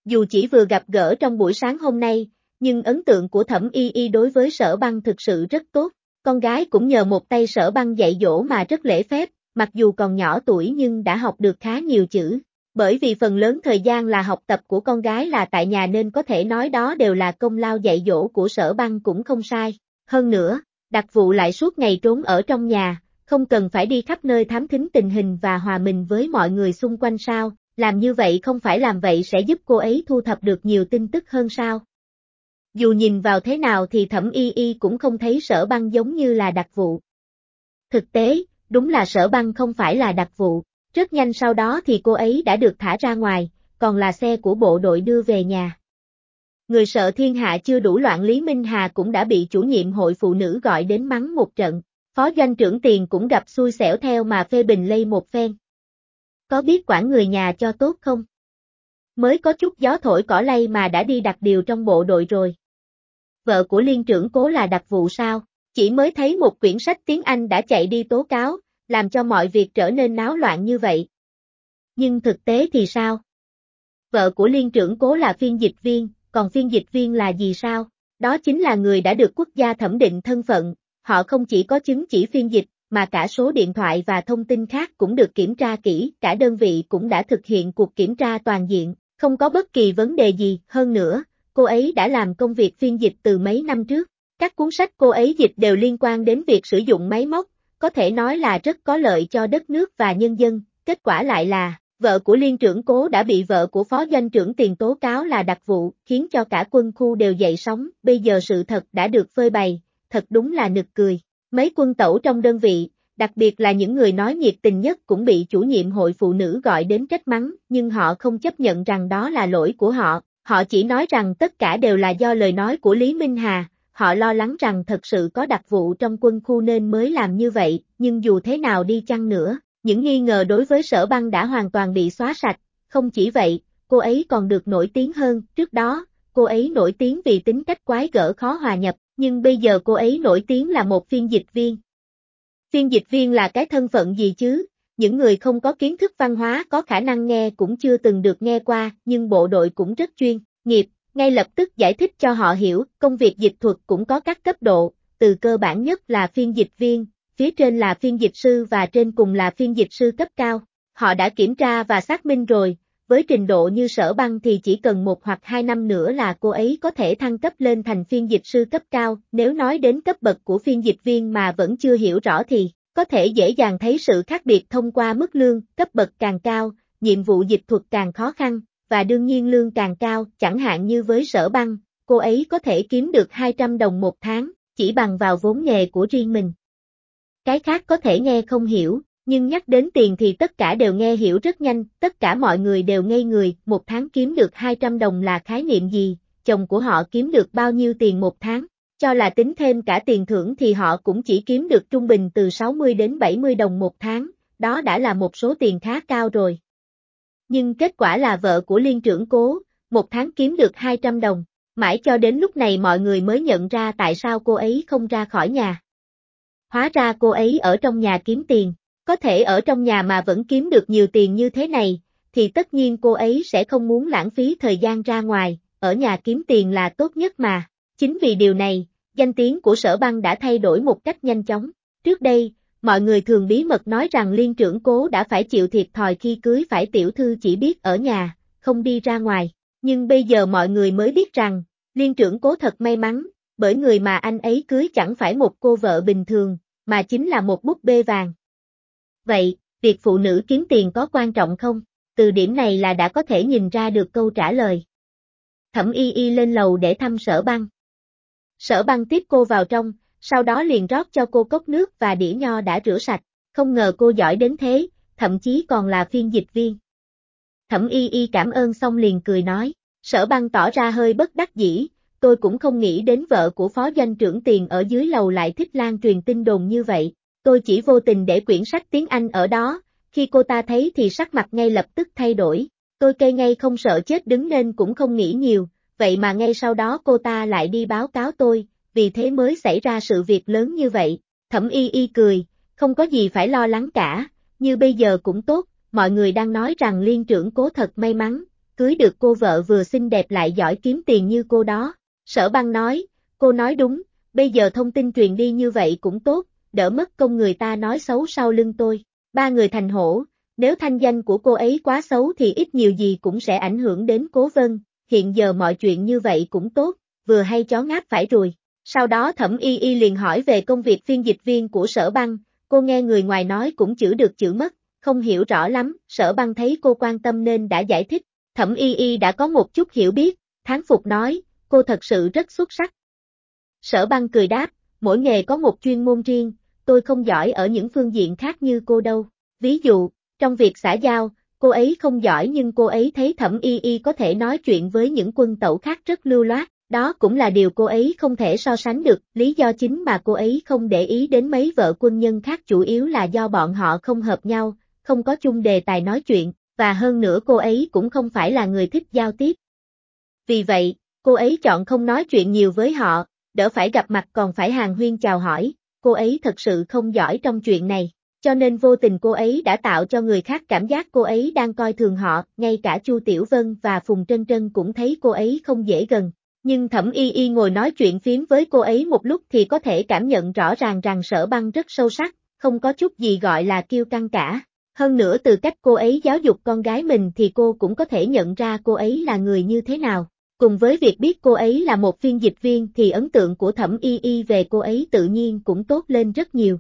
Dù chỉ vừa gặp gỡ trong buổi sáng hôm nay, nhưng ấn tượng của Thẩm Y Y đối với Sở Băng thực sự rất tốt. Con gái cũng nhờ một tay Sở Băng dạy dỗ mà rất lễ phép, mặc dù còn nhỏ tuổi nhưng đã học được khá nhiều chữ. Bởi vì phần lớn thời gian là học tập của con gái là tại nhà nên có thể nói đó đều là công lao dạy dỗ của Sở Băng cũng không sai. Hơn nữa, đặc vụ lại suốt ngày trốn ở trong nhà, không cần phải đi khắp nơi thám thính tình hình và hòa mình với mọi người xung quanh sao, làm như vậy không phải làm vậy sẽ giúp cô ấy thu thập được nhiều tin tức hơn sao. Dù nhìn vào thế nào thì Thẩm Y Y cũng không thấy Sở Băng giống như là đặc vụ. Thực tế, đúng là Sở Băng không phải là đặc vụ, rất nhanh sau đó thì cô ấy đã được thả ra ngoài, còn là xe của bộ đội đưa về nhà. Người sợ thiên hạ chưa đủ loạn Lý Minh Hà cũng đã bị chủ nhiệm hội phụ nữ gọi đến mắng một trận, phó doanh trưởng Tiền cũng gặp xui xẻo theo mà phê bình lây một phen. Có biết quản người nhà cho tốt không? Mới có chút gió thổi cỏ lay mà đã đi đặt điều trong bộ đội rồi. Vợ của liên trưởng Cố là đặc vụ sao? Chỉ mới thấy một quyển sách tiếng Anh đã chạy đi tố cáo, làm cho mọi việc trở nên náo loạn như vậy. Nhưng thực tế thì sao? Vợ của liên trưởng Cố là phiên dịch viên, còn phiên dịch viên là gì sao? Đó chính là người đã được quốc gia thẩm định thân phận, họ không chỉ có chứng chỉ phiên dịch, mà cả số điện thoại và thông tin khác cũng được kiểm tra kỹ, cả đơn vị cũng đã thực hiện cuộc kiểm tra toàn diện, không có bất kỳ vấn đề gì, hơn nữa, cô ấy đã làm công việc phiên dịch từ mấy năm trước, các cuốn sách cô ấy dịch đều liên quan đến việc sử dụng máy móc, có thể nói là rất có lợi cho đất nước và nhân dân, kết quả lại là, vợ của liên trưởng Cố đã bị vợ của phó doanh trưởng Tiền tố cáo là đặc vụ, khiến cho cả quân khu đều dậy sóng, bây giờ sự thật đã được phơi bày, thật đúng là nực cười. Mấy quân tẩu trong đơn vị, đặc biệt là những người nói nhiệt tình nhất cũng bị chủ nhiệm hội phụ nữ gọi đến trách mắng, nhưng họ không chấp nhận rằng đó là lỗi của họ, họ chỉ nói rằng tất cả đều là do lời nói của Lý Minh Hà, họ lo lắng rằng thật sự có đặc vụ trong quân khu nên mới làm như vậy, nhưng dù thế nào đi chăng nữa, những nghi ngờ đối với Sở Băng đã hoàn toàn bị xóa sạch, không chỉ vậy, cô ấy còn được nổi tiếng hơn, trước đó, cô ấy nổi tiếng vì tính cách quái gở khó hòa nhập, nhưng bây giờ cô ấy nổi tiếng là một phiên dịch viên. Phiên dịch viên là cái thân phận gì chứ? Những người không có kiến thức văn hóa có khả năng nghe cũng chưa từng được nghe qua, nhưng bộ đội cũng rất chuyên nghiệp, ngay lập tức giải thích cho họ hiểu, công việc dịch thuật cũng có các cấp độ, từ cơ bản nhất là phiên dịch viên, phía trên là phiên dịch sư và trên cùng là phiên dịch sư cấp cao. Họ đã kiểm tra và xác minh rồi, với trình độ như Sở Băng thì chỉ cần 1 hoặc 2 năm nữa là cô ấy có thể thăng cấp lên thành phiên dịch sư cấp cao, nếu nói đến cấp bậc của phiên dịch viên mà vẫn chưa hiểu rõ thì có thể dễ dàng thấy sự khác biệt thông qua mức lương, cấp bậc càng cao, nhiệm vụ dịch thuật càng khó khăn, và đương nhiên lương càng cao, chẳng hạn như với Sở Băng, cô ấy có thể kiếm được 200 đồng một tháng, chỉ bằng vào vốn nghề của riêng mình. Cái khác có thể nghe không hiểu, nhưng nhắc đến tiền thì tất cả đều nghe hiểu rất nhanh, tất cả mọi người đều ngây người, một tháng kiếm được 200 đồng là khái niệm gì, chồng của họ kiếm được bao nhiêu tiền một tháng, cho là tính thêm cả tiền thưởng thì họ cũng chỉ kiếm được trung bình từ 60 đến 70 đồng một tháng, đó đã là một số tiền khá cao rồi. Nhưng kết quả là vợ của liên trưởng Cố, một tháng kiếm được 200 đồng, mãi cho đến lúc này mọi người mới nhận ra tại sao cô ấy không ra khỏi nhà. Hóa ra cô ấy ở trong nhà kiếm tiền, có thể ở trong nhà mà vẫn kiếm được nhiều tiền như thế này, thì tất nhiên cô ấy sẽ không muốn lãng phí thời gian ra ngoài, ở nhà kiếm tiền là tốt nhất mà. Chính vì điều này, danh tiếng của Sở Băng đã thay đổi một cách nhanh chóng. Trước đây, mọi người thường bí mật nói rằng liên trưởng Cố đã phải chịu thiệt thòi khi cưới phải tiểu thư chỉ biết ở nhà, không đi ra ngoài. Nhưng bây giờ mọi người mới biết rằng, liên trưởng Cố thật may mắn, bởi người mà anh ấy cưới chẳng phải một cô vợ bình thường, mà chính là một búp bê vàng. Vậy, việc phụ nữ kiếm tiền có quan trọng không? Từ điểm này là đã có thể nhìn ra được câu trả lời. Thẩm Y Y lên lầu để thăm Sở Băng. Sở Băng tiếp cô vào trong, sau đó liền rót cho cô cốc nước và đĩa nho đã rửa sạch, không ngờ cô giỏi đến thế, thậm chí còn là phiên dịch viên. Thẩm Y Y cảm ơn xong liền cười nói, Sở Băng tỏ ra hơi bất đắc dĩ, tôi cũng không nghĩ đến vợ của phó doanh trưởng Tiền ở dưới lầu lại thích lan truyền tin đồn như vậy, tôi chỉ vô tình để quyển sách tiếng Anh ở đó, khi cô ta thấy thì sắc mặt ngay lập tức thay đổi, tôi kê ngay không sợ chết đứng nên cũng không nghĩ nhiều, vậy mà ngay sau đó cô ta lại đi báo cáo tôi, vì thế mới xảy ra sự việc lớn như vậy. Thẩm Y Y cười, không có gì phải lo lắng cả, như bây giờ cũng tốt, mọi người đang nói rằng liên trưởng Cố thật may mắn, cưới được cô vợ vừa xinh đẹp lại giỏi kiếm tiền như cô đó. Sở Băng nói, cô nói đúng, bây giờ thông tin truyền đi như vậy cũng tốt, đỡ mất công người ta nói xấu sau lưng tôi. Ba người thành hổ, nếu thanh danh của cô ấy quá xấu thì ít nhiều gì cũng sẽ ảnh hưởng đến Cố Vân, hiện giờ mọi chuyện như vậy cũng tốt, vừa hay chó ngáp phải ruồi. Sau đó Thẩm Y Y liền hỏi về công việc phiên dịch viên của Sở Băng, cô nghe người ngoài nói cũng chữ được chữ mất, không hiểu rõ lắm, Sở Băng thấy cô quan tâm nên đã giải thích, Thẩm Y Y đã có một chút hiểu biết, thán phục nói, cô thật sự rất xuất sắc. Sở Băng cười đáp, mỗi nghề có một chuyên môn riêng, tôi không giỏi ở những phương diện khác như cô đâu. Ví dụ, trong việc xã giao, cô ấy không giỏi nhưng cô ấy thấy Thẩm Y Y có thể nói chuyện với những quân tẩu khác rất lưu loát, đó cũng là điều cô ấy không thể so sánh được, lý do chính mà cô ấy không để ý đến mấy vợ quân nhân khác chủ yếu là do bọn họ không hợp nhau, không có chung đề tài nói chuyện, và hơn nữa cô ấy cũng không phải là người thích giao tiếp. Vì vậy, cô ấy chọn không nói chuyện nhiều với họ, đỡ phải gặp mặt còn phải hàn huyên chào hỏi, cô ấy thật sự không giỏi trong chuyện này, cho nên vô tình cô ấy đã tạo cho người khác cảm giác cô ấy đang coi thường họ, ngay cả Chu Tiểu Vân và Phùng Trân Trân cũng thấy cô ấy không dễ gần. Nhưng Thẩm Y Y ngồi nói chuyện phiếm với cô ấy một lúc thì có thể cảm nhận rõ ràng rằng Sở Băng rất sâu sắc, không có chút gì gọi là kiêu căng cả. Hơn nữa từ cách cô ấy giáo dục con gái mình thì cô cũng có thể nhận ra cô ấy là người như thế nào. Cùng với việc biết cô ấy là một phiên dịch viên thì ấn tượng của Thẩm Y Y về cô ấy tự nhiên cũng tốt lên rất nhiều.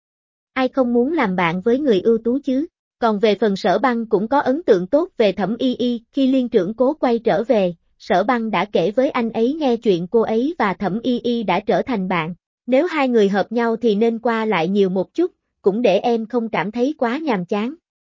Ai không muốn làm bạn với người ưu tú chứ? Còn về phần Sở Băng cũng có ấn tượng tốt về Thẩm Y Y, khi Liên trưởng Cố quay trở về, Sở Băng đã kể với anh ấy nghe chuyện cô ấy và Thẩm Y Y đã trở thành bạn. Nếu hai người hợp nhau thì nên qua lại nhiều một chút, cũng để em không cảm thấy quá nhàm chán.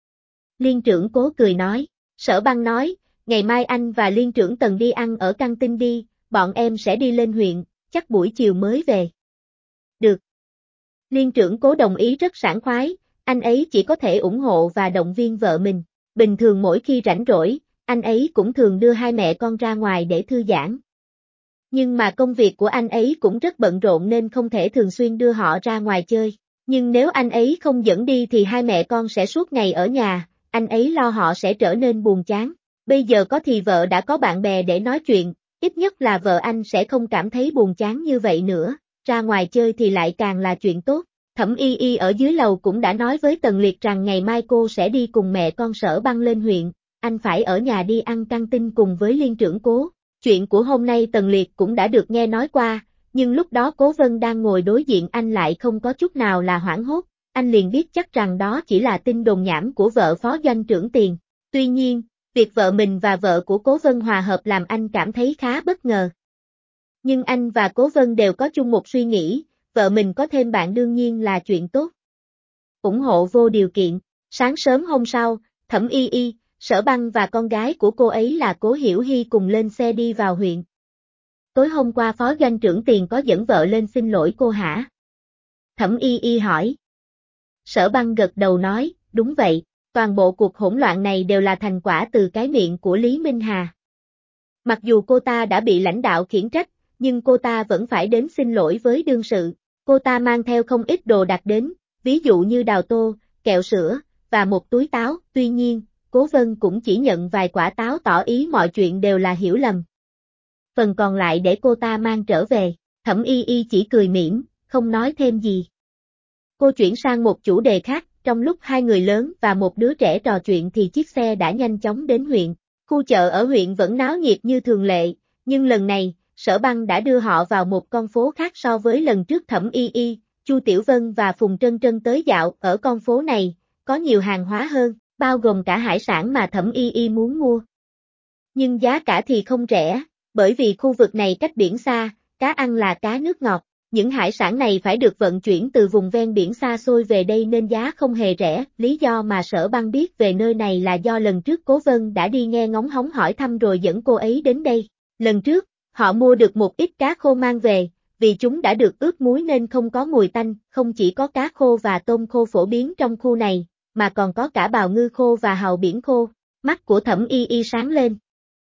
Liên trưởng Cố cười nói, Sở Băng nói, ngày mai anh và Liên trưởng Tần đi ăn ở căng tin đi, bọn em sẽ đi lên huyện, chắc buổi chiều mới về. Được. Liên trưởng Cố đồng ý rất sảng khoái, anh ấy chỉ có thể ủng hộ và động viên vợ mình. Bình thường mỗi khi rảnh rỗi, anh ấy cũng thường đưa hai mẹ con ra ngoài để thư giãn. Nhưng mà công việc của anh ấy cũng rất bận rộn nên không thể thường xuyên đưa họ ra ngoài chơi. Nhưng nếu anh ấy không dẫn đi thì hai mẹ con sẽ suốt ngày ở nhà, anh ấy lo họ sẽ trở nên buồn chán. Bây giờ có thì vợ đã có bạn bè để nói chuyện, ít nhất là vợ anh sẽ không cảm thấy buồn chán như vậy nữa, ra ngoài chơi thì lại càng là chuyện tốt. Thẩm Y Y ở dưới lầu cũng đã nói với Tần Liệt rằng ngày mai cô sẽ đi cùng mẹ con Sở Băng lên huyện, anh phải ở nhà đi ăn căng tin cùng với Liên trưởng Cố. Chuyện của hôm nay Tần Liệt cũng đã được nghe nói qua, nhưng lúc đó Cố Vân đang ngồi đối diện anh lại không có chút nào là hoảng hốt, anh liền biết chắc rằng đó chỉ là tin đồn nhảm của vợ phó doanh trưởng Tiền. Tuy nhiên, việc vợ mình và vợ của Cố Vân hòa hợp làm anh cảm thấy khá bất ngờ. Nhưng anh và Cố Vân đều có chung một suy nghĩ, vợ mình có thêm bạn đương nhiên là chuyện tốt. Ủng hộ vô điều kiện. Sáng sớm hôm sau, Thẩm Y Y, Sở Băng và con gái của cô ấy là Cố Hiểu Hy cùng lên xe đi vào huyện. Tối hôm qua phó doanh trưởng Tiền có dẫn vợ lên xin lỗi cô hả? Thẩm Y Y hỏi. Sở Băng gật đầu nói, đúng vậy, toàn bộ cuộc hỗn loạn này đều là thành quả từ cái miệng của Lý Minh Hà. Mặc dù cô ta đã bị lãnh đạo khiển trách, nhưng cô ta vẫn phải đến xin lỗi với đương sự. Cô ta mang theo không ít đồ đạc đến, ví dụ như đào tô, kẹo sữa, và một túi táo, tuy nhiên, Cố Vân cũng chỉ nhận vài quả táo tỏ ý mọi chuyện đều là hiểu lầm. Phần còn lại để cô ta mang trở về, Thẩm Y Y chỉ cười mỉm, không nói thêm gì. Cô chuyển sang một chủ đề khác, trong lúc hai người lớn và một đứa trẻ trò chuyện thì chiếc xe đã nhanh chóng đến huyện. Khu chợ ở huyện vẫn náo nhiệt như thường lệ, nhưng lần này, Sở Băng đã đưa họ vào một con phố khác so với lần trước. Thẩm Y Y, Chu Tiểu Vân và Phùng Trân Trân tới dạo ở con phố này, có nhiều hàng hóa hơn, bao gồm cả hải sản mà Thẩm Y Y muốn mua. Nhưng giá cả thì không rẻ, bởi vì khu vực này cách biển xa, cá ăn là cá nước ngọt. Những hải sản này phải được vận chuyển từ vùng ven biển xa xôi về đây nên giá không hề rẻ. Lý do mà Sở Băng biết về nơi này là do lần trước Cố Vân đã đi nghe ngóng hóng hỏi thăm rồi dẫn cô ấy đến đây. Lần trước, họ mua được một ít cá khô mang về, vì chúng đã được ướp muối nên không có mùi tanh. Không chỉ có cá khô và tôm khô phổ biến trong khu này, mà còn có cả bào ngư khô và hàu biển khô. Mắt của Thẩm Y Y sáng lên.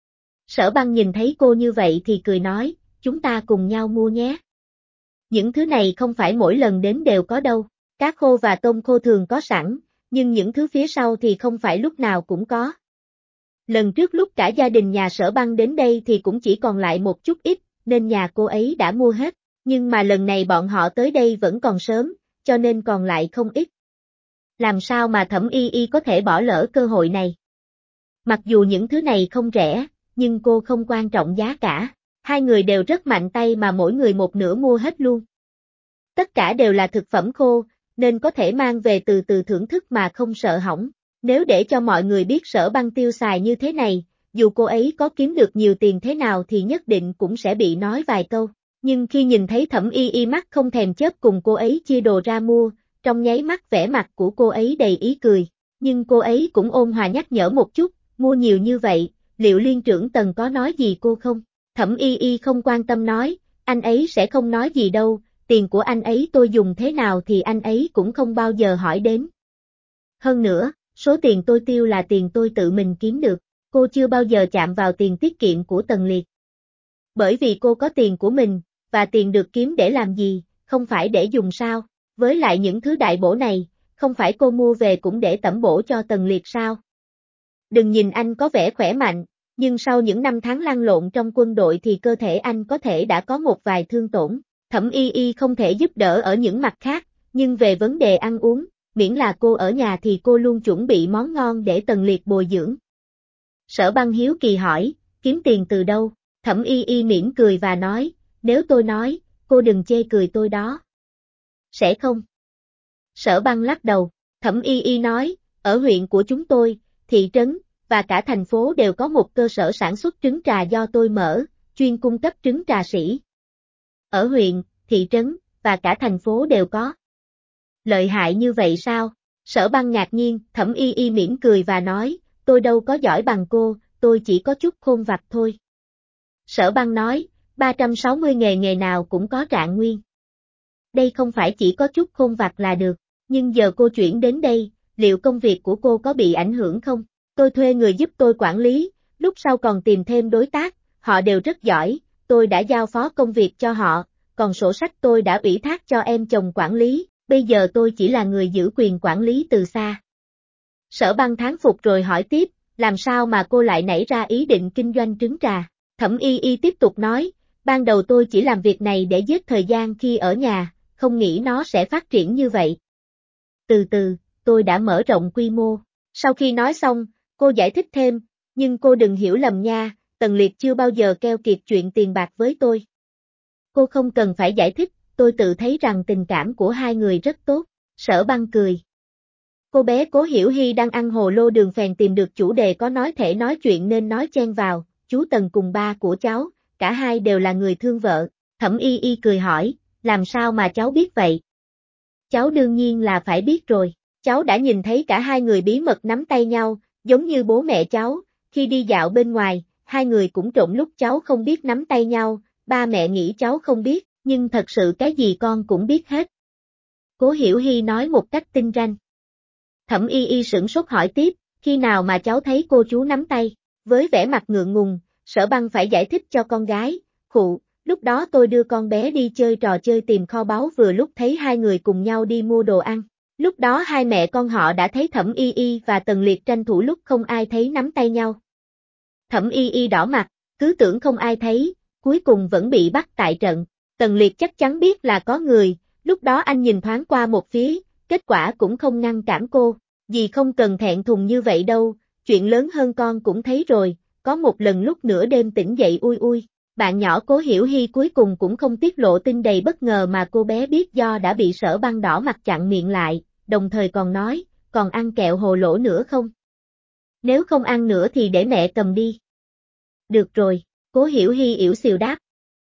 Sở Băng nhìn thấy cô như vậy thì cười nói, chúng ta cùng nhau mua nhé. Những thứ này không phải mỗi lần đến đều có đâu, cá khô và tôm khô thường có sẵn, nhưng những thứ phía sau thì không phải lúc nào cũng có. Lần trước lúc cả gia đình nhà Sở Băng đến đây thì cũng chỉ còn lại một chút ít, nên nhà cô ấy đã mua hết, nhưng mà lần này bọn họ tới đây vẫn còn sớm, cho nên còn lại không ít. Làm sao mà Thẩm Y Y có thể bỏ lỡ cơ hội này? Mặc dù những thứ này không rẻ, nhưng cô không quan trọng giá cả. Hai người đều rất mạnh tay mà mỗi người một nửa mua hết luôn. Tất cả đều là thực phẩm khô, nên có thể mang về từ từ thưởng thức mà không sợ hỏng. Nếu để cho mọi người biết Sở Băng tiêu xài như thế này, dù cô ấy có kiếm được nhiều tiền thế nào thì nhất định cũng sẽ bị nói vài câu. Nhưng khi nhìn thấy Thẩm Y Y mắt không thèm chớp cùng cô ấy chia đồ ra mua, trong nháy mắt vẻ mặt của cô ấy đầy ý cười. Nhưng cô ấy cũng ôn hòa nhắc nhở một chút, mua nhiều như vậy, liệu Liên trưởng Tần có nói gì cô không? Thẩm Y Y không quan tâm nói, anh ấy sẽ không nói gì đâu, tiền của anh ấy tôi dùng thế nào thì anh ấy cũng không bao giờ hỏi đến. Hơn nữa, số tiền tôi tiêu là tiền tôi tự mình kiếm được, cô chưa bao giờ chạm vào tiền tiết kiệm của Tần Liệt. Bởi vì cô có tiền của mình, và tiền được kiếm để làm gì, không phải để dùng sao, với lại những thứ đại bổ này, không phải cô mua về cũng để tẩm bổ cho Tần Liệt sao. Đừng nhìn anh có vẻ khỏe mạnh, nhưng sau những năm tháng lăn lộn trong quân đội thì cơ thể anh có thể đã có một vài thương tổn. Thẩm Y Y không thể giúp đỡ ở những mặt khác, nhưng về vấn đề ăn uống, miễn là cô ở nhà thì cô luôn chuẩn bị món ngon để Tần Liệt bồi dưỡng. Sở Băng hiếu kỳ hỏi, kiếm tiền từ đâu? Thẩm Y Y mỉm cười và nói, nếu tôi nói, cô đừng chê cười tôi đó. Sẽ không? Sở Băng lắc đầu, Thẩm Y Y nói, ở huyện của chúng tôi, thị trấn, và cả thành phố đều có một cơ sở sản xuất trứng trà do tôi mở, chuyên cung cấp trứng trà sỉ. Ở huyện, thị trấn, và cả thành phố đều có. Lợi hại như vậy sao? Sở Băng ngạc nhiên, Thẩm Y Y mỉm cười và nói, tôi đâu có giỏi bằng cô, tôi chỉ có chút khôn vặt thôi. Sở Băng nói, 360 nghề nào cũng có trạng nguyên. Đây không phải chỉ có chút khôn vặt là được, nhưng giờ cô chuyển đến đây, liệu công việc của cô có bị ảnh hưởng không? Tôi thuê người giúp tôi quản lý, lúc sau còn tìm thêm đối tác, họ đều rất giỏi, tôi đã giao phó công việc cho họ, còn sổ sách tôi đã ủy thác cho em chồng quản lý, bây giờ tôi chỉ là người giữ quyền quản lý từ xa. Sở Băng thán phục rồi hỏi tiếp, làm sao mà cô lại nảy ra ý định kinh doanh trứng trà? Thẩm Y Y tiếp tục nói, ban đầu tôi chỉ làm việc này để giết thời gian khi ở nhà, không nghĩ nó sẽ phát triển như vậy. Từ từ, tôi đã mở rộng quy mô. Sau khi nói xong, cô giải thích thêm, nhưng cô đừng hiểu lầm nha, Tần Liệt chưa bao giờ keo kiệt chuyện tiền bạc với tôi. Cô không cần phải giải thích, tôi tự thấy rằng tình cảm của hai người rất tốt. Sở Băng cười. Cô bé Cố Hiểu Hy đang ăn hồ lô đường phèn tìm được chủ đề có nói thể nói chuyện nên nói chen vào, chú Tần cùng ba của cháu, cả hai đều là người thương vợ. Thẩm Y Y cười hỏi, làm sao mà cháu biết vậy? Cháu đương nhiên là phải biết rồi, cháu đã nhìn thấy cả hai người bí mật nắm tay nhau, giống như bố mẹ cháu, khi đi dạo bên ngoài, hai người cũng trộn lúc cháu không biết nắm tay nhau, ba mẹ nghĩ cháu không biết, nhưng thật sự cái gì con cũng biết hết. Cố Hiểu Hy nói một cách tinh ranh. Thẩm Y Y sửng sốt hỏi tiếp, khi nào mà cháu thấy cô chú nắm tay, với vẻ mặt ngượng ngùng, Sở Băng phải giải thích cho con gái, khụ, lúc đó tôi đưa con bé đi chơi trò chơi tìm kho báu vừa lúc thấy hai người cùng nhau đi mua đồ ăn. Lúc đó hai mẹ con họ đã thấy Thẩm Y Y và Tần Liệt tranh thủ lúc không ai thấy nắm tay nhau. Thẩm Y Y đỏ mặt, cứ tưởng không ai thấy, cuối cùng vẫn bị bắt tại trận. Tần Liệt chắc chắn biết là có người, lúc đó anh nhìn thoáng qua một phía, kết quả cũng không ngăn cản cô. Dì không cần thẹn thùng như vậy đâu, chuyện lớn hơn con cũng thấy rồi, có một lần lúc nửa đêm tỉnh dậy ui ui. Bạn nhỏ Cố Hiểu Hy cuối cùng cũng không tiết lộ tin đầy bất ngờ mà cô bé biết do đã bị Sở Băng đỏ mặt chặn miệng lại, đồng thời còn nói, còn ăn kẹo hồ lỗ nữa không? Nếu không ăn nữa thì để mẹ cầm đi. Được rồi, Cố Hiểu Hy yểu xìu đáp.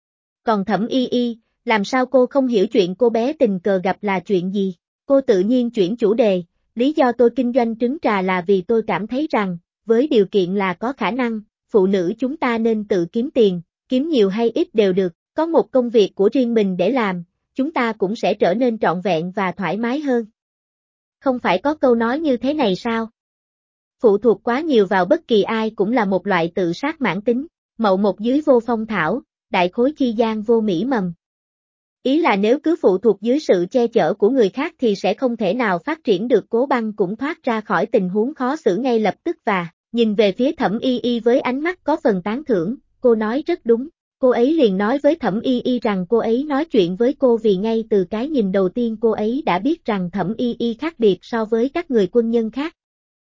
Còn Thẩm Y Y, làm sao cô không hiểu chuyện cô bé tình cờ gặp là chuyện gì? Cô tự nhiên chuyển chủ đề, lý do tôi kinh doanh trứng trà là vì tôi cảm thấy rằng, với điều kiện là có khả năng, phụ nữ chúng ta nên tự kiếm tiền, kiếm nhiều hay ít đều được, có một công việc của riêng mình để làm, chúng ta cũng sẽ trở nên trọn vẹn và thoải mái hơn. Không phải có câu nói như thế này sao? Phụ thuộc quá nhiều vào bất kỳ ai cũng là một loại tự sát mãn tính, mậu một dưới vô phong thảo, đại khối chi gian vô mỹ mầm. Ý là nếu cứ phụ thuộc dưới sự che chở của người khác thì sẽ không thể nào phát triển được. Cố Băng cũng thoát ra khỏi tình huống khó xử ngay lập tức và Nhìn về phía Thẩm Y Y với ánh mắt có phần tán thưởng, cô nói rất đúng. Cô ấy liền nói với Thẩm Y Y rằng cô ấy nói chuyện với cô vì ngay từ cái nhìn đầu tiên cô ấy đã biết rằng Thẩm Y Y khác biệt so với các người quân nhân khác.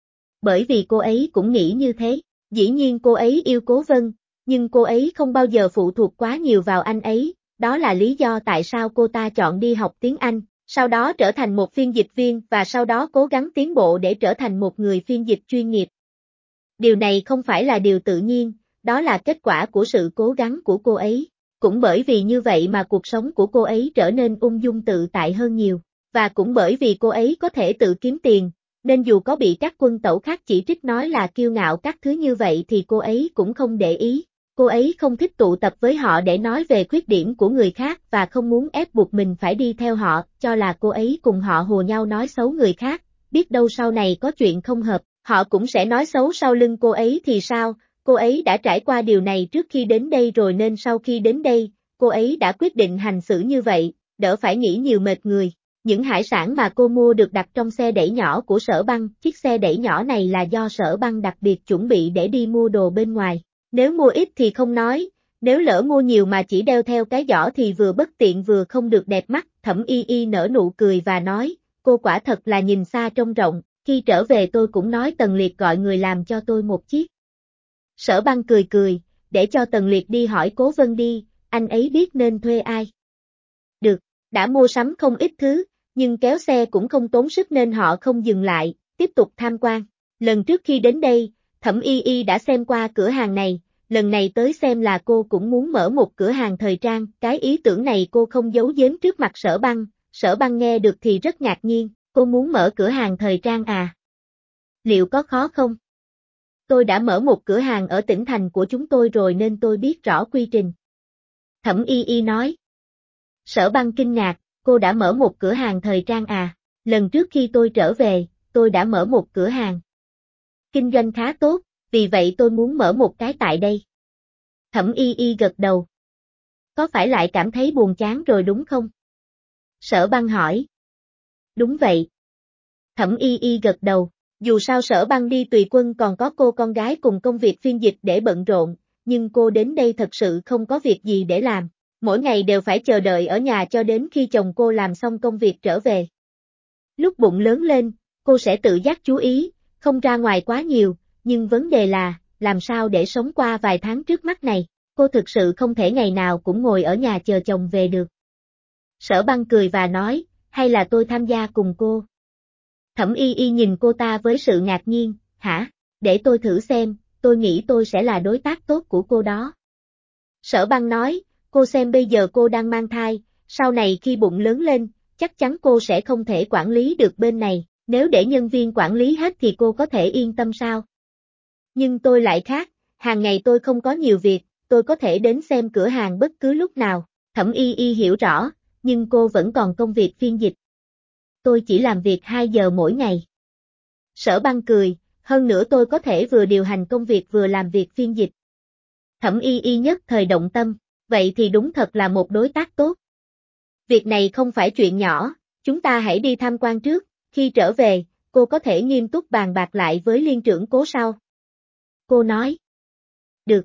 Bởi vì cô ấy cũng nghĩ như thế, dĩ nhiên cô ấy yêu Cố Vân, nhưng cô ấy không bao giờ phụ thuộc quá nhiều vào anh ấy, đó là lý do tại sao cô ta chọn đi học tiếng Anh, sau đó trở thành một phiên dịch viên và sau đó cố gắng tiến bộ để trở thành một người phiên dịch chuyên nghiệp. Điều này không phải là điều tự nhiên, đó là kết quả của sự cố gắng của cô ấy. Cũng bởi vì như vậy mà cuộc sống của cô ấy trở nên ung dung tự tại hơn nhiều, và cũng bởi vì cô ấy có thể tự kiếm tiền, nên dù có bị các quân tẩu khác chỉ trích nói là kiêu ngạo các thứ như vậy thì cô ấy cũng không để ý. Cô ấy không thích tụ tập với họ để nói về khuyết điểm của người khác và không muốn ép buộc mình phải đi theo họ, cho là cô ấy cùng họ hùa nhau nói xấu người khác, biết đâu sau này có chuyện không hợp, họ cũng sẽ nói xấu sau lưng cô ấy thì sao, cô ấy đã trải qua điều này trước khi đến đây rồi nên sau khi đến đây, cô ấy đã quyết định hành xử như vậy, đỡ phải nghĩ nhiều mệt người. Những hải sản mà cô mua được đặt trong xe đẩy nhỏ của Sở Băng, chiếc xe đẩy nhỏ này là do Sở Băng đặc biệt chuẩn bị để đi mua đồ bên ngoài. Nếu mua ít thì không nói, nếu lỡ mua nhiều mà chỉ đeo theo cái giỏ thì vừa bất tiện vừa không được đẹp mắt. Thẩm Y Y nở nụ cười và nói, cô quả thật là nhìn xa trông rộng, khi trở về tôi cũng nói Tần Liệt gọi người làm cho tôi một chiếc. Sở Băng cười cười, để cho Tần Liệt đi hỏi Cố Vân đi, anh ấy biết nên thuê ai. Được, đã mua sắm không ít thứ, nhưng kéo xe cũng không tốn sức nên họ không dừng lại, tiếp tục tham quan. Lần trước khi đến đây, Thẩm Y Y đã xem qua cửa hàng này, lần này tới xem là cô cũng muốn mở một cửa hàng thời trang, cái ý tưởng này cô không giấu giếm trước mặt Sở Băng nghe được thì rất ngạc nhiên, cô muốn mở cửa hàng thời trang à? Liệu có khó không? Tôi đã mở một cửa hàng ở tỉnh thành của chúng tôi rồi nên tôi biết rõ quy trình. Thẩm Y Y nói. Sở Băng kinh ngạc, cô đã mở một cửa hàng thời trang à? Lần trước khi tôi trở về, tôi đã mở một cửa hàng. Kinh doanh khá tốt, vì vậy tôi muốn mở một cái tại đây. Thẩm Y Y gật đầu. Có phải lại cảm thấy buồn chán rồi đúng không? Sở Băng hỏi. Đúng vậy. Thẩm Y Y gật đầu. Dù sao Sở Băng đi tùy quân còn có cô con gái cùng công việc phiên dịch để bận rộn, nhưng cô đến đây thật sự không có việc gì để làm. Mỗi ngày đều phải chờ đợi ở nhà cho đến khi chồng cô làm xong công việc trở về. Lúc bụng lớn lên, cô sẽ tự giác chú ý, không ra ngoài quá nhiều, nhưng vấn đề là, làm sao để sống qua vài tháng trước mắt này, cô thực sự không thể ngày nào cũng ngồi ở nhà chờ chồng về được. Sở Băng cười và nói, hay là tôi tham gia cùng cô. Thẩm Y Y nhìn cô ta với sự ngạc nhiên, hả, để tôi thử xem, tôi nghĩ tôi sẽ là đối tác tốt của cô đó. Sở Băng nói, cô xem bây giờ cô đang mang thai, sau này khi bụng lớn lên, chắc chắn cô sẽ không thể quản lý được bên này, nếu để nhân viên quản lý hết thì cô có thể yên tâm sao? Nhưng tôi lại khác, hàng ngày tôi không có nhiều việc, tôi có thể đến xem cửa hàng bất cứ lúc nào. Thẩm Y Y hiểu rõ, nhưng cô vẫn còn công việc phiên dịch. Tôi chỉ làm việc 2 giờ mỗi ngày. Sở Băng cười, hơn nữa tôi có thể vừa điều hành công việc vừa làm việc phiên dịch. Thẩm Y Y nhất thời động tâm, vậy thì đúng thật là một đối tác tốt. Việc này không phải chuyện nhỏ, chúng ta hãy đi tham quan trước, khi trở về, cô có thể nghiêm túc bàn bạc lại với liên trưởng Cố sau. Cô nói. Được.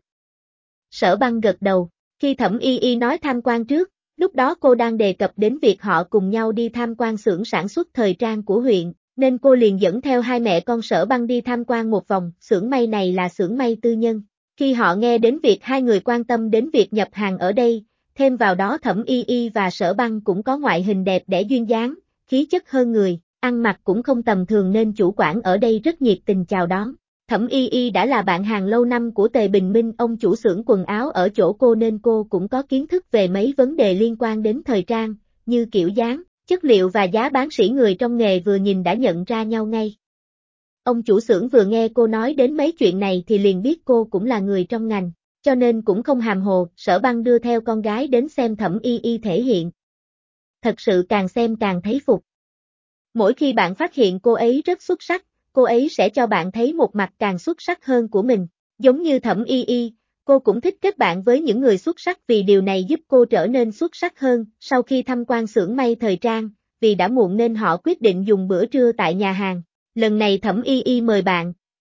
Sở Băng gật đầu, khi Thẩm Y Y nói tham quan trước, lúc đó cô đang đề cập đến việc họ cùng nhau đi tham quan xưởng sản xuất thời trang của huyện, nên cô liền dẫn theo hai mẹ con Sở Băng đi tham quan một vòng, xưởng may này là xưởng may tư nhân. Khi họ nghe đến việc hai người quan tâm đến việc nhập hàng ở đây, thêm vào đó Thẩm Y Y và Sở Băng cũng có ngoại hình đẹp đẽ duyên dáng, khí chất hơn người, ăn mặc cũng không tầm thường nên chủ quản ở đây rất nhiệt tình chào đón. Thẩm Y Y đã là bạn hàng lâu năm của Tề Bình Minh, ông chủ xưởng quần áo ở chỗ cô nên cô cũng có kiến thức về mấy vấn đề liên quan đến thời trang, như kiểu dáng, chất liệu và giá bán sỉ, người trong nghề vừa nhìn đã nhận ra nhau ngay. Ông chủ xưởng vừa nghe cô nói đến mấy chuyện này thì liền biết cô cũng là người trong ngành, cho nên cũng không hàm hồ. Sở Băng đưa theo con gái đến xem Thẩm Y Y thể hiện. Thật sự càng xem càng thấy phục. Mỗi khi bạn phát hiện cô ấy rất xuất sắc, cô ấy sẽ cho bạn thấy một mặt càng xuất sắc hơn của mình. Giống như Thẩm Y Y, cô cũng thích kết bạn với những người xuất sắc vì điều này giúp cô trở nên xuất sắc hơn. Sau khi tham quan xưởng may thời trang, vì đã muộn nên họ quyết định dùng bữa trưa tại nhà hàng. Lần này Thẩm Y Y mời bạn,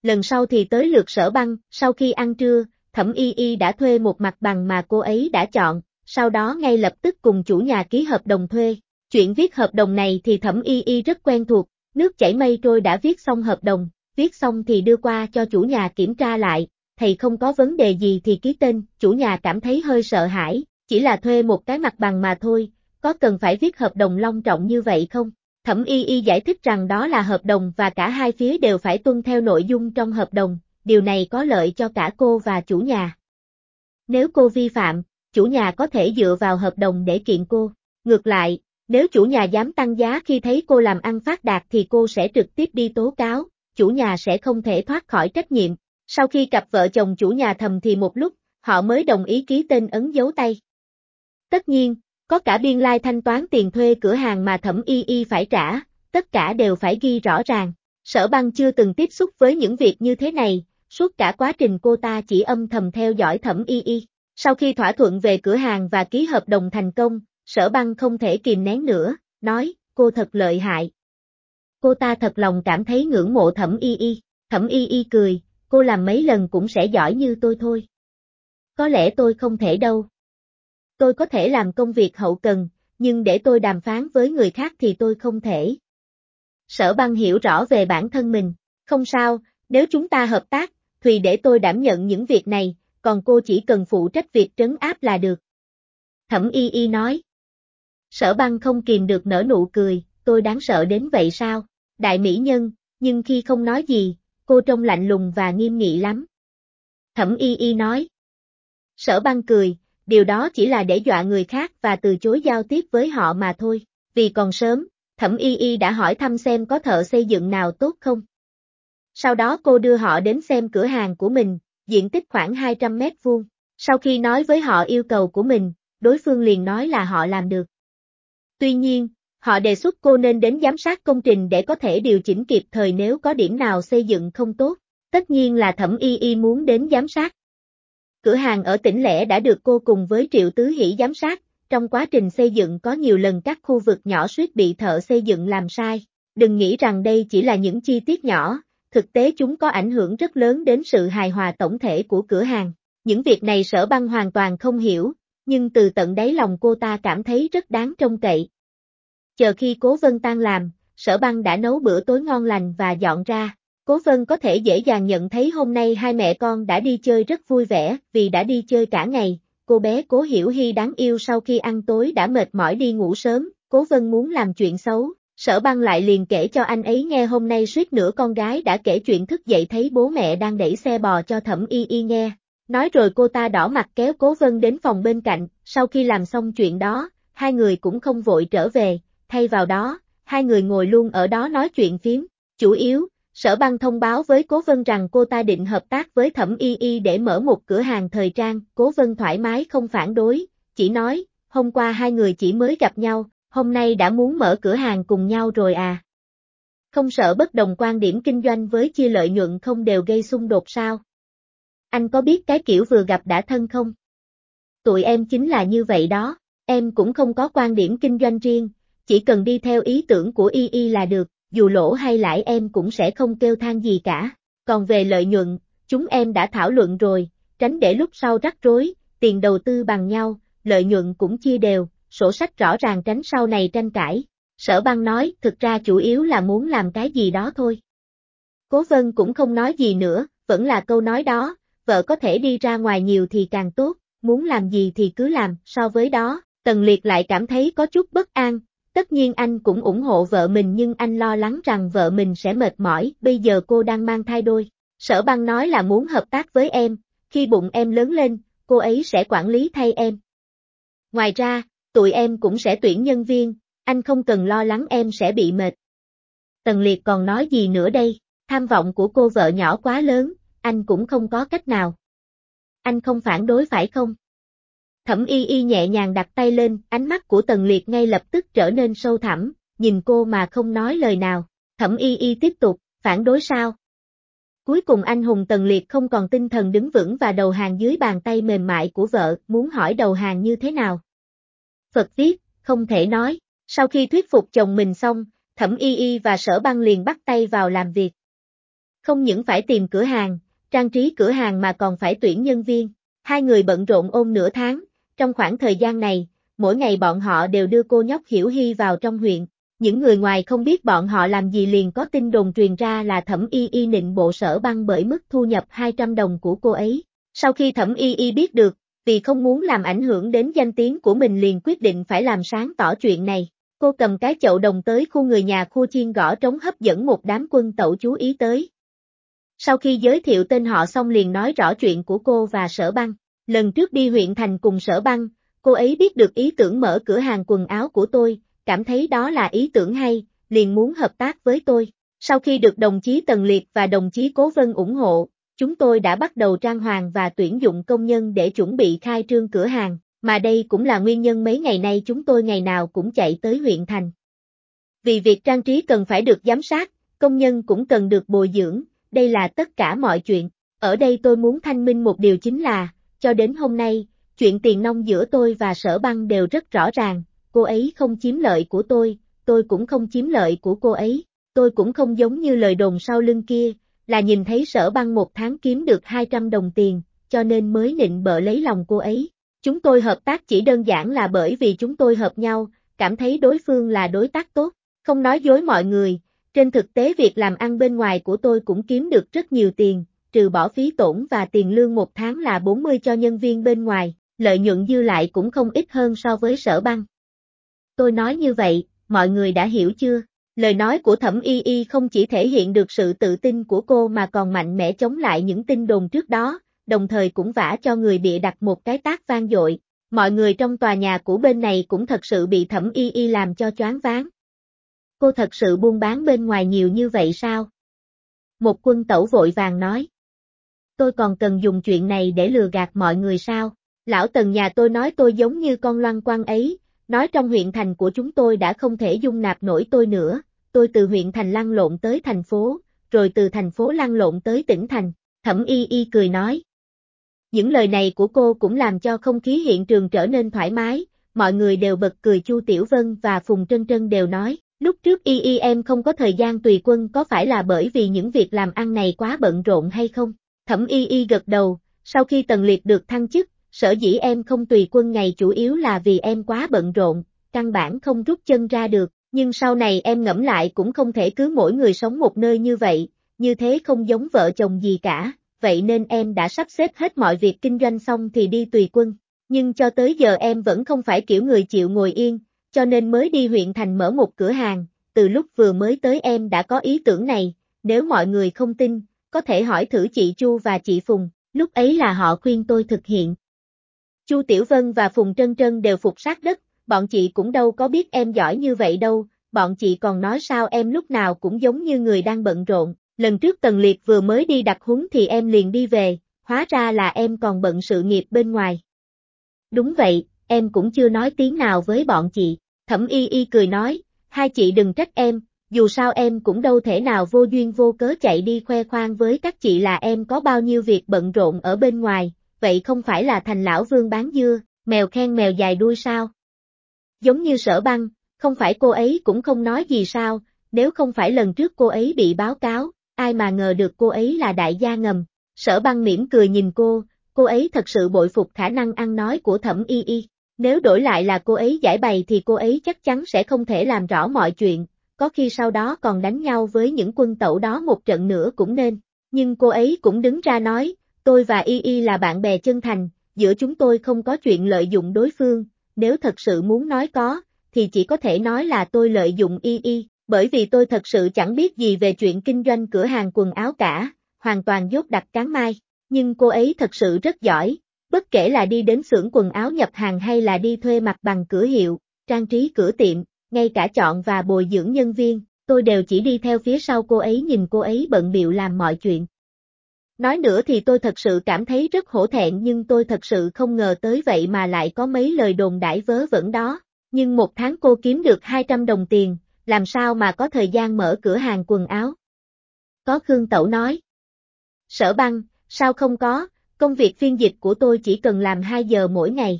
lần sau thì tới lượt Sở Băng. Sau khi ăn trưa, Thẩm Y Y đã thuê một mặt bằng mà cô ấy đã chọn, sau đó ngay lập tức cùng chủ nhà ký hợp đồng thuê. Chuyện viết hợp đồng này thì Thẩm Y Y rất quen thuộc, nước chảy mây trôi đã viết xong hợp đồng, viết xong thì đưa qua cho chủ nhà kiểm tra lại, thầy không có vấn đề gì thì ký tên. Chủ nhà cảm thấy hơi sợ hãi, chỉ là thuê một cái mặt bằng mà thôi, có cần phải viết hợp đồng long trọng như vậy không? Thẩm Y Y giải thích rằng đó là hợp đồng và cả hai phía đều phải tuân theo nội dung trong hợp đồng, điều này có lợi cho cả cô và chủ nhà. Nếu cô vi phạm, chủ nhà có thể dựa vào hợp đồng để kiện cô. Ngược lại, nếu chủ nhà dám tăng giá khi thấy cô làm ăn phát đạt thì cô sẽ trực tiếp đi tố cáo, chủ nhà sẽ không thể thoát khỏi trách nhiệm. Sau khi cặp vợ chồng chủ nhà thầm thì một lúc, họ mới đồng ý ký tên ấn dấu tay. Tất nhiên, có cả biên lai thanh toán tiền thuê cửa hàng mà Thẩm Y Y phải trả, tất cả đều phải ghi rõ ràng. Sở Băng chưa từng tiếp xúc với những việc như thế này, suốt cả quá trình cô ta chỉ âm thầm theo dõi Thẩm Y Y. Sau khi thỏa thuận về cửa hàng và ký hợp đồng thành công, Sở Băng không thể kìm nén nữa, nói, cô thật lợi hại. Cô ta thật lòng cảm thấy ngưỡng mộ Thẩm Y Y. Thẩm Y Y cười, cô làm mấy lần cũng sẽ giỏi như tôi thôi. Có lẽ tôi không thể đâu. Tôi có thể làm công việc hậu cần, nhưng để tôi đàm phán với người khác thì tôi không thể. Sở Băng hiểu rõ về bản thân mình, không sao, nếu chúng ta hợp tác, thì để tôi đảm nhận những việc này, còn cô chỉ cần phụ trách việc trấn áp là được. Thẩm Y Y nói. Sở Băng không kìm được nở nụ cười, tôi đáng sợ đến vậy sao? Đại mỹ nhân, nhưng khi không nói gì, cô trông lạnh lùng và nghiêm nghị lắm. Thẩm Y Y nói. Sở Băng cười, điều đó chỉ là để dọa người khác và từ chối giao tiếp với họ mà thôi. Vì còn sớm, Thẩm Y Y đã hỏi thăm xem có thợ xây dựng nào tốt không. Sau đó cô đưa họ đến xem cửa hàng của mình, diện tích khoảng 200 mét vuông. Sau khi nói với họ yêu cầu của mình, đối phương liền nói là họ làm được. Tuy nhiên, họ đề xuất cô nên đến giám sát công trình để có thể điều chỉnh kịp thời nếu có điểm nào xây dựng không tốt. Tất nhiên là Thẩm Y Y muốn đến giám sát. Cửa hàng ở Tỉnh Lẻ đã được cô cùng với Triệu Tứ Hỷ giám sát, trong quá trình xây dựng có nhiều lần các khu vực nhỏ suýt bị thợ xây dựng làm sai. Đừng nghĩ rằng đây chỉ là những chi tiết nhỏ, thực tế chúng có ảnh hưởng rất lớn đến sự hài hòa tổng thể của cửa hàng. Những việc này Sở Băng hoàn toàn không hiểu, nhưng từ tận đáy lòng cô ta cảm thấy rất đáng trông cậy. Chờ khi Cố Vân tan làm, Sở Băng đã nấu bữa tối ngon lành và dọn ra. Cố Vân có thể dễ dàng nhận thấy hôm nay hai mẹ con đã đi chơi rất vui vẻ, vì đã đi chơi cả ngày. Cô bé Cố Hiểu Hi đáng yêu sau khi ăn tối đã mệt mỏi đi ngủ sớm, Cố Vân muốn làm chuyện xấu. Sở Băng lại liền kể cho anh ấy nghe hôm nay suýt nữa con gái đã kể chuyện thức dậy thấy bố mẹ đang đẩy xe bò cho Thẩm Y Y nghe. Nói rồi cô ta đỏ mặt kéo Cố Vân đến phòng bên cạnh, sau khi làm xong chuyện đó, hai người cũng không vội trở về, thay vào đó, hai người ngồi luôn ở đó nói chuyện phiếm. Chủ yếu, Sở Băng thông báo với Cố Vân rằng cô ta định hợp tác với Thẩm Y Y để mở một cửa hàng thời trang. Cố Vân thoải mái không phản đối, chỉ nói, hôm qua hai người chỉ mới gặp nhau, hôm nay đã muốn mở cửa hàng cùng nhau rồi à? Không sợ bất đồng quan điểm kinh doanh với chia lợi nhuận không đều gây xung đột sao? Anh có biết cái kiểu vừa gặp đã thân không? Tụi em chính là như vậy đó, em cũng không có quan điểm kinh doanh riêng, chỉ cần đi theo ý tưởng của Y Y là được, dù lỗ hay lãi em cũng sẽ không kêu than gì cả. Còn về lợi nhuận, chúng em đã thảo luận rồi, tránh để lúc sau rắc rối, tiền đầu tư bằng nhau, lợi nhuận cũng chia đều, sổ sách rõ ràng tránh sau này tranh cãi. Sở Băng nói, thực ra chủ yếu là muốn làm cái gì đó thôi. Cố Vân cũng không nói gì nữa, vẫn là câu nói đó, vợ có thể đi ra ngoài nhiều thì càng tốt, muốn làm gì thì cứ làm. So với đó, Tần Liệt lại cảm thấy có chút bất an. Tất nhiên anh cũng ủng hộ vợ mình nhưng anh lo lắng rằng vợ mình sẽ mệt mỏi, bây giờ cô đang mang thai đôi. Sở Băng nói là muốn hợp tác với em, khi bụng em lớn lên, cô ấy sẽ quản lý thay em. Ngoài ra, tụi em cũng sẽ tuyển nhân viên, anh không cần lo lắng em sẽ bị mệt. Tần Liệt còn nói gì nữa đây, tham vọng của cô vợ nhỏ quá lớn, anh cũng không có cách nào. Anh không phản đối phải không? Thẩm Y Y nhẹ nhàng đặt tay lên, ánh mắt của Tần Liệt ngay lập tức trở nên sâu thẳm, nhìn cô mà không nói lời nào. Thẩm Y Y tiếp tục, phản đối sao? Cuối cùng anh hùng Tần Liệt không còn tinh thần đứng vững và đầu hàng dưới bàn tay mềm mại của vợ, muốn hỏi đầu hàng như thế nào? Phật viết, không thể nói. Sau khi thuyết phục chồng mình xong, Thẩm Y Y và Sở Băng liền bắt tay vào làm việc. Không những phải tìm cửa hàng, trang trí cửa hàng mà còn phải tuyển nhân viên. Hai người bận rộn ôm nửa tháng, trong khoảng thời gian này, mỗi ngày bọn họ đều đưa cô nhóc Hiểu Hy vào trong huyện. Những người ngoài không biết bọn họ làm gì liền có tin đồn truyền ra là Thẩm Y Y nịnh bộ Sở Băng bởi mức thu nhập 200 đồng của cô ấy. Sau khi Thẩm Y Y biết được, vì không muốn làm ảnh hưởng đến danh tiếng của mình liền quyết định phải làm sáng tỏ chuyện này. Cô cầm cái chậu đồng tới khu người nhà khu chiên gõ trống hấp dẫn một đám quân tẩu chú ý tới. Sau khi giới thiệu tên họ xong liền nói rõ chuyện của cô và Sở Băng. Lần trước đi huyện thành cùng Sở Băng, cô ấy biết được ý tưởng mở cửa hàng quần áo của tôi, cảm thấy đó là ý tưởng hay, liền muốn hợp tác với tôi. Sau khi được đồng chí Tần Liệt và đồng chí Cố Vân ủng hộ, chúng tôi đã bắt đầu trang hoàng và tuyển dụng công nhân để chuẩn bị khai trương cửa hàng, mà đây cũng là nguyên nhân mấy ngày nay chúng tôi ngày nào cũng chạy tới huyện thành. Vì việc trang trí cần phải được giám sát, công nhân cũng cần được bồi dưỡng, đây là tất cả mọi chuyện. Ở đây tôi muốn thanh minh một điều chính là, cho đến hôm nay, chuyện tiền nong giữa tôi và Sở Băng đều rất rõ ràng, cô ấy không chiếm lợi của tôi cũng không chiếm lợi của cô ấy, tôi cũng không giống như lời đồn sau lưng kia, là nhìn thấy Sở Băng một tháng kiếm được 200 đồng tiền, cho nên mới nịnh bợ lấy lòng cô ấy. Chúng tôi hợp tác chỉ đơn giản là bởi vì chúng tôi hợp nhau, cảm thấy đối phương là đối tác tốt, không nói dối mọi người, trên thực tế việc làm ăn bên ngoài của tôi cũng kiếm được rất nhiều tiền, trừ bỏ phí tổn và tiền lương một tháng là 40 cho nhân viên bên ngoài, lợi nhuận dư lại cũng không ít hơn so với Sở Băng. Tôi nói như vậy, mọi người đã hiểu chưa? Lời nói của Thẩm Y Y không chỉ thể hiện được sự tự tin của cô mà còn mạnh mẽ chống lại những tin đồn trước đó, đồng thời cũng vả cho người bịa đặt một cái tát vang dội. Mọi người trong tòa nhà của bên này cũng thật sự bị Thẩm Y Y làm cho choáng váng. Cô thật sự buôn bán bên ngoài nhiều như vậy sao? Một quân tẩu vội vàng nói. Tôi còn cần dùng chuyện này để lừa gạt mọi người sao? Lão Tần nhà tôi nói tôi giống như con loan quăng ấy, nói trong huyện thành của chúng tôi đã không thể dung nạp nổi tôi nữa, tôi từ huyện thành lăn lộn tới thành phố, rồi từ thành phố lăn lộn tới tỉnh thành, Thẩm Y Y cười nói. Những lời này của cô cũng làm cho không khí hiện trường trở nên thoải mái, mọi người đều bật cười. Chu Tiểu Vân và Phùng Trân Trân đều nói, lúc trước Y Y em không có thời gian tùy quân có phải là bởi vì những việc làm ăn này quá bận rộn hay không? Thẩm Y Y gật đầu, sau khi Tần Liệt được thăng chức, sở dĩ em không tùy quân ngày chủ yếu là vì em quá bận rộn, căn bản không rút chân ra được, nhưng sau này em ngẫm lại cũng không thể cứ mỗi người sống một nơi như vậy, như thế không giống vợ chồng gì cả, vậy nên em đã sắp xếp hết mọi việc kinh doanh xong thì đi tùy quân, nhưng cho tới giờ em vẫn không phải kiểu người chịu ngồi yên, cho nên mới đi huyện thành mở một cửa hàng, từ lúc vừa mới tới em đã có ý tưởng này, nếu mọi người không tin, có thể hỏi thử chị Chu và chị Phùng, lúc ấy là họ khuyên tôi thực hiện. Chu Tiểu Vân và Phùng Trân Trân đều phục sát đất, bọn chị cũng đâu có biết em giỏi như vậy đâu, bọn chị còn nói sao em lúc nào cũng giống như người đang bận rộn, lần trước Tần Liệt vừa mới đi đặt huấn thì em liền đi về, hóa ra là em còn bận sự nghiệp bên ngoài. Đúng vậy, em cũng chưa nói tiếng nào với bọn chị, Thẩm Y Y cười nói, hai chị đừng trách em, dù sao em cũng đâu thể nào vô duyên vô cớ chạy đi khoe khoang với các chị là em có bao nhiêu việc bận rộn ở bên ngoài, vậy không phải là thành lão vương bán dưa, mèo khen mèo dài đuôi sao? Giống như Sở Băng, không phải cô ấy cũng không nói gì sao, nếu không phải lần trước cô ấy bị báo cáo, ai mà ngờ được cô ấy là đại gia ngầm. Sở Băng mỉm cười nhìn cô ấy thật sự bội phục khả năng ăn nói của Thẩm Y Y. Nếu đổi lại là cô ấy giải bày thì cô ấy chắc chắn sẽ không thể làm rõ mọi chuyện, có khi sau đó còn đánh nhau với những quân tẩu đó một trận nữa cũng nên. Nhưng cô ấy cũng đứng ra nói, tôi và Y Y là bạn bè chân thành, giữa chúng tôi không có chuyện lợi dụng đối phương, nếu thật sự muốn nói có, thì chỉ có thể nói là tôi lợi dụng Y Y, bởi vì tôi thật sự chẳng biết gì về chuyện kinh doanh cửa hàng quần áo cả, hoàn toàn dốt đặt cán mai, nhưng cô ấy thật sự rất giỏi, bất kể là đi đến xưởng quần áo nhập hàng hay là đi thuê mặt bằng cửa hiệu, trang trí cửa tiệm, ngay cả chọn và bồi dưỡng nhân viên, tôi đều chỉ đi theo phía sau cô ấy nhìn cô ấy bận bịu làm mọi chuyện. Nói nữa thì tôi thật sự cảm thấy rất hổ thẹn nhưng tôi thật sự không ngờ tới vậy mà lại có mấy lời đồn đãi vớ vẩn đó, nhưng một tháng cô kiếm được 200 đồng tiền, làm sao mà có thời gian mở cửa hàng quần áo? Có Khương Tẩu nói. Sở Băng, sao không có, công việc phiên dịch của tôi chỉ cần làm 2 giờ mỗi ngày.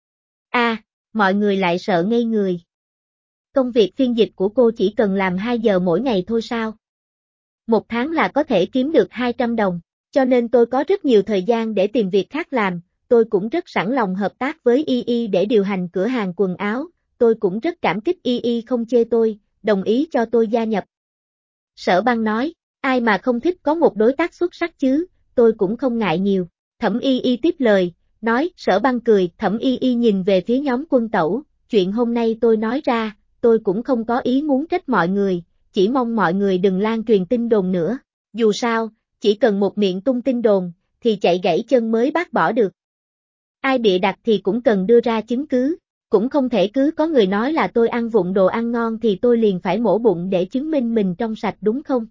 Mọi người lại sợ ngây người. Công việc phiên dịch của cô chỉ cần làm 2 giờ mỗi ngày thôi sao? một tháng là có thể kiếm được 200 đồng, cho nên tôi có rất nhiều thời gian để tìm việc khác làm, tôi cũng rất sẵn lòng hợp tác với Y để điều hành cửa hàng quần áo, tôi cũng rất cảm kích Y không chê tôi, đồng ý cho tôi gia nhập. Sở Băng nói, ai mà không thích có một đối tác xuất sắc chứ, tôi cũng không ngại nhiều. Thẩm Y tiếp lời, nói, Sở Băng cười, Thẩm Y nhìn về phía nhóm Quân Tẩu, chuyện hôm nay tôi nói ra, tôi cũng không có ý muốn trách mọi người, chỉ mong mọi người đừng lan truyền tin đồn nữa. Dù sao, chỉ cần một miệng tung tin đồn, thì chạy gãy chân mới bác bỏ được. Ai bịa đặt thì cũng cần đưa ra chứng cứ, cũng không thể cứ có người nói là tôi ăn vụng đồ ăn ngon thì tôi liền phải mổ bụng để chứng minh mình trong sạch đúng không?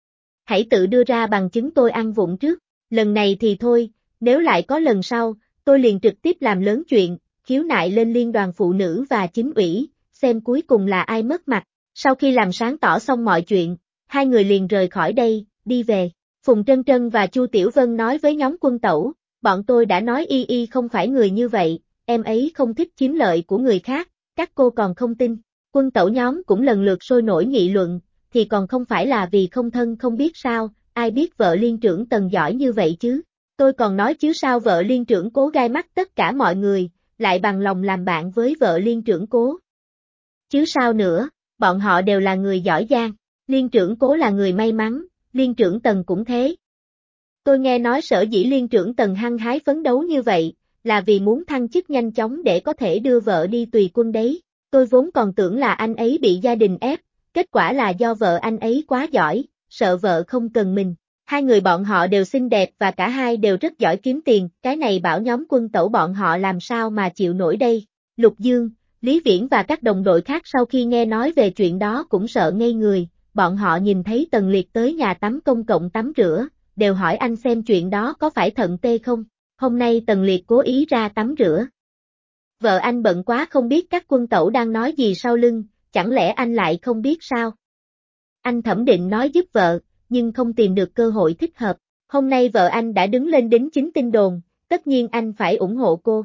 Hãy tự đưa ra bằng chứng tôi ăn vụng trước, lần này thì thôi, nếu lại có lần sau, tôi liền trực tiếp làm lớn chuyện, khiếu nại lên Liên đoàn Phụ nữ và Chính ủy, xem cuối cùng là ai mất mặt. Sau khi làm sáng tỏ xong mọi chuyện, hai người liền rời khỏi đây, đi về. Phùng Trân Trân và Chu Tiểu Vân nói với nhóm Quân Tẩu, bọn tôi đã nói Y không phải người như vậy, em ấy không thích chiếm lợi của người khác, các cô còn không tin. Quân Tẩu nhóm cũng lần lượt sôi nổi nghị luận, thì còn không phải là vì không thân không biết sao, ai biết vợ liên trưởng Tần giỏi như vậy chứ. Tôi còn nói chứ sao vợ liên trưởng Cố gai mắt tất cả mọi người, lại bằng lòng làm bạn với vợ liên trưởng Cố. Chứ sao nữa, bọn họ đều là người giỏi giang, liên trưởng Cố là người may mắn, liên trưởng Tần cũng thế. Tôi nghe nói sở dĩ liên trưởng Tần hăng hái phấn đấu như vậy, là vì muốn thăng chức nhanh chóng để có thể đưa vợ đi tùy quân đấy. Tôi vốn còn tưởng là anh ấy bị gia đình ép, kết quả là do vợ anh ấy quá giỏi, sợ vợ không cần mình. Hai người bọn họ đều xinh đẹp và cả hai đều rất giỏi kiếm tiền, cái này bảo nhóm Quân Tẩu bọn họ làm sao mà chịu nổi đây. Lục Dương, Lý Viễn và các đồng đội khác sau khi nghe nói về chuyện đó cũng sợ ngây người, bọn họ nhìn thấy Tần Liệt tới nhà tắm công cộng tắm rửa, đều hỏi anh xem chuyện đó có phải thận tê không. Hôm nay Tần Liệt cố ý ra tắm rửa. Vợ anh bận quá không biết các Quân Tẩu đang nói gì sau lưng, chẳng lẽ anh lại không biết sao? Anh Thẩm định nói giúp vợ, nhưng không tìm được cơ hội thích hợp. Hôm nay vợ anh đã đứng lên đính chính tin đồn, tất nhiên anh phải ủng hộ cô.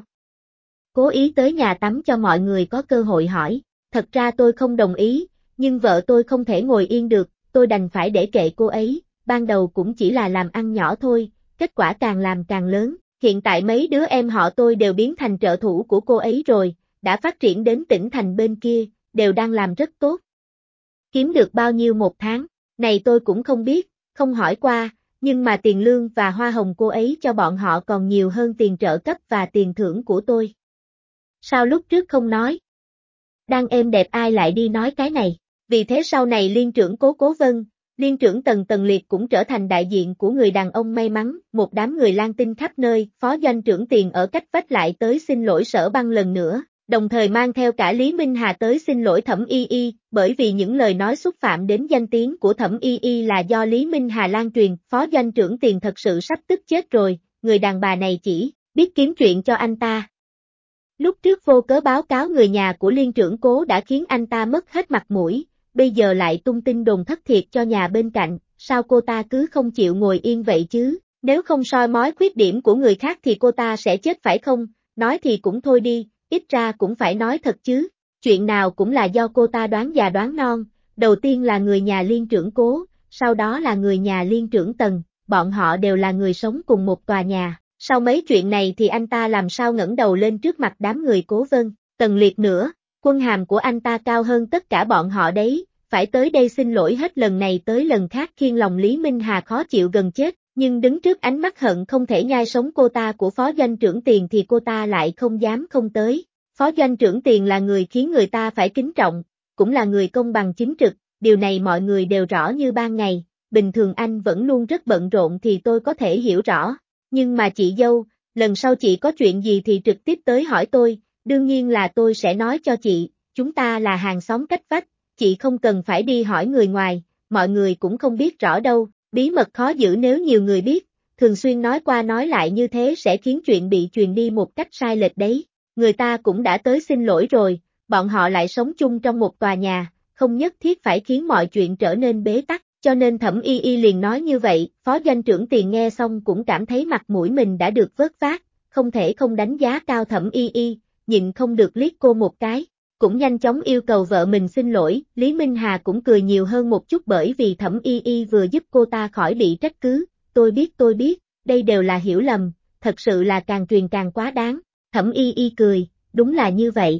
Cố ý tới nhà tắm cho mọi người có cơ hội hỏi, thật ra tôi không đồng ý, nhưng vợ tôi không thể ngồi yên được, tôi đành phải để kệ cô ấy, ban đầu cũng chỉ là làm ăn nhỏ thôi, kết quả càng làm càng lớn, hiện tại mấy đứa em họ tôi đều biến thành trợ thủ của cô ấy rồi, đã phát triển đến tỉnh thành bên kia, đều đang làm rất tốt. Kiếm được bao nhiêu một tháng, này tôi cũng không biết, không hỏi qua, nhưng mà tiền lương và hoa hồng cô ấy cho bọn họ còn nhiều hơn tiền trợ cấp và tiền thưởng của tôi. Sao lúc trước không nói? Đang êm đẹp ai lại đi nói cái này, vì thế sau này liên trưởng Cố Vân, liên trưởng Tần Liệt cũng trở thành đại diện của người đàn ông may mắn, một đám người lan tin khắp nơi, phó doanh trưởng Tiền ở cách vách lại tới xin lỗi Sở Băng lần nữa, đồng thời mang theo cả Lý Minh Hà tới xin lỗi Thẩm Y, bởi vì những lời nói xúc phạm đến danh tiếng của Thẩm Y là do Lý Minh Hà lan truyền, phó doanh trưởng Tiền thật sự sắp tức chết rồi, người đàn bà này chỉ biết kiếm chuyện cho anh ta. Lúc trước vô cớ báo cáo người nhà của liên trưởng Cố đã khiến anh ta mất hết mặt mũi, bây giờ lại tung tin đồn thất thiệt cho nhà bên cạnh, sao cô ta cứ không chịu ngồi yên vậy chứ, nếu không soi mói khuyết điểm của người khác thì cô ta sẽ chết phải không, nói thì cũng thôi đi, ít ra cũng phải nói thật chứ, chuyện nào cũng là do cô ta đoán già đoán non, đầu tiên là người nhà liên trưởng Cố, sau đó là người nhà liên trưởng Tần, bọn họ đều là người sống cùng một tòa nhà. Sau mấy chuyện này thì anh ta làm sao ngẩng đầu lên trước mặt đám người Cố Vân, Tần Liệt nữa, quân hàm của anh ta cao hơn tất cả bọn họ đấy, phải tới đây xin lỗi hết lần này tới lần khác khiến lòng Lý Minh Hà khó chịu gần chết, nhưng đứng trước ánh mắt hận không thể nhai sống cô ta của phó doanh trưởng Tiền thì cô ta lại không dám không tới. Phó doanh trưởng Tiền là người khiến người ta phải kính trọng, cũng là người công bằng chính trực, điều này mọi người đều rõ như ban ngày, bình thường anh vẫn luôn rất bận rộn thì tôi có thể hiểu rõ. Nhưng mà chị dâu, lần sau chị có chuyện gì thì trực tiếp tới hỏi tôi, đương nhiên là tôi sẽ nói cho chị, chúng ta là hàng xóm cách vách, chị không cần phải đi hỏi người ngoài, mọi người cũng không biết rõ đâu, bí mật khó giữ nếu nhiều người biết, thường xuyên nói qua nói lại như thế sẽ khiến chuyện bị truyền đi một cách sai lệch đấy, người ta cũng đã tới xin lỗi rồi, bọn họ lại sống chung trong một tòa nhà, không nhất thiết phải khiến mọi chuyện trở nên bế tắc. Cho nên Thẩm Y liền nói như vậy, phó doanh trưởng Tiền nghe xong cũng cảm thấy mặt mũi mình đã được vớt vát, không thể không đánh giá cao Thẩm Y, nhịn không được liếc cô một cái. cũng nhanh chóng yêu cầu vợ mình xin lỗi, Lý Minh Hà cũng cười nhiều hơn một chút bởi vì Thẩm Y Y vừa giúp cô ta khỏi bị trách cứ, tôi biết, đây đều là hiểu lầm, thật sự là càng truyền càng quá đáng, Thẩm Y Y cười, đúng là như vậy.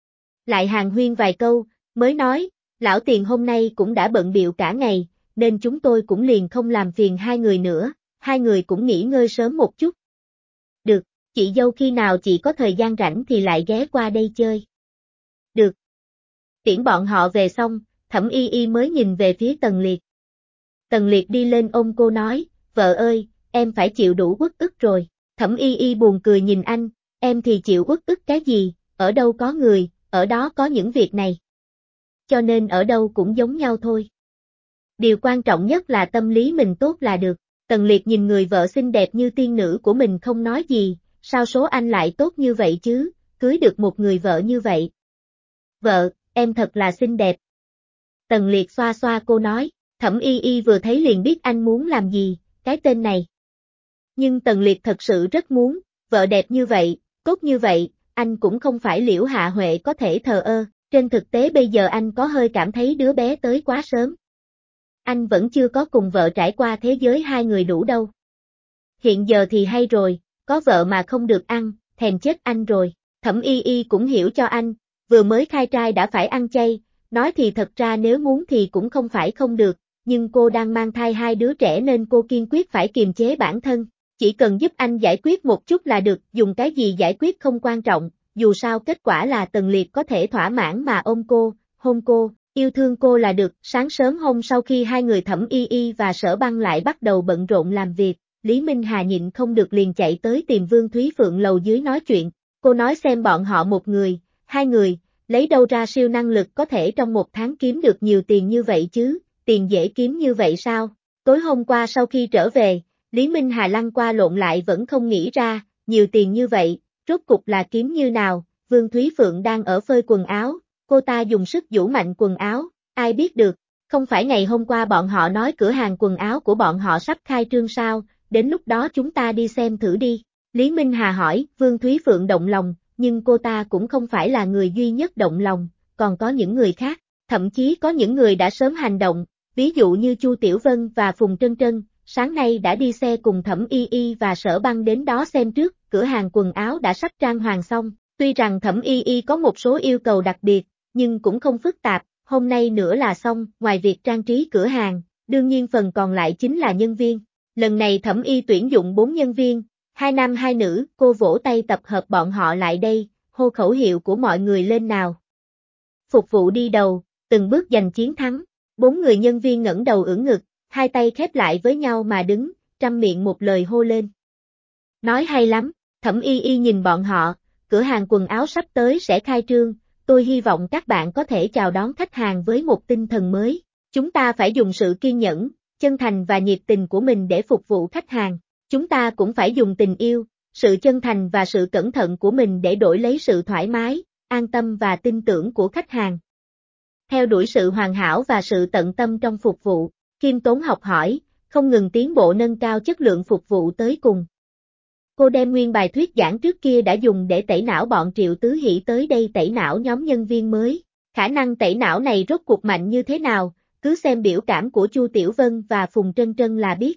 Lại hàn huyên vài câu, mới nói, lão Tiền hôm nay cũng đã bận bịu cả ngày, nên chúng tôi cũng liền không làm phiền hai người nữa, hai người cũng nghỉ ngơi sớm một chút. Được, chị dâu khi nào chị có thời gian rảnh thì lại ghé qua đây chơi. Được. Tiễn bọn họ về xong, Thẩm Y Y mới nhìn về phía Tần Liệt. Tần Liệt đi lên ôm cô nói, vợ ơi, em phải chịu đủ uất ức rồi. Thẩm Y Y buồn cười nhìn anh, em thì chịu uất ức cái gì, ở đâu có người, ở đó có những việc này. Cho nên ở đâu cũng giống nhau thôi. Điều quan trọng nhất là tâm lý mình tốt là được. Tần Liệt nhìn người vợ xinh đẹp như tiên nữ của mình không nói gì, sao số anh lại tốt như vậy chứ, cưới được một người vợ như vậy. Vợ, em thật là xinh đẹp. Tần Liệt xoa xoa cô nói, Thẩm Y Y vừa thấy liền biết anh muốn làm gì, cái tên này. Nhưng Tần Liệt thật sự rất muốn, vợ đẹp như vậy, tốt như vậy, anh cũng không phải Liễu Hạ Huệ có thể thờ ơ, trên thực tế bây giờ anh có hơi cảm thấy đứa bé tới quá sớm. Anh vẫn chưa có cùng vợ trải qua thế giới hai người đủ đâu. Hiện giờ thì hay rồi, có vợ mà không được ăn, thèm chết anh rồi, Thẩm Y Y cũng hiểu cho anh, vừa mới khai trai đã phải ăn chay, nói thì thật ra nếu muốn thì cũng không phải không được, nhưng cô đang mang thai hai đứa trẻ nên cô kiên quyết phải kiềm chế bản thân, chỉ cần giúp anh giải quyết một chút là được, dùng cái gì giải quyết không quan trọng, dù sao kết quả là Tần Liệt có thể thỏa mãn mà ôm cô, hôn cô, yêu thương cô là được. Sáng sớm hôm sau khi hai người Thẩm Y Y và Sở Băng lại bắt đầu bận rộn làm việc, Lý Minh Hà nhịn không được liền chạy tới tìm Vương Thúy Phượng lầu dưới nói chuyện, cô nói xem bọn họ một người, hai người, lấy đâu ra siêu năng lực có thể trong một tháng kiếm được nhiều tiền như vậy chứ, tiền dễ kiếm như vậy sao? Tối hôm qua sau khi trở về, Lý Minh Hà lăn qua lộn lại vẫn không nghĩ ra, nhiều tiền như vậy, rốt cục là kiếm như nào, Vương Thúy Phượng đang ở phơi quần áo, cô ta dùng sức giũ mạnh quần áo, ai biết được, không phải ngày hôm qua bọn họ nói cửa hàng quần áo của bọn họ sắp khai trương sao, đến lúc đó chúng ta đi xem thử đi. Lý Minh Hà hỏi, Vương Thúy Phượng động lòng, nhưng cô ta cũng không phải là người duy nhất động lòng, còn có những người khác, thậm chí có những người đã sớm hành động, ví dụ như Chu Tiểu Vân và Phùng Trân Trân, sáng nay đã đi xe cùng Thẩm Y Y và Sở Băng đến đó xem trước, cửa hàng quần áo đã sắp trang hoàng xong, tuy rằng Thẩm Y Y có một số yêu cầu đặc biệt, nhưng cũng không phức tạp, hôm nay nữa là xong, ngoài việc trang trí cửa hàng, đương nhiên phần còn lại chính là nhân viên. Lần này Thẩm Y tuyển dụng 4 nhân viên, 2 nam 2 nữ, cô vỗ tay tập hợp bọn họ lại đây, hô khẩu hiệu của mọi người lên nào. Phục vụ đi đầu, từng bước giành chiến thắng, 4 người nhân viên ngẩng đầu ưỡn ngực, hai tay khép lại với nhau mà đứng, trăm miệng một lời hô lên. Nói hay lắm, Thẩm Y Y nhìn bọn họ, cửa hàng quần áo sắp tới sẽ khai trương, tôi hy vọng các bạn có thể chào đón khách hàng với một tinh thần mới, chúng ta phải dùng sự kiên nhẫn, chân thành và nhiệt tình của mình để phục vụ khách hàng. Chúng ta cũng phải dùng tình yêu, sự chân thành và sự cẩn thận của mình để đổi lấy sự thoải mái, an tâm và tin tưởng của khách hàng. Theo đuổi sự hoàn hảo và sự tận tâm trong phục vụ, khiêm tốn học hỏi, không ngừng tiến bộ nâng cao chất lượng phục vụ tới cùng. Cô đem nguyên bài thuyết giảng trước kia đã dùng để tẩy não bọn Triệu Tứ Hỷ tới đây tẩy não nhóm nhân viên mới. Khả năng tẩy não này rốt cuộc mạnh như thế nào, cứ xem biểu cảm của Chu Tiểu Vân và Phùng Trân Trân là biết.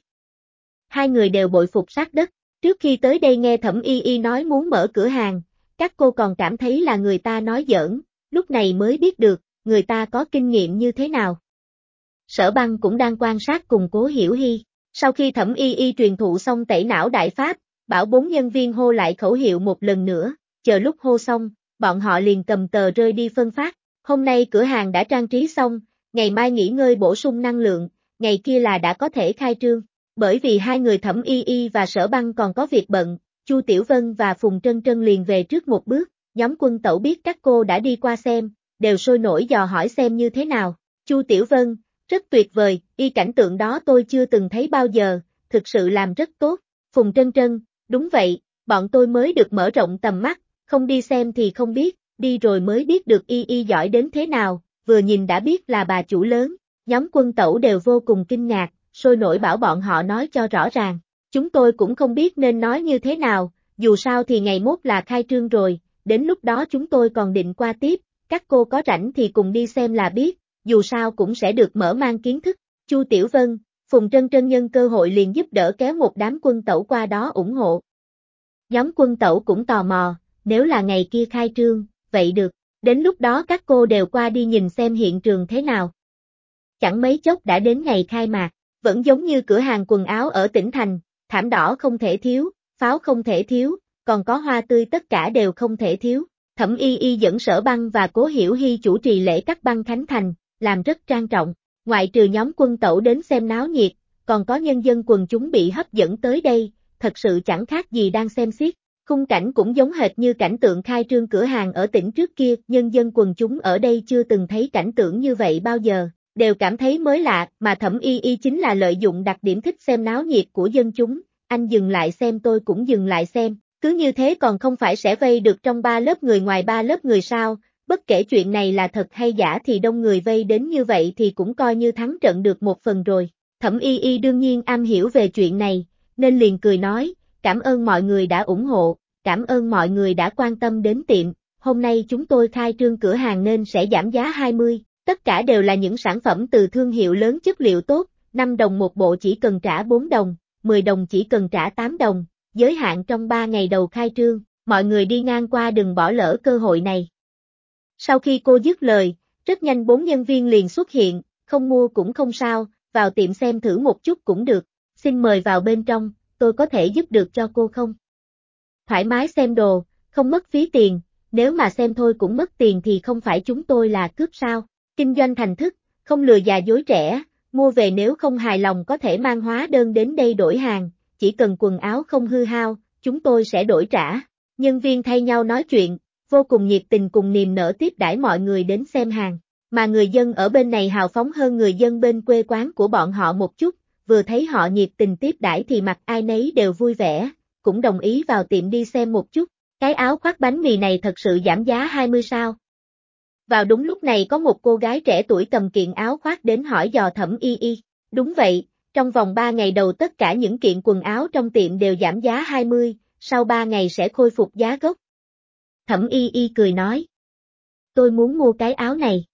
Hai người đều bội phục sát đất, trước khi tới đây nghe Thẩm Y Y nói muốn mở cửa hàng, các cô còn cảm thấy là người ta nói giỡn, lúc này mới biết được, người ta có kinh nghiệm như thế nào. Sở Băng cũng đang quan sát cùng Cố Hiểu Hy, sau khi Thẩm Y Y truyền thụ xong tẩy não đại pháp, bảo 4 nhân viên hô lại khẩu hiệu một lần nữa, chờ lúc hô xong, bọn họ liền cầm tờ rơi đi phân phát, hôm nay cửa hàng đã trang trí xong, ngày mai nghỉ ngơi bổ sung năng lượng, ngày kia là đã có thể khai trương. Bởi vì hai người Thẩm Y Y và Sở Băng còn có việc bận, Chu Tiểu Vân và Phùng Trân Trân liền về trước một bước, nhóm Quân Tẩu biết các cô đã đi qua xem, đều sôi nổi dò hỏi xem như thế nào. Chu Tiểu Vân, rất tuyệt vời, y cảnh tượng đó tôi chưa từng thấy bao giờ, thực sự làm rất tốt. Phùng Trân Trân, đúng vậy, bọn tôi mới được mở rộng tầm mắt, không đi xem thì không biết, đi rồi mới biết được y y giỏi đến thế nào, vừa nhìn đã biết là bà chủ lớn. Nhóm Quân Tẩu đều vô cùng kinh ngạc, sôi nổi bảo bọn họ nói cho rõ ràng. Chúng tôi cũng không biết nên nói như thế nào, dù sao thì ngày mốt là khai trương rồi, đến lúc đó chúng tôi còn định qua tiếp, các cô có rảnh thì cùng đi xem là biết, dù sao cũng sẽ được mở mang kiến thức. Chu Tiểu Vân, Phùng Trân Trân nhân cơ hội liền giúp đỡ kéo một đám quân tẩu qua đó ủng hộ. Nhóm quân tẩu cũng tò mò, nếu là ngày kia khai trương, vậy được, đến lúc đó các cô đều qua đi nhìn xem hiện trường thế nào. Chẳng mấy chốc đã đến ngày khai mạc, vẫn giống như cửa hàng quần áo ở tỉnh thành, thảm đỏ không thể thiếu, pháo không thể thiếu, còn có hoa tươi tất cả đều không thể thiếu. Thẩm Y Y dẫn Sở Băng và Cố Hiểu Hy chủ trì lễ cắt băng khánh thành, làm rất trang trọng. Ngoại trừ nhóm quân tẩu đến xem náo nhiệt, còn có nhân dân quần chúng bị hấp dẫn tới đây, thật sự chẳng khác gì đang xem xiếc. Khung cảnh cũng giống hệt như cảnh tượng khai trương cửa hàng ở tỉnh trước kia, nhân dân quần chúng ở đây chưa từng thấy cảnh tượng như vậy bao giờ, đều cảm thấy mới lạ, mà Thẩm Y Y chính là lợi dụng đặc điểm thích xem náo nhiệt của dân chúng, anh dừng lại xem tôi cũng dừng lại xem, cứ như thế còn không phải sẽ vây được trong 3 lớp người ngoài 3 lớp người sao, bất kể chuyện này là thật hay giả thì đông người vây đến như vậy thì cũng coi như thắng trận được một phần rồi. Thẩm Y Y đương nhiên am hiểu về chuyện này, nên liền cười nói, cảm ơn mọi người đã ủng hộ, cảm ơn mọi người đã quan tâm đến tiệm, hôm nay chúng tôi khai trương cửa hàng nên sẽ giảm giá 20, tất cả đều là những sản phẩm từ thương hiệu lớn chất liệu tốt, 5 đồng một bộ chỉ cần trả 4 đồng, 10 đồng chỉ cần trả 8 đồng, giới hạn trong 3 ngày đầu khai trương, mọi người đi ngang qua đừng bỏ lỡ cơ hội này. Sau khi cô dứt lời, rất nhanh 4 nhân viên liền xuất hiện, không mua cũng không sao, vào tiệm xem thử một chút cũng được, xin mời vào bên trong, tôi có thể giúp được cho cô không? Thoải mái xem đồ, không mất phí tiền, nếu mà xem thôi cũng mất tiền thì không phải chúng tôi là cướp sao? Kinh doanh thành thức, không lừa già dối trẻ, mua về nếu không hài lòng có thể mang hóa đơn đến đây đổi hàng, chỉ cần quần áo không hư hao, chúng tôi sẽ đổi trả. Nhân viên thay nhau nói chuyện, vô cùng nhiệt tình cùng niềm nở tiếp đãi mọi người đến xem hàng, mà người dân ở bên này hào phóng hơn người dân bên quê quán của bọn họ một chút, vừa thấy họ nhiệt tình tiếp đãi thì mặt ai nấy đều vui vẻ, cũng đồng ý vào tiệm đi xem một chút, cái áo khoác bánh mì này thật sự giảm giá 20 sao. Vào đúng lúc này có một cô gái trẻ tuổi cầm kiện áo khoác đến hỏi dò Thẩm Y Y, đúng vậy, trong vòng 3 ngày đầu tất cả những kiện quần áo trong tiệm đều giảm giá 20, sau 3 ngày sẽ khôi phục giá gốc. Thẩm Y Y cười nói, tôi muốn mua cái áo này.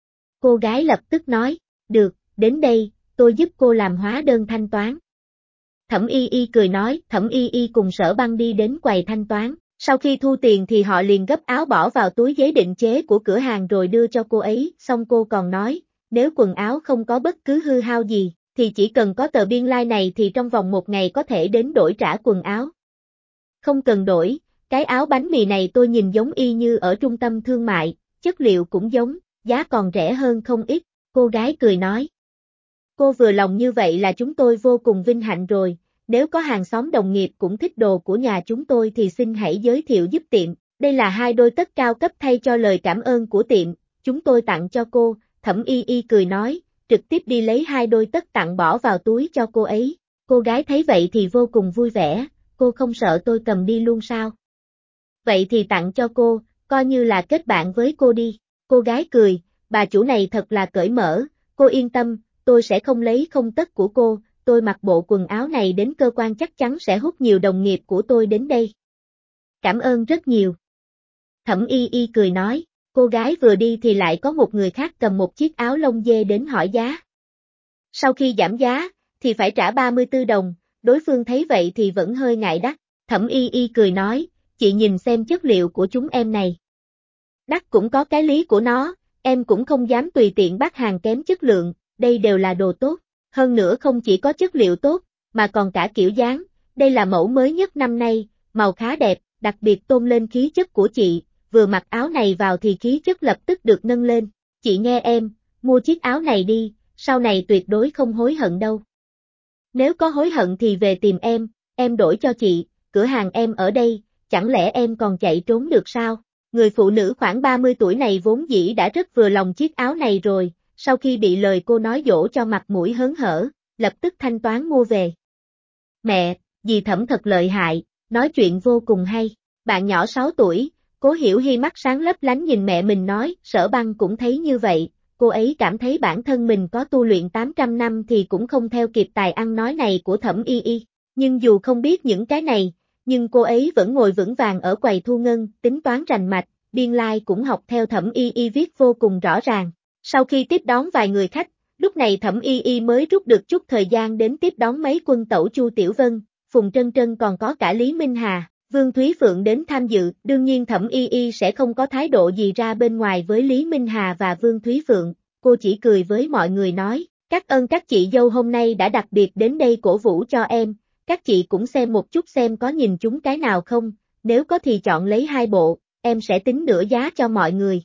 Cô gái lập tức nói, được, đến đây, tôi giúp cô làm hóa đơn thanh toán. Thẩm Y Y cười nói, Thẩm Y Y cùng Sở Băng đi đến quầy thanh toán, sau khi thu tiền thì họ liền gấp áo bỏ vào túi giấy định chế của cửa hàng rồi đưa cho cô ấy, xong cô còn nói, nếu quần áo không có bất cứ hư hao gì, thì chỉ cần có tờ biên lai này thì trong vòng 1 ngày có thể đến đổi trả quần áo. Không cần đổi, cái áo bánh mì này tôi nhìn giống y như ở trung tâm thương mại, chất liệu cũng giống, giá còn rẻ hơn không ít, cô gái cười nói. Cô vừa lòng như vậy là chúng tôi vô cùng vinh hạnh rồi, nếu có hàng xóm đồng nghiệp cũng thích đồ của nhà chúng tôi thì xin hãy giới thiệu giúp tiệm, đây là 2 đôi tất cao cấp thay cho lời cảm ơn của tiệm, chúng tôi tặng cho cô, Thẩm Y Y cười nói, trực tiếp đi lấy 2 đôi tất tặng bỏ vào túi cho cô ấy, cô gái thấy vậy thì vô cùng vui vẻ, cô không sợ tôi cầm đi luôn sao? Vậy thì tặng cho cô, coi như là kết bạn với cô đi, cô gái cười, bà chủ này thật là cởi mở, cô yên tâm, tôi sẽ không lấy không tất của cô, tôi mặc bộ quần áo này đến cơ quan chắc chắn sẽ hút nhiều đồng nghiệp của tôi đến đây. Cảm ơn rất nhiều. Thẩm Y Y cười nói, cô gái vừa đi thì lại có một người khác cầm một chiếc áo lông dê đến hỏi giá. Sau khi giảm giá, thì phải trả 34 đồng, đối phương thấy vậy thì vẫn hơi ngại đắt, Thẩm Y Y cười nói, chị nhìn xem chất liệu của chúng em này. Đắt cũng có cái lý của nó, em cũng không dám tùy tiện bắt hàng kém chất lượng, đây đều là đồ tốt, hơn nữa không chỉ có chất liệu tốt, mà còn cả kiểu dáng, đây là mẫu mới nhất năm nay, màu khá đẹp, đặc biệt tôn lên khí chất của chị, vừa mặc áo này vào thì khí chất lập tức được nâng lên, chị nghe em, mua chiếc áo này đi, sau này tuyệt đối không hối hận đâu. Nếu có hối hận thì về tìm em đổi cho chị, cửa hàng em ở đây, chẳng lẽ em còn chạy trốn được sao? Người phụ nữ khoảng 30 tuổi này vốn dĩ đã rất vừa lòng chiếc áo này rồi, sau khi bị lời cô nói dỗ cho mặt mũi hớn hở, lập tức thanh toán mua về. Mẹ, dì Thẩm thật lợi hại, nói chuyện vô cùng hay, bạn nhỏ 6 tuổi, Cố Hiểu Hy mắt sáng lấp lánh nhìn mẹ mình nói, Sở Băng cũng thấy như vậy, cô ấy cảm thấy bản thân mình có tu luyện 800 năm thì cũng không theo kịp tài ăn nói này của Thẩm Y Y, nhưng dù không biết những cái này, nhưng cô ấy vẫn ngồi vững vàng ở quầy thu ngân, tính toán rành mạch, biên lai like cũng học theo Thẩm Y Y viết vô cùng rõ ràng. Sau khi tiếp đón vài người khách, lúc này Thẩm Y Y mới rút được chút thời gian đến tiếp đón mấy quân tẩu Chu Tiểu Vân, Phùng Trân Trân còn có cả Lý Minh Hà, Vương Thúy Phượng đến tham dự. Đương nhiên Thẩm Y Y sẽ không có thái độ gì ra bên ngoài với Lý Minh Hà và Vương Thúy Phượng, cô chỉ cười với mọi người nói, các ơn các chị dâu hôm nay đã đặc biệt đến đây cổ vũ cho em, các chị cũng xem một chút xem có nhìn chúng cái nào không, nếu có thì chọn lấy 2 bộ, em sẽ tính nửa giá cho mọi người.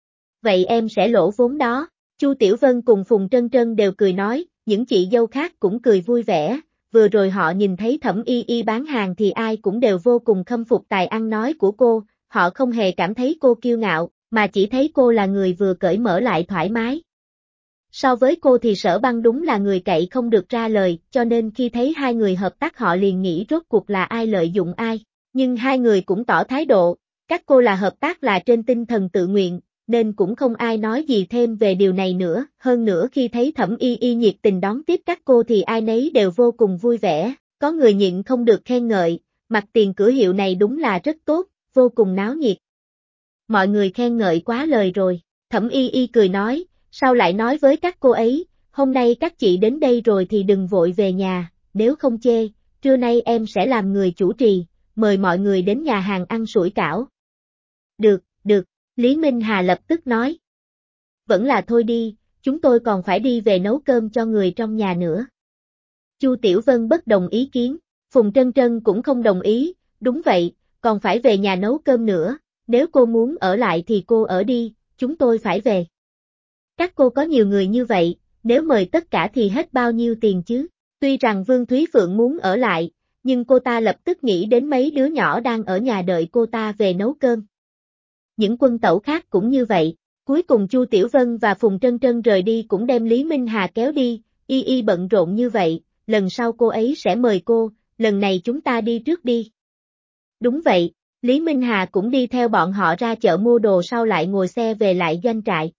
Vậy em sẽ lỗ vốn đó. Chu Tiểu Vân cùng Phùng Trân Trân đều cười nói, những chị dâu khác cũng cười vui vẻ, vừa rồi họ nhìn thấy Thẩm Y Y bán hàng thì ai cũng đều vô cùng khâm phục tài ăn nói của cô, họ không hề cảm thấy cô kiêu ngạo, mà chỉ thấy cô là người vừa cởi mở lại thoải mái. So với cô thì Sở Băng đúng là người cậy không được ra lời, cho nên khi thấy hai người hợp tác họ liền nghĩ rốt cuộc là ai lợi dụng ai, nhưng hai người cũng tỏ thái độ, các cô là hợp tác là trên tinh thần tự nguyện, nên cũng không ai nói gì thêm về điều này nữa, hơn nữa khi thấy Thẩm Y Y nhiệt tình đón tiếp các cô thì ai nấy đều vô cùng vui vẻ, có người nhịn không được khen ngợi, mặt tiền cửa hiệu này đúng là rất tốt, vô cùng náo nhiệt. Mọi người khen ngợi quá lời rồi, Thẩm Y Y cười nói, sao lại nói với các cô ấy, hôm nay các chị đến đây rồi thì đừng vội về nhà, nếu không chê, trưa nay em sẽ làm người chủ trì, mời mọi người đến nhà hàng ăn sủi cảo. Được, được, Lý Minh Hà lập tức nói. Vẫn là thôi đi, chúng tôi còn phải đi về nấu cơm cho người trong nhà nữa. Chu Tiểu Vân bất đồng ý kiến, Phùng Trân Trân cũng không đồng ý, đúng vậy, còn phải về nhà nấu cơm nữa, nếu cô muốn ở lại thì cô ở đi, chúng tôi phải về. Các cô có nhiều người như vậy, nếu mời tất cả thì hết bao nhiêu tiền chứ? Tuy rằng Vương Thúy Phượng muốn ở lại, nhưng cô ta lập tức nghĩ đến mấy đứa nhỏ đang ở nhà đợi cô ta về nấu cơm. Những quân tẩu khác cũng như vậy, cuối cùng Chu Tiểu Vân và Phùng Trân Trân rời đi cũng đem Lý Minh Hà kéo đi, Y Y bận rộn như vậy, lần sau cô ấy sẽ mời cô, lần này chúng ta đi trước đi. Đúng vậy, Lý Minh Hà cũng đi theo bọn họ ra chợ mua đồ sau lại ngồi xe về lại doanh trại.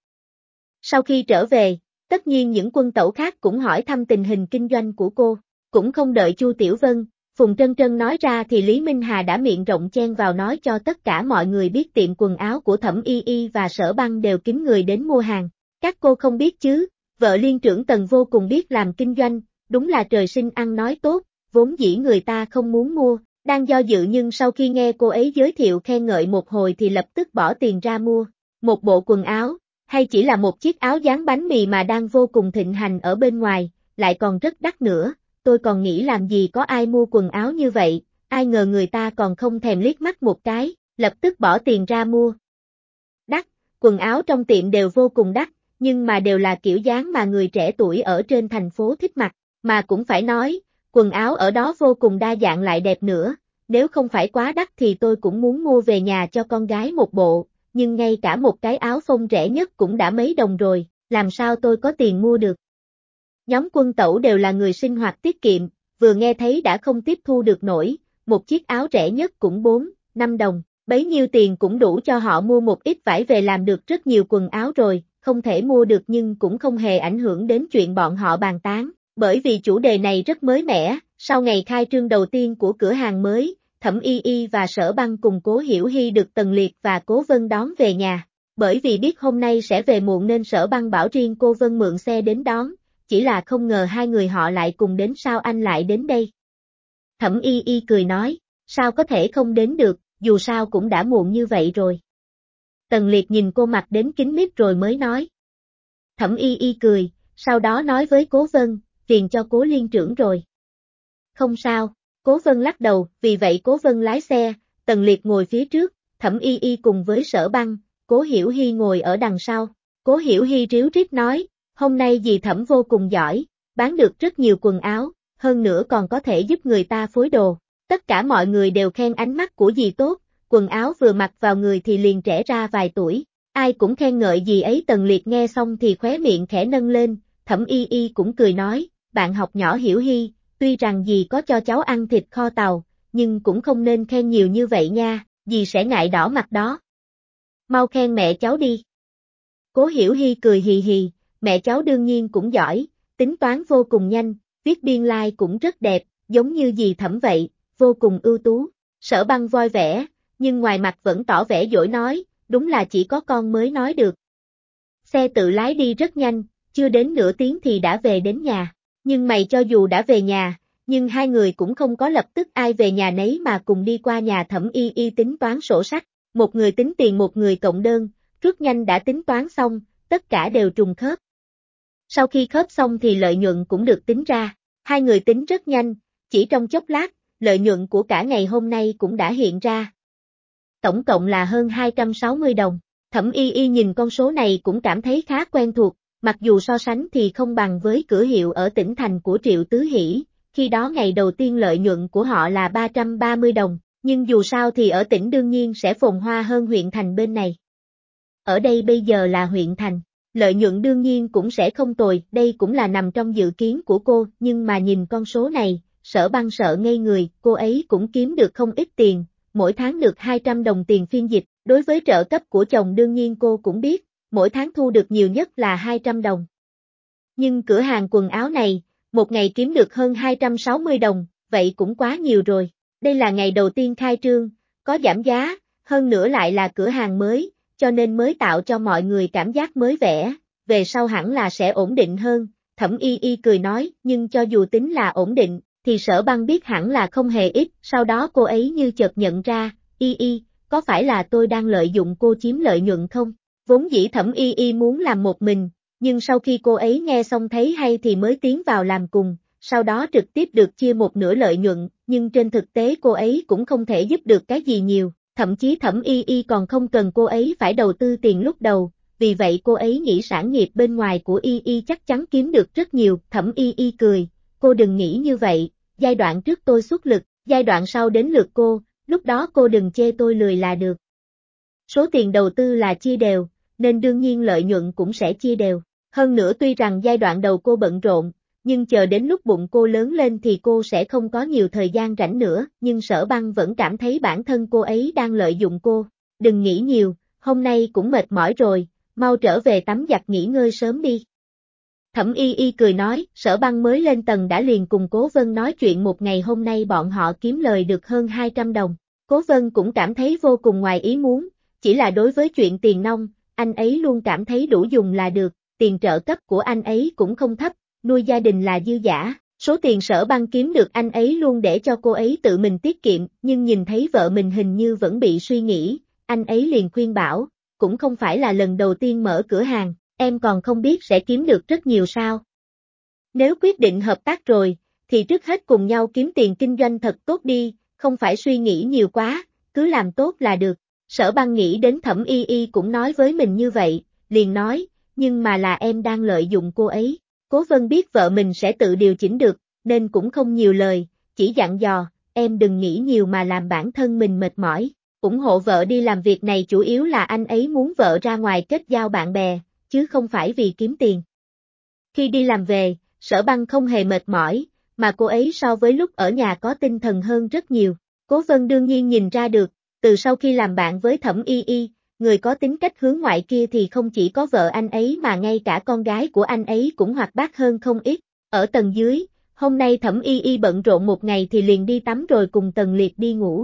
Sau khi trở về, tất nhiên những quân tẩu khác cũng hỏi thăm tình hình kinh doanh của cô, cũng không đợi Chu Tiểu Vân, Phùng Trân Trân nói ra thì Lý Minh Hà đã miệng rộng chen vào nói cho tất cả mọi người biết tiệm quần áo của Thẩm Y Y và Sở Băng đều kín người đến mua hàng. Các cô không biết chứ, vợ liên trưởng Tần vô cùng biết làm kinh doanh, đúng là trời sinh ăn nói tốt, vốn dĩ người ta không muốn mua, đang do dự nhưng sau khi nghe cô ấy giới thiệu khen ngợi một hồi thì lập tức bỏ tiền ra mua. Một bộ quần áo, hay chỉ là một chiếc áo dán bánh mì mà đang vô cùng thịnh hành ở bên ngoài, lại còn rất đắt nữa, tôi còn nghĩ làm gì có ai mua quần áo như vậy, ai ngờ người ta còn không thèm liếc mắt một cái, lập tức bỏ tiền ra mua. Đắt, quần áo trong tiệm đều vô cùng đắt, nhưng mà đều là kiểu dáng mà người trẻ tuổi ở trên thành phố thích mặc, mà cũng phải nói, quần áo ở đó vô cùng đa dạng lại đẹp nữa, nếu không phải quá đắt thì tôi cũng muốn mua về nhà cho con gái một bộ, nhưng ngay cả một cái áo phông rẻ nhất cũng đã mấy đồng rồi, làm sao tôi có tiền mua được. Nhóm quân tẩu đều là người sinh hoạt tiết kiệm, vừa nghe thấy đã không tiếp thu được nổi, một chiếc áo rẻ nhất cũng 4-5 đồng, bấy nhiêu tiền cũng đủ cho họ mua một ít vải về làm được rất nhiều quần áo rồi, không thể mua được nhưng cũng không hề ảnh hưởng đến chuyện bọn họ bàn tán, bởi vì chủ đề này rất mới mẻ, sau ngày khai trương đầu tiên của cửa hàng mới, Thẩm Y Y và Sở Băng cùng Cố Hiểu Hy được Tần Liệt và Cố Vân đón về nhà, bởi vì biết hôm nay sẽ về muộn nên Sở Băng bảo riêng cô Vân mượn xe đến đón, chỉ là không ngờ hai người họ lại cùng đến sao anh lại đến đây. Thẩm Y Y cười nói, sao có thể không đến được, dù sao cũng đã muộn như vậy rồi. Tần Liệt nhìn cô mặt đến kính mít rồi mới nói. Thẩm Y Y cười, sau đó nói với Cố Vân, phiền cho Cố liên trưởng rồi. Không sao, Cố Vân lắc đầu, vì vậy Cố Vân lái xe, Tần Liệt ngồi phía trước, Thẩm Y Y cùng với Sở Băng, Cố Hiểu Hy ngồi ở đằng sau. Cố Hiểu Hy ríu rít nói, hôm nay dì Thẩm vô cùng giỏi, bán được rất nhiều quần áo, hơn nữa còn có thể giúp người ta phối đồ. Tất cả mọi người đều khen ánh mắt của dì tốt, quần áo vừa mặc vào người thì liền trẻ ra vài tuổi. Ai cũng khen ngợi dì ấy. Tần Liệt nghe xong thì khóe miệng khẽ nâng lên, Thẩm Y Y cũng cười nói, bạn học nhỏ Hiểu Hy, tuy rằng dì có cho cháu ăn thịt kho tàu, nhưng cũng không nên khen nhiều như vậy nha, dì sẽ ngại đỏ mặt đó. Mau khen mẹ cháu đi. Cố Hiểu Hy cười hì hì, mẹ cháu đương nhiên cũng giỏi, tính toán vô cùng nhanh, viết biên lai like cũng rất đẹp, giống như dì Thẩm vậy, vô cùng ưu tú. Sở Băng voi vẻ, nhưng ngoài mặt vẫn tỏ vẻ dỗi nói, đúng là chỉ có con mới nói được. Xe tự lái đi rất nhanh, chưa đến nửa tiếng thì đã về đến nhà. Nhưng mày cho dù đã về nhà, nhưng hai người cũng không có lập tức ai về nhà nấy mà cùng đi qua nhà Thẩm Y Y tính toán sổ sách. Một người tính tiền một người cộng đơn, rất nhanh đã tính toán xong, tất cả đều trùng khớp. Sau khi khớp xong thì lợi nhuận cũng được tính ra. Hai người tính rất nhanh, chỉ trong chốc lát, lợi nhuận của cả ngày hôm nay cũng đã hiện ra. Tổng cộng là hơn 260 đồng. Thẩm Y Y nhìn con số này cũng cảm thấy khá quen thuộc, mặc dù so sánh thì không bằng với cửa hiệu ở tỉnh thành của Triệu Tứ Hỷ, khi đó ngày đầu tiên lợi nhuận của họ là 330 đồng, nhưng dù sao thì ở tỉnh đương nhiên sẽ phồn hoa hơn huyện thành bên này. Ở đây bây giờ là huyện thành, lợi nhuận đương nhiên cũng sẽ không tồi, đây cũng là nằm trong dự kiến của cô, nhưng mà nhìn con số này, Sở Băng sợ ngây người, cô ấy cũng kiếm được không ít tiền, mỗi tháng được 200 đồng tiền phiên dịch, đối với trợ cấp của chồng đương nhiên cô cũng biết, mỗi tháng thu được nhiều nhất là 200 đồng. Nhưng cửa hàng quần áo này, một ngày kiếm được hơn 260 đồng, vậy cũng quá nhiều rồi. Đây là ngày đầu tiên khai trương, có giảm giá, hơn nữa lại là cửa hàng mới, cho nên mới tạo cho mọi người cảm giác mới vẻ, về sau hẳn là sẽ ổn định hơn. Thẩm Y Y cười nói, nhưng cho dù tính là ổn định, thì Sở Băng biết hẳn là không hề ít, sau đó cô ấy như chợt nhận ra, Y Y, có phải là tôi đang lợi dụng cô chiếm lợi nhuận không? Vốn dĩ Thẩm Y Y muốn làm một mình, nhưng sau khi cô ấy nghe xong thấy hay thì mới tiến vào làm cùng, sau đó trực tiếp được chia một nửa lợi nhuận, nhưng trên thực tế cô ấy cũng không thể giúp được cái gì nhiều, thậm chí Thẩm Y Y còn không cần cô ấy phải đầu tư tiền lúc đầu, vì vậy cô ấy nghĩ sản nghiệp bên ngoài của Y Y chắc chắn kiếm được rất nhiều. Thẩm Y Y cười, cô đừng nghĩ như vậy, giai đoạn trước tôi xuất lực, giai đoạn sau đến lượt cô, lúc đó cô đừng chê tôi lười là được. Số tiền đầu tư là chia đều, nên đương nhiên lợi nhuận cũng sẽ chia đều. Hơn nữa tuy rằng giai đoạn đầu cô bận rộn, nhưng chờ đến lúc bụng cô lớn lên thì cô sẽ không có nhiều thời gian rảnh nữa, nhưng Sở Băng vẫn cảm thấy bản thân cô ấy đang lợi dụng cô. Đừng nghĩ nhiều, hôm nay cũng mệt mỏi rồi, mau trở về tắm giặt nghỉ ngơi sớm đi. Thẩm Y Y cười nói, Sở Băng mới lên tầng đã liền cùng Cố Vân nói chuyện một ngày hôm nay bọn họ kiếm lời được hơn 200 đồng. Cố Vân cũng cảm thấy vô cùng ngoài ý muốn, chỉ là đối với chuyện tiền nong, anh ấy luôn cảm thấy đủ dùng là được, tiền trợ cấp của anh ấy cũng không thấp, nuôi gia đình là dư dả. Số tiền Sở Băng kiếm được anh ấy luôn để cho cô ấy tự mình tiết kiệm, nhưng nhìn thấy vợ mình hình như vẫn bị suy nghĩ, anh ấy liền khuyên bảo, cũng không phải là lần đầu tiên mở cửa hàng, em còn không biết sẽ kiếm được rất nhiều sao. Nếu quyết định hợp tác rồi, thì trước hết cùng nhau kiếm tiền kinh doanh thật tốt đi, không phải suy nghĩ nhiều quá, cứ làm tốt là được. Sở Băng nghĩ đến Thẩm Y Y cũng nói với mình như vậy, liền nói, nhưng mà là em đang lợi dụng cô ấy. Cố Vân biết vợ mình sẽ tự điều chỉnh được, nên cũng không nhiều lời, chỉ dặn dò, em đừng nghĩ nhiều mà làm bản thân mình mệt mỏi. Ủng hộ vợ đi làm việc này chủ yếu là anh ấy muốn vợ ra ngoài kết giao bạn bè, chứ không phải vì kiếm tiền. Khi đi làm về, Sở Băng không hề mệt mỏi, mà cô ấy so với lúc ở nhà có tinh thần hơn rất nhiều. Cố Vân đương nhiên nhìn ra được, từ sau khi làm bạn với Thẩm Y Y, người có tính cách hướng ngoại kia thì không chỉ có vợ anh ấy mà ngay cả con gái của anh ấy cũng hoạt bát hơn không ít. Ở tầng dưới, hôm nay Thẩm Y Y bận rộn một ngày thì liền đi tắm rồi cùng Tần Liệt đi ngủ.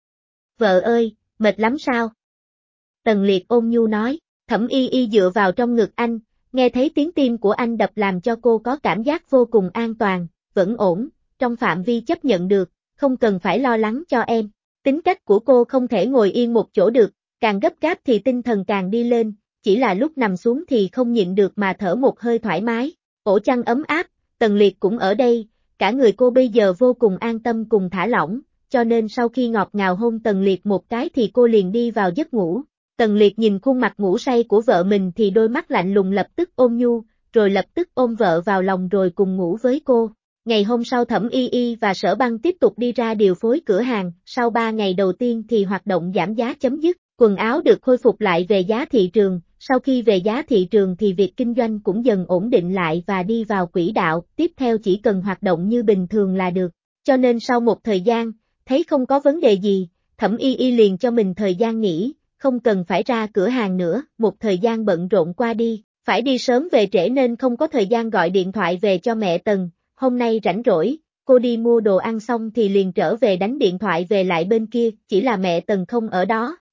Vợ ơi, mệt lắm sao? Tần Liệt ôn nhu nói, Thẩm Y Y dựa vào trong ngực anh, nghe thấy tiếng tim của anh đập làm cho cô có cảm giác vô cùng an toàn, vẫn ổn, trong phạm vi chấp nhận được, không cần phải lo lắng cho em. Tính cách của cô không thể ngồi yên một chỗ được, càng gấp gáp thì tinh thần càng đi lên, chỉ là lúc nằm xuống thì không nhịn được mà thở một hơi thoải mái. Ổ chăn ấm áp, Tần Liệt cũng ở đây, cả người cô bây giờ vô cùng an tâm cùng thả lỏng, cho nên sau khi ngọt ngào hôn Tần Liệt một cái thì cô liền đi vào giấc ngủ. Tần Liệt nhìn khuôn mặt ngủ say của vợ mình thì đôi mắt lạnh lùng lập tức ôm nhu, rồi lập tức ôm vợ vào lòng rồi cùng ngủ với cô. Ngày hôm sau Thẩm Y Y và Sở Băng tiếp tục đi ra điều phối cửa hàng, sau 3 ngày đầu tiên thì hoạt động giảm giá chấm dứt, quần áo được khôi phục lại về giá thị trường, sau khi về giá thị trường thì việc kinh doanh cũng dần ổn định lại và đi vào quỹ đạo, tiếp theo chỉ cần hoạt động như bình thường là được. Cho nên sau một thời gian, thấy không có vấn đề gì, Thẩm Y Y liền cho mình thời gian nghỉ, không cần phải ra cửa hàng nữa, một thời gian bận rộn qua đi, phải đi sớm về trễ nên không có thời gian gọi điện thoại về cho mẹ Tần, hôm nay rảnh rỗi, cô đi mua đồ ăn xong thì liền trở về đánh điện thoại về lại bên kia, chỉ là mẹ Tần không ở đó,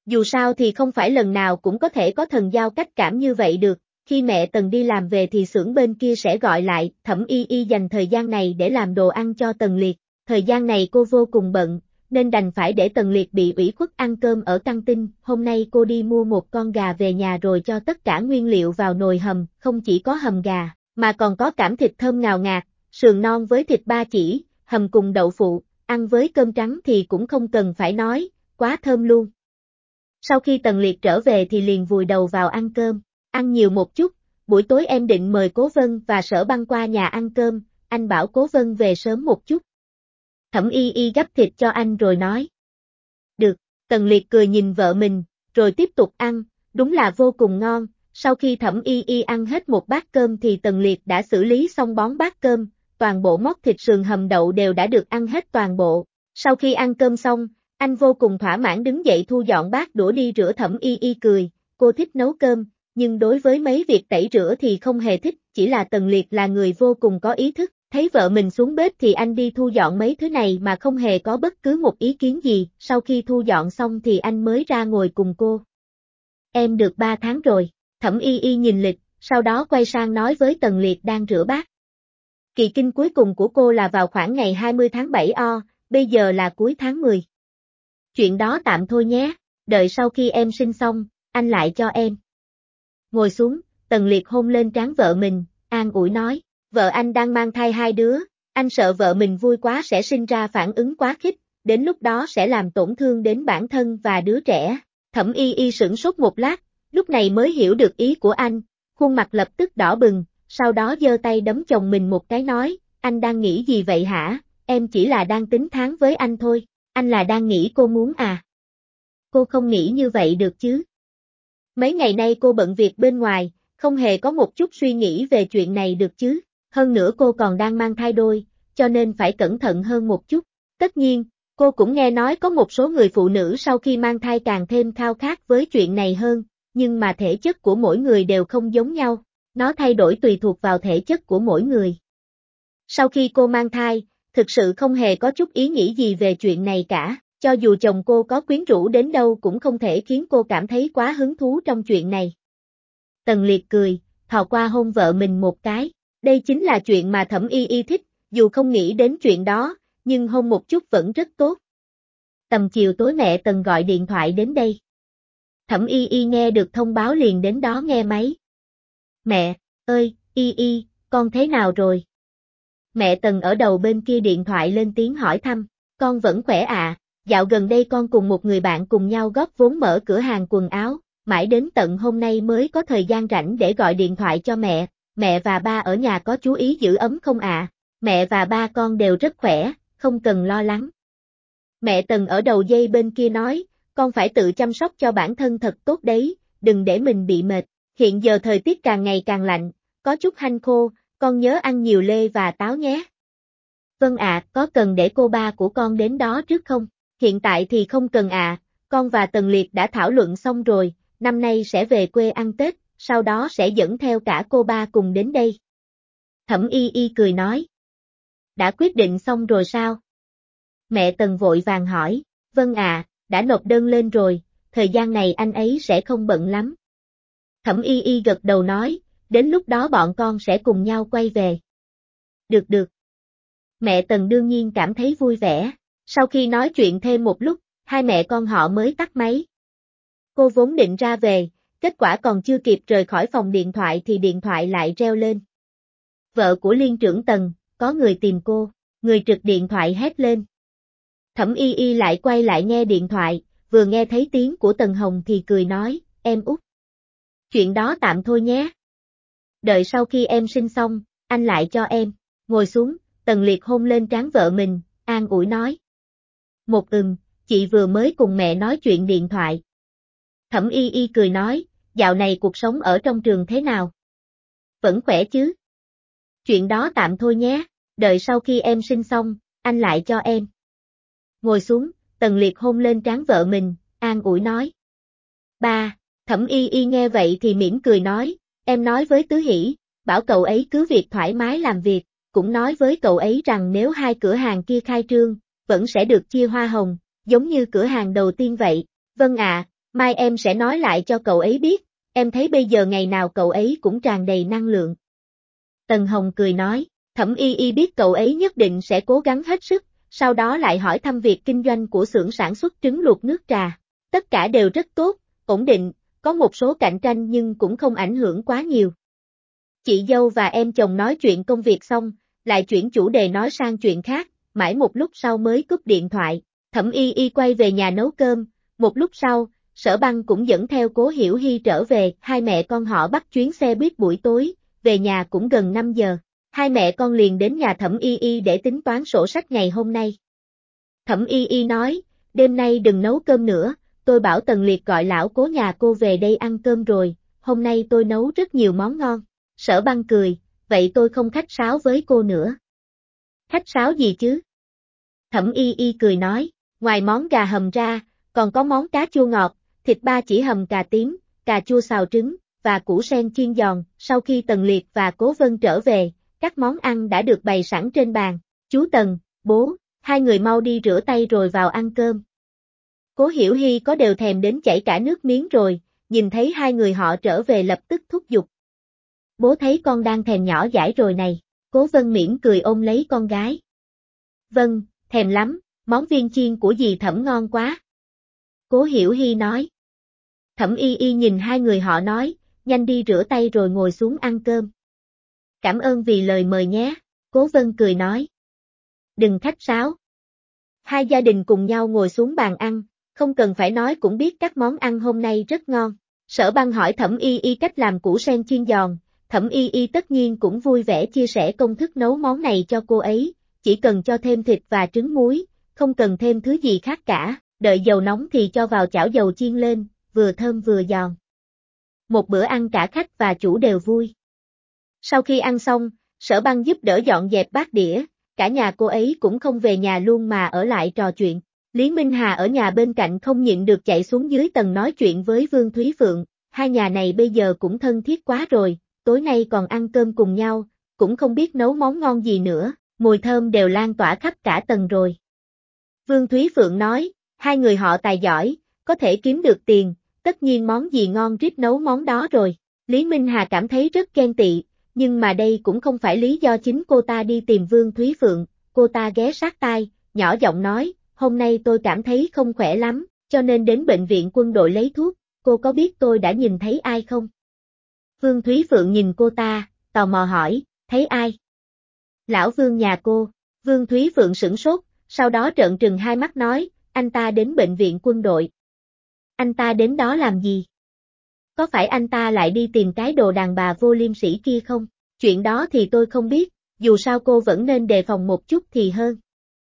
Dù sao thì không phải lần nào cũng có thể có thần giao cách cảm như vậy được, khi mẹ Tần đi làm về thì xưởng bên kia sẽ gọi lại, Thẩm Y Y dành thời gian này để làm đồ ăn cho Tần Liệt, thời gian này cô vô cùng bận, nên đành phải để Tần Liệt bị ủy khuất ăn cơm ở căng tin, hôm nay cô đi mua một con gà về nhà rồi cho tất cả nguyên liệu vào nồi hầm, không chỉ có hầm gà, mà còn có cảm thịt thơm ngào ngạt, sườn non với thịt ba chỉ, hầm cùng đậu phụ, ăn với cơm trắng thì cũng không cần phải nói, quá thơm luôn. Sau khi Tần Liệt trở về thì liền vùi đầu vào ăn cơm, ăn nhiều một chút, buổi tối em định mời Cố Vân và Sở Băng qua nhà ăn cơm, anh bảo Cố Vân về sớm một chút. Thẩm Y Y gắp thịt cho anh rồi nói. Được, Tần Liệt cười nhìn vợ mình, rồi tiếp tục ăn, đúng là vô cùng ngon, sau khi Thẩm Y Y ăn hết một bát cơm thì Tần Liệt đã xử lý xong bón bát cơm, toàn bộ móc thịt sườn hầm đậu đều đã được ăn hết toàn bộ. Sau khi ăn cơm xong, anh vô cùng thỏa mãn đứng dậy thu dọn bát đũa đi rửa. Thẩm Y Y cười, cô thích nấu cơm, nhưng đối với mấy việc tẩy rửa thì không hề thích, chỉ là Tần Liệt là người vô cùng có ý thức, thấy vợ mình xuống bếp thì anh đi thu dọn mấy thứ này mà không hề có bất cứ một ý kiến gì, sau khi thu dọn xong thì anh mới ra ngồi cùng cô. Em được 3 tháng rồi, Thẩm Y Y nhìn lịch, sau đó quay sang nói với Tần Liệt đang rửa bát. Kỳ kinh cuối cùng của cô là vào khoảng ngày 20 tháng 7 bây giờ là cuối tháng 10. Chuyện đó tạm thôi nhé, đợi sau khi em sinh xong, anh lại cho em. Ngồi xuống, Tần Liệt hôn lên trán vợ mình, an ủi nói, vợ anh đang mang thai 2 đứa, anh sợ vợ mình vui quá sẽ sinh ra phản ứng quá khích, đến lúc đó sẽ làm tổn thương đến bản thân và đứa trẻ. Thẩm Y Y sửng sốt một lát, lúc này mới hiểu được ý của anh, khuôn mặt lập tức đỏ bừng, sau đó giơ tay đấm chồng mình một cái nói, anh đang nghĩ gì vậy hả, em chỉ là đang tính tháng với anh thôi, anh là đang nghĩ cô muốn à? Cô không nghĩ như vậy được chứ? Mấy ngày nay cô bận việc bên ngoài, không hề có một chút suy nghĩ về chuyện này được chứ, hơn nữa cô còn đang mang thai đôi, cho nên phải cẩn thận hơn một chút. Tất nhiên, cô cũng nghe nói có một số người phụ nữ sau khi mang thai càng thêm khao khát với chuyện này hơn, nhưng mà thể chất của mỗi người đều không giống nhau, nó thay đổi tùy thuộc vào thể chất của mỗi người. Sau khi cô mang thai, thực sự không hề có chút ý nghĩ gì về chuyện này cả, cho dù chồng cô có quyến rũ đến đâu cũng không thể khiến cô cảm thấy quá hứng thú trong chuyện này. Tần Liệt cười, thò qua hôn vợ mình một cái, đây chính là chuyện mà Thẩm Y Y thích, dù không nghĩ đến chuyện đó, nhưng hôn một chút vẫn rất tốt. Tầm chiều tối mẹ Tần gọi điện thoại đến đây. Thẩm Y Y nghe được thông báo liền đến đó nghe máy. Mẹ, ơi, Y Y, con thế nào rồi? Mẹ Tần ở đầu bên kia điện thoại lên tiếng hỏi thăm, con vẫn khỏe ạ, dạo gần đây con cùng một người bạn cùng nhau góp vốn mở cửa hàng quần áo, mãi đến tận hôm nay mới có thời gian rảnh để gọi điện thoại cho mẹ và ba ở nhà có chú ý giữ ấm không ạ? Mẹ và ba con đều rất khỏe, không cần lo lắng. Mẹ Tần ở đầu dây bên kia nói, con phải tự chăm sóc cho bản thân thật tốt đấy, đừng để mình bị mệt, hiện giờ thời tiết càng ngày càng lạnh, có chút hanh khô, con nhớ ăn nhiều lê và táo nhé. Vâng ạ, có cần để cô ba của con đến đó trước không? Hiện tại thì không cần ạ, con và Tần Liệt đã thảo luận xong rồi, năm nay sẽ về quê ăn Tết, sau đó sẽ dẫn theo cả cô ba cùng đến đây. Thẩm Y Y cười nói. Đã quyết định xong rồi sao? Mẹ Tần vội vàng hỏi, vâng ạ, đã nộp đơn lên rồi, thời gian này anh ấy sẽ không bận lắm. Thẩm Y Y gật đầu nói, đến lúc đó bọn con sẽ cùng nhau quay về. Được được. Mẹ Tần đương nhiên cảm thấy vui vẻ, sau khi nói chuyện thêm một lúc, hai mẹ con họ mới tắt máy. Cô vốn định ra về, kết quả còn chưa kịp rời khỏi phòng điện thoại thì điện thoại lại reo lên. Vợ của Liên trưởng Tần, có người tìm cô, người trực điện thoại hét lên. Thẩm Y Y lại quay lại nghe điện thoại, vừa nghe thấy tiếng của Tần Hồng thì cười nói, em út. Chuyện đó tạm thôi nhé. Đợi sau khi em sinh xong, anh lại cho em. Ngồi xuống, Tần Liệt hôn lên trán vợ mình, an ủi nói. Một chị vừa mới cùng mẹ nói chuyện điện thoại. Thẩm Y Y cười nói, dạo này cuộc sống ở trong trường thế nào? Vẫn khỏe chứ? Chuyện đó tạm thôi nhé, đợi sau khi em sinh xong, anh lại cho em. Ngồi xuống, Tần Liệt hôn lên trán vợ mình, an ủi nói. Ba, Thẩm Y Y nghe vậy thì mỉm cười nói, em nói với Tứ Hỷ, bảo cậu ấy cứ việc thoải mái làm việc, cũng nói với cậu ấy rằng nếu hai cửa hàng kia khai trương, vẫn sẽ được chia hoa hồng, giống như cửa hàng đầu tiên vậy. Vâng ạ, Mai em sẽ nói lại cho cậu ấy biết, em thấy bây giờ ngày nào cậu ấy cũng tràn đầy năng lượng. Tần Hồng cười nói, Thẩm Y Y biết cậu ấy nhất định sẽ cố gắng hết sức, sau đó lại hỏi thăm việc kinh doanh của xưởng sản xuất trứng luộc nước trà. Tất cả đều rất tốt, ổn định, có một số cạnh tranh nhưng cũng không ảnh hưởng quá nhiều. Chị dâu và em chồng nói chuyện công việc xong, lại chuyển chủ đề nói sang chuyện khác, mãi một lúc sau mới cúp điện thoại. Thẩm Y Y quay về nhà nấu cơm, một lúc sau, Sở Băng cũng dẫn theo Cố Hiểu Hi trở về, hai mẹ con họ bắt chuyến xe buýt buổi tối, về nhà cũng gần 5 giờ. Hai mẹ con liền đến nhà Thẩm Y Y để tính toán sổ sách ngày hôm nay. Thẩm Y Y nói, đêm nay đừng nấu cơm nữa, tôi bảo Tần Liệt gọi lão Cố nhà cô về đây ăn cơm rồi, hôm nay tôi nấu rất nhiều món ngon. Sở Băng cười, vậy tôi không khách sáo với cô nữa. Khách sáo gì chứ? Thẩm Y Y cười nói, ngoài món gà hầm ra, còn có món cá chua ngọt, thịt ba chỉ hầm cà tím, cà chua xào trứng, và củ sen chiên giòn. Sau khi Tần Liệt và Cố Vân trở về, các món ăn đã được bày sẵn trên bàn. Chú Tần, bố, hai người mau đi rửa tay rồi vào ăn cơm. Cố Hiểu Hi có đều thèm đến chảy cả nước miếng rồi, nhìn thấy hai người họ trở về lập tức thúc giục. Bố thấy con đang thèm nhỏ dãi rồi này, Cố Vân mỉm cười ôm lấy con gái. Vâng, thèm lắm, món viên chiên của dì Thẩm ngon quá. Cố Hiểu Hi nói. Thẩm Y Y nhìn hai người họ nói, nhanh đi rửa tay rồi ngồi xuống ăn cơm. Cảm ơn vì lời mời nhé, Cố Vân cười nói. Đừng khách sáo. Hai gia đình cùng nhau ngồi xuống bàn ăn, không cần phải nói cũng biết các món ăn hôm nay rất ngon. Sở Băng hỏi Thẩm Y Y cách làm củ sen chiên giòn, Thẩm Y Y tất nhiên cũng vui vẻ chia sẻ công thức nấu món này cho cô ấy, chỉ cần cho thêm thịt và trứng muối, không cần thêm thứ gì khác cả, đợi dầu nóng thì cho vào chảo dầu chiên lên, vừa thơm vừa giòn. Một bữa ăn cả khách và chủ đều vui. Sau khi ăn xong, Sở Băng giúp đỡ dọn dẹp bát đĩa, cả nhà cô ấy cũng không về nhà luôn mà ở lại trò chuyện. Lý Minh Hà ở nhà bên cạnh không nhịn được chạy xuống dưới tầng nói chuyện với Vương Thúy Phượng, hai nhà này bây giờ cũng thân thiết quá rồi, tối nay còn ăn cơm cùng nhau, cũng không biết nấu món ngon gì nữa, mùi thơm đều lan tỏa khắp cả tầng rồi. Vương Thúy Phượng nói, hai người họ tài giỏi, có thể kiếm được tiền, tất nhiên món gì ngon rít nấu món đó rồi. Lý Minh Hà cảm thấy rất ghen tị, nhưng mà đây cũng không phải lý do chính cô ta đi tìm Vương Thúy Phượng, cô ta ghé sát tai, nhỏ giọng nói, hôm nay tôi cảm thấy không khỏe lắm, cho nên đến bệnh viện quân đội lấy thuốc, cô có biết tôi đã nhìn thấy ai không? Vương Thúy Phượng nhìn cô ta, tò mò hỏi, thấy ai? Lão Vương nhà cô, Vương Thúy Phượng sửng sốt, sau đó trợn trừng hai mắt nói, anh ta đến bệnh viện quân đội. Anh ta đến đó làm gì? Có phải anh ta lại đi tìm cái đồ đàn bà vô liêm sỉ kia không? Chuyện đó thì tôi không biết, dù sao cô vẫn nên đề phòng một chút thì hơn.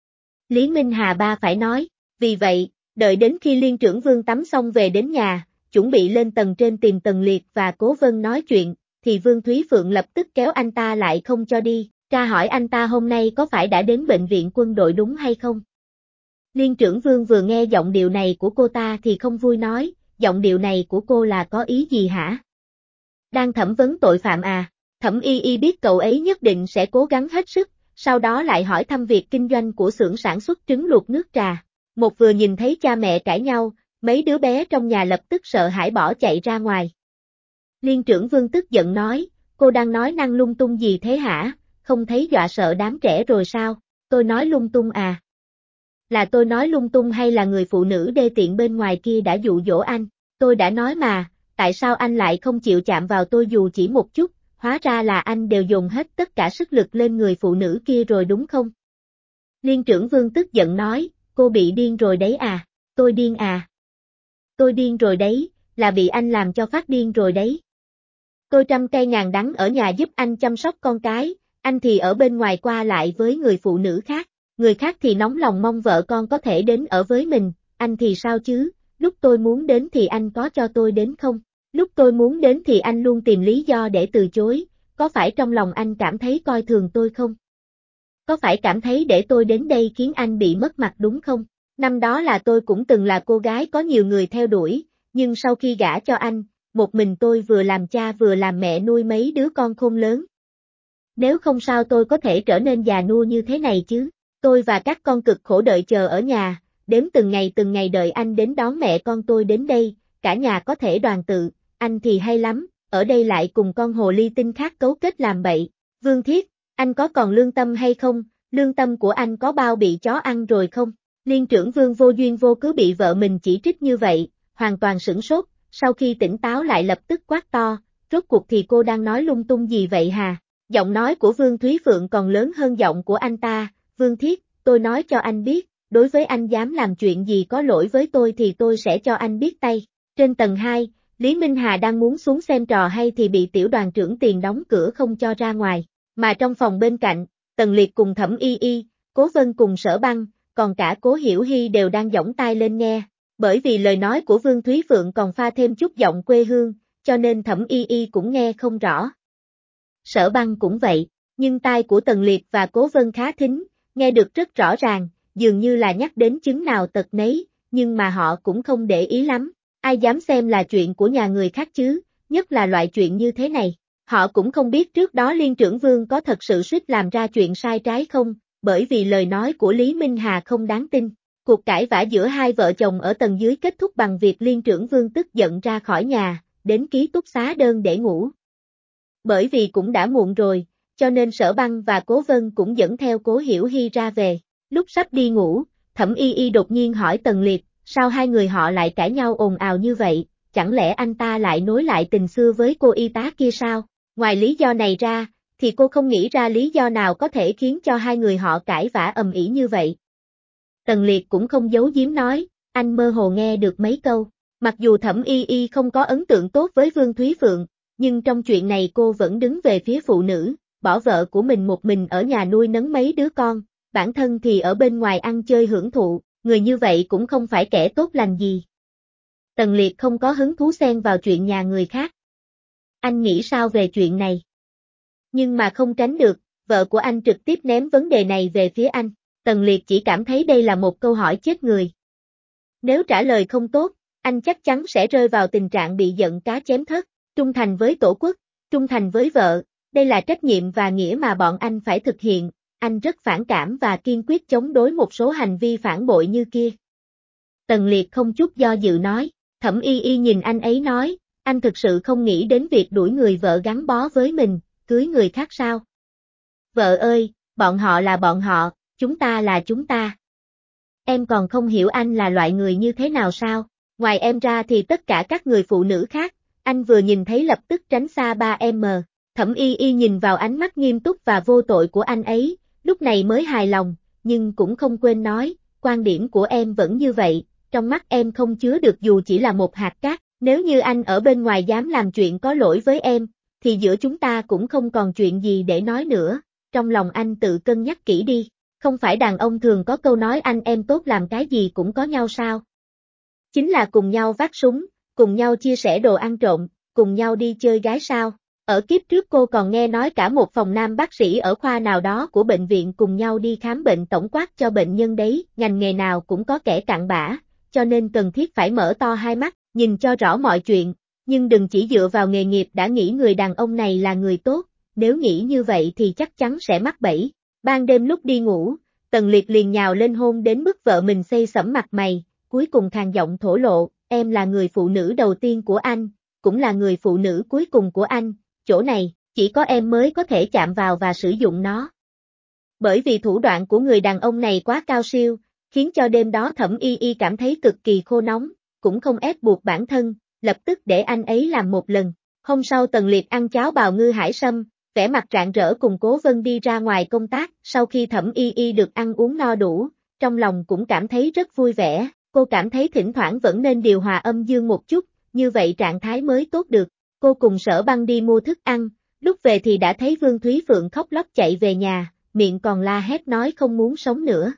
Lý Minh Hà ba phải nói, vì vậy, đợi đến khi Liên trưởng Vương tắm xong về đến nhà, chuẩn bị lên tầng trên tìm Tần Liệt và Cố Vân nói chuyện, thì Vương Thúy Phượng lập tức kéo anh ta lại không cho đi, tra hỏi anh ta hôm nay có phải đã đến bệnh viện quân đội đúng hay không. Liên trưởng Vương vừa nghe giọng điệu này của cô ta thì không vui nói, giọng điệu này của cô là có ý gì hả? Đang thẩm vấn tội phạm à? Thẩm Y Y biết cậu ấy nhất định sẽ cố gắng hết sức, sau đó lại hỏi thăm việc kinh doanh của xưởng sản xuất trứng luộc nước trà. Một vừa nhìn thấy cha mẹ cãi nhau, mấy đứa bé trong nhà lập tức sợ hãi bỏ chạy ra ngoài. Liên trưởng Vương tức giận nói, cô đang nói năng lung tung gì thế hả? Không thấy dọa sợ đám trẻ rồi sao? Tôi nói lung tung à? Là tôi nói lung tung hay là người phụ nữ đê tiện bên ngoài kia đã dụ dỗ anh? Tôi đã nói mà, tại sao anh lại không chịu chạm vào tôi dù chỉ một chút, hóa ra là anh đều dùng hết tất cả sức lực lên người phụ nữ kia rồi đúng không? Liên trưởng Vương tức giận nói, cô bị điên rồi đấy à? Tôi điên à? Tôi điên rồi đấy, là bị anh làm cho phát điên rồi đấy. Tôi trăm cây ngàn đắng ở nhà giúp anh chăm sóc con cái, anh thì ở bên ngoài qua lại với người phụ nữ khác. Người khác thì nóng lòng mong vợ con có thể đến ở với mình, anh thì sao chứ, lúc tôi muốn đến thì anh có cho tôi đến không? Lúc tôi muốn đến thì anh luôn tìm lý do để từ chối, có phải trong lòng anh cảm thấy coi thường tôi không? Có phải cảm thấy để tôi đến đây khiến anh bị mất mặt đúng không? Năm đó là tôi cũng từng là cô gái có nhiều người theo đuổi, nhưng sau khi gả cho anh, một mình tôi vừa làm cha vừa làm mẹ nuôi mấy đứa con khôn lớn. Nếu không sao tôi có thể trở nên già nua như thế này chứ? Tôi và các con cực khổ đợi chờ ở nhà, đếm từng ngày đợi anh đến đón mẹ con tôi đến đây, cả nhà có thể đoàn tụ, anh thì hay lắm, ở đây lại cùng con hồ ly tinh khác cấu kết làm bậy. Vương Thiết, anh có còn lương tâm hay không, lương tâm của anh có bao bị chó ăn rồi không? Liên trưởng Vương vô duyên vô cớ bị vợ mình chỉ trích như vậy, hoàn toàn sửng sốt, sau khi tỉnh táo lại lập tức quát to, rốt cuộc thì cô đang nói lung tung gì vậy hà? Giọng nói của Vương Thúy Phượng còn lớn hơn giọng của anh ta, Vương Thiết, tôi nói cho anh biết, đối với anh dám làm chuyện gì có lỗi với tôi thì tôi sẽ cho anh biết tay. Trên tầng 2, Lý Minh Hà đang muốn xuống xem trò hay thì bị tiểu đoàn trưởng Tiền đóng cửa không cho ra ngoài, mà trong phòng bên cạnh, Tần Liệt cùng Thẩm Y Y, Cố Vân cùng Sở Băng, còn cả Cố Hiểu Hy đều đang giỏng tai lên nghe, bởi vì lời nói của Vương Thúy Phượng còn pha thêm chút giọng quê hương, cho nên Thẩm Y Y cũng nghe không rõ. Sở Băng cũng vậy, nhưng tai của Tần Liệt và Cố Vân khá thính, nghe được rất rõ ràng, dường như là nhắc đến chứng nào tật nấy, nhưng mà họ cũng không để ý lắm, ai dám xem là chuyện của nhà người khác chứ, nhất là loại chuyện như thế này. Họ cũng không biết trước đó Liên trưởng Vương có thật sự suýt làm ra chuyện sai trái không, bởi vì lời nói của Lý Minh Hà không đáng tin. Cuộc cãi vã giữa hai vợ chồng ở tầng dưới kết thúc bằng việc Liên trưởng Vương tức giận ra khỏi nhà, đến ký túc xá đơn để ngủ. Bởi vì cũng đã muộn rồi, cho nên Sở Băng và Cố Vân cũng dẫn theo Cố Hiểu Hy ra về. Lúc sắp đi ngủ, Thẩm Y Y đột nhiên hỏi Tần Liệt, sao hai người họ lại cãi nhau ồn ào như vậy, chẳng lẽ anh ta lại nối lại tình xưa với cô y tá kia sao? Ngoài lý do này ra, thì cô không nghĩ ra lý do nào có thể khiến cho hai người họ cãi vã ầm ĩ như vậy. Tần Liệt cũng không giấu giếm nói, anh mơ hồ nghe được mấy câu, mặc dù Thẩm Y Y không có ấn tượng tốt với Vương Thúy Phượng, nhưng trong chuyện này cô vẫn đứng về phía phụ nữ, bỏ vợ của mình một mình ở nhà nuôi nấng mấy đứa con, bản thân thì ở bên ngoài ăn chơi hưởng thụ, người như vậy cũng không phải kẻ tốt lành gì. Tần Liệt không có hứng thú xen vào chuyện nhà người khác. Anh nghĩ sao về chuyện này? Nhưng mà không tránh được, vợ của anh trực tiếp ném vấn đề này về phía anh. Tần Liệt chỉ cảm thấy đây là một câu hỏi chết người. Nếu trả lời không tốt, anh chắc chắn sẽ rơi vào tình trạng bị giận cá chém thớt. Trung thành với tổ quốc, trung thành với vợ, đây là trách nhiệm và nghĩa mà bọn anh phải thực hiện. Anh rất phản cảm và kiên quyết chống đối một số hành vi phản bội như kia. Tần Liệt không chút do dự nói, Thẩm Y Y nhìn anh ấy nói, anh thực sự không nghĩ đến việc đuổi người vợ gắn bó với mình, cưới người khác sao? Vợ ơi, bọn họ là bọn họ, chúng ta là chúng ta. Em còn không hiểu anh là loại người như thế nào sao? Ngoài em ra thì tất cả các người phụ nữ khác, anh vừa nhìn thấy lập tức tránh xa 3M. Thẩm Y Y nhìn vào ánh mắt nghiêm túc và vô tội của anh ấy, lúc này mới hài lòng, nhưng cũng không quên nói, quan điểm của em vẫn như vậy, trong mắt em không chứa được dù chỉ là một hạt cát, nếu như anh ở bên ngoài dám làm chuyện có lỗi với em, thì giữa chúng ta cũng không còn chuyện gì để nói nữa, trong lòng anh tự cân nhắc kỹ đi, không phải đàn ông thường có câu nói anh em tốt làm cái gì cũng có nhau sao? Chính là cùng nhau vác súng, cùng nhau chia sẻ đồ ăn trộm, cùng nhau đi chơi gái sao? Ở kiếp trước cô còn nghe nói cả một phòng nam bác sĩ ở khoa nào đó của bệnh viện cùng nhau đi khám bệnh tổng quát cho bệnh nhân đấy, ngành nghề nào cũng có kẻ cặn bã, cho nên cần thiết phải mở to hai mắt, nhìn cho rõ mọi chuyện, nhưng đừng chỉ dựa vào nghề nghiệp đã nghĩ người đàn ông này là người tốt, nếu nghĩ như vậy thì chắc chắn sẽ mắc bẫy. Ban đêm lúc đi ngủ, Tần Liệt liền nhào lên hôn đến mức vợ mình xây sẩm mặt mày, cuối cùng khàn giọng thổ lộ, em là người phụ nữ đầu tiên của anh, cũng là người phụ nữ cuối cùng của anh, chỗ này, chỉ có em mới có thể chạm vào và sử dụng nó. Bởi vì thủ đoạn của người đàn ông này quá cao siêu, khiến cho đêm đó Thẩm Y Y cảm thấy cực kỳ khô nóng, cũng không ép buộc bản thân, lập tức để anh ấy làm một lần. Hôm sau Tần Liệt ăn cháo bào ngư hải sâm, vẻ mặt rạng rỡ cùng Cố Vân đi ra ngoài công tác, sau khi Thẩm Y Y được ăn uống no đủ, trong lòng cũng cảm thấy rất vui vẻ, cô cảm thấy thỉnh thoảng vẫn nên điều hòa âm dương một chút, như vậy trạng thái mới tốt được. Cô cùng Sở Băng đi mua thức ăn, lúc về thì đã thấy Vương Thúy Phượng khóc lóc chạy về nhà, miệng còn la hét nói không muốn sống nữa.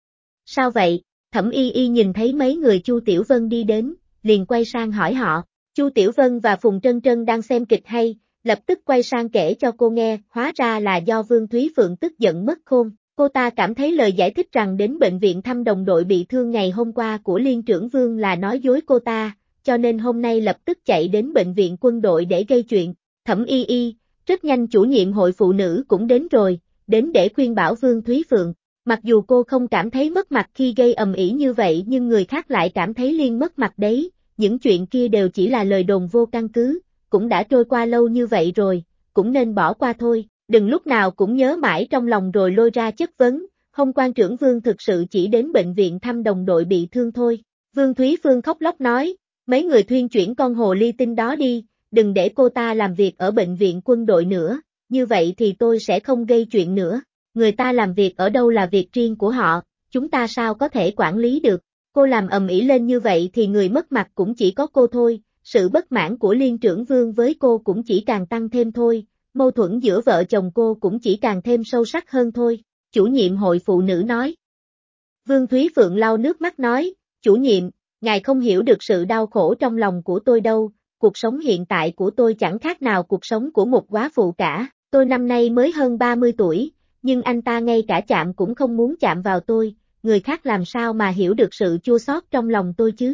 Sao vậy? Thẩm Y Y nhìn thấy mấy người Chu Tiểu Vân đi đến, liền quay sang hỏi họ. Chu Tiểu Vân và Phùng Trân Trân đang xem kịch hay, lập tức quay sang kể cho cô nghe, hóa ra là do Vương Thúy Phượng tức giận mất khôn. Cô ta cảm thấy lời giải thích rằng đến bệnh viện thăm đồng đội bị thương ngày hôm qua của Liên trưởng Vương là nói dối cô ta, cho nên hôm nay lập tức chạy đến bệnh viện quân đội để gây chuyện. Thẩm Y Y, rất nhanh chủ nhiệm hội phụ nữ cũng đến rồi, đến để khuyên bảo Vương Thúy Phượng. Mặc dù cô không cảm thấy mất mặt khi gây ầm ĩ như vậy nhưng người khác lại cảm thấy Liên mất mặt đấy, những chuyện kia đều chỉ là lời đồn vô căn cứ, cũng đã trôi qua lâu như vậy rồi, cũng nên bỏ qua thôi, đừng lúc nào cũng nhớ mãi trong lòng rồi lôi ra chất vấn, hôm quan trưởng Vương thực sự chỉ đến bệnh viện thăm đồng đội bị thương thôi. Vương Thúy Phương khóc lóc nói, mấy người thuyên chuyển con hồ ly tinh đó đi, đừng để cô ta làm việc ở bệnh viện quân đội nữa, như vậy thì tôi sẽ không gây chuyện nữa, người ta làm việc ở đâu là việc riêng của họ, chúng ta sao có thể quản lý được, cô làm ầm ĩ lên như vậy thì người mất mặt cũng chỉ có cô thôi, sự bất mãn của Liên trưởng Vương với cô cũng chỉ càng tăng thêm thôi, mâu thuẫn giữa vợ chồng cô cũng chỉ càng thêm sâu sắc hơn thôi, chủ nhiệm hội phụ nữ nói. Vương Thúy Phượng lau nước mắt nói, chủ nhiệm, ngài không hiểu được sự đau khổ trong lòng của tôi đâu, cuộc sống hiện tại của tôi chẳng khác nào cuộc sống của một góa phụ cả, tôi năm nay mới hơn 30 tuổi, nhưng anh ta ngay cả chạm cũng không muốn chạm vào tôi, người khác làm sao mà hiểu được sự chua xót trong lòng tôi chứ?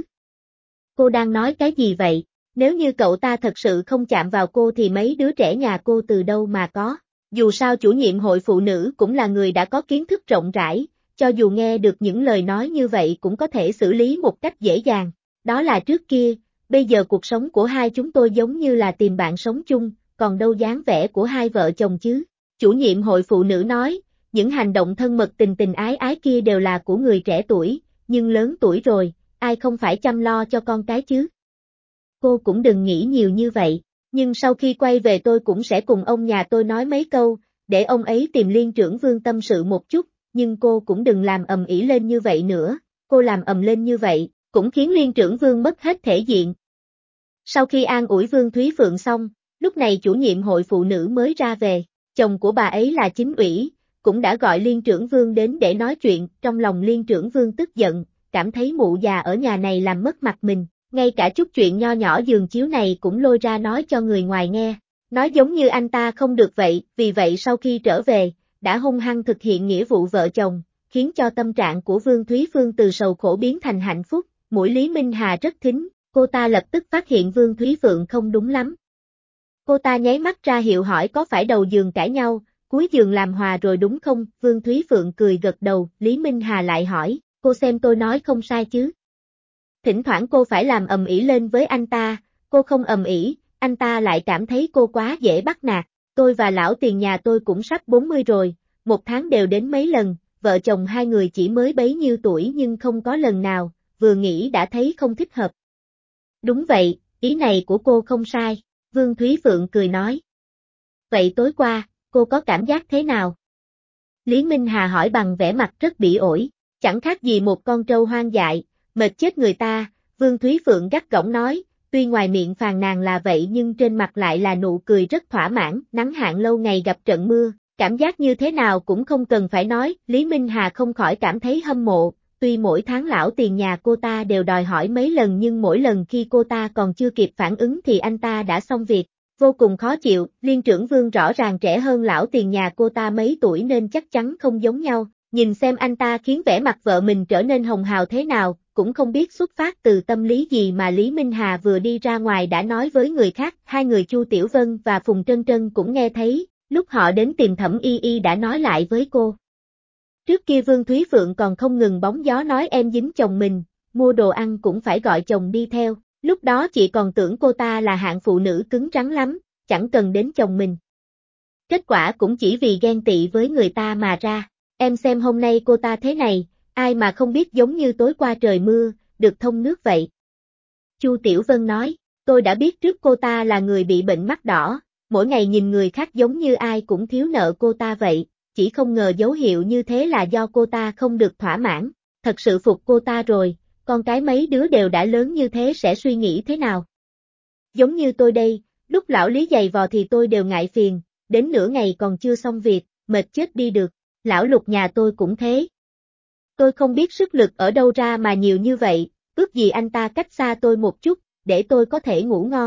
Cô đang nói cái gì vậy? Nếu như cậu ta thật sự không chạm vào cô thì mấy đứa trẻ nhà cô từ đâu mà có? Dù sao chủ nhiệm hội phụ nữ cũng là người đã có kiến thức rộng rãi, cho dù nghe được những lời nói như vậy cũng có thể xử lý một cách dễ dàng. Đó là trước kia, bây giờ cuộc sống của hai chúng tôi giống như là tìm bạn sống chung, còn đâu dáng vẻ của hai vợ chồng chứ. Chủ nhiệm hội phụ nữ nói, những hành động thân mật tình tình ái ái kia đều là của người trẻ tuổi, nhưng lớn tuổi rồi, ai không phải chăm lo cho con cái chứ. Cô cũng đừng nghĩ nhiều như vậy, nhưng sau khi quay về tôi cũng sẽ cùng ông nhà tôi nói mấy câu, để ông ấy tìm Liên trưởng Vương tâm sự một chút, nhưng cô cũng đừng làm ầm ĩ lên như vậy nữa, cô làm ầm lên như vậy, cũng khiến Liên trưởng Vương mất hết thể diện. Sau khi an ủi Vương Thúy Phượng xong, lúc này chủ nhiệm hội phụ nữ mới ra về, chồng của bà ấy là chính ủy, cũng đã gọi Liên trưởng Vương đến để nói chuyện, trong lòng Liên trưởng Vương tức giận, cảm thấy mụ già ở nhà này làm mất mặt mình, ngay cả chút chuyện nho nhỏ giường chiếu này cũng lôi ra nói cho người ngoài nghe, nói giống như anh ta không được vậy, vì vậy sau khi trở về, đã hung hăng thực hiện nghĩa vụ vợ chồng, khiến cho tâm trạng của Vương Thúy Phương từ sầu khổ biến thành hạnh phúc, mũi Lý Minh Hà rất thính, cô ta lập tức phát hiện Vương Thúy Phượng không đúng lắm. Cô ta nháy mắt ra hiệu hỏi có phải đầu giường cãi nhau, cuối giường làm hòa rồi đúng không? Vương Thúy Phượng cười gật đầu, Lý Minh Hà lại hỏi, cô xem tôi nói không sai chứ? Thỉnh thoảng cô phải làm ầm ĩ lên với anh ta, cô không ầm ĩ, anh ta lại cảm thấy cô quá dễ bắt nạt, tôi và lão tiền nhà tôi cũng sắp 40 rồi, một tháng đều đến mấy lần, vợ chồng hai người chỉ mới bấy nhiêu tuổi nhưng không có lần nào, vừa nghĩ đã thấy không thích hợp. Đúng vậy, ý này của cô không sai, Vương Thúy Phượng cười nói. Vậy tối qua, cô có cảm giác thế nào? Lý Minh Hà hỏi bằng vẻ mặt rất bỉ ổi, chẳng khác gì một con trâu hoang dại, mệt chết người ta, Vương Thúy Phượng gắt gỏng nói, tuy ngoài miệng phàn nàn là vậy nhưng trên mặt lại là nụ cười rất thỏa mãn, nắng hạn lâu ngày gặp trận mưa, cảm giác như thế nào cũng không cần phải nói, Lý Minh Hà không khỏi cảm thấy hâm mộ, tuy mỗi tháng lão tiền nhà cô ta đều đòi hỏi mấy lần nhưng mỗi lần khi cô ta còn chưa kịp phản ứng thì anh ta đã xong việc. Vô cùng khó chịu, Liên trưởng Vương rõ ràng trẻ hơn lão tiền nhà cô ta mấy tuổi nên chắc chắn không giống nhau, nhìn xem anh ta khiến vẻ mặt vợ mình trở nên hồng hào thế nào, cũng không biết xuất phát từ tâm lý gì mà Lý Minh Hà vừa đi ra ngoài đã nói với người khác, hai người Chu Tiểu Vân và Phùng Trân Trân cũng nghe thấy, lúc họ đến tìm Thẩm Y Y đã nói lại với cô. Trước kia Vương Thúy Phượng còn không ngừng bóng gió nói em dính chồng mình, mua đồ ăn cũng phải gọi chồng đi theo. Lúc đó chị còn tưởng cô ta là hạng phụ nữ cứng rắn lắm, chẳng cần đến chồng mình. Kết quả cũng chỉ vì ghen tị với người ta mà ra. Em xem hôm nay cô ta thế này, ai mà không biết giống như tối qua trời mưa, được thông nước vậy. Chu Tiểu Vân nói, tôi đã biết trước cô ta là người bị bệnh mắt đỏ, mỗi ngày nhìn người khác giống như ai cũng thiếu nợ cô ta vậy, chỉ không ngờ dấu hiệu như thế là do cô ta không được thỏa mãn, thật sự phục cô ta rồi. Con cái mấy đứa đều đã lớn như thế sẽ suy nghĩ thế nào? Giống như tôi đây, lúc lão Lý giày vò thì tôi đều ngại phiền, đến nửa ngày còn chưa xong việc, mệt chết đi được, lão Lục nhà tôi cũng thế. Tôi không biết sức lực ở đâu ra mà nhiều như vậy, ước gì anh ta cách xa tôi một chút, để tôi có thể ngủ ngon.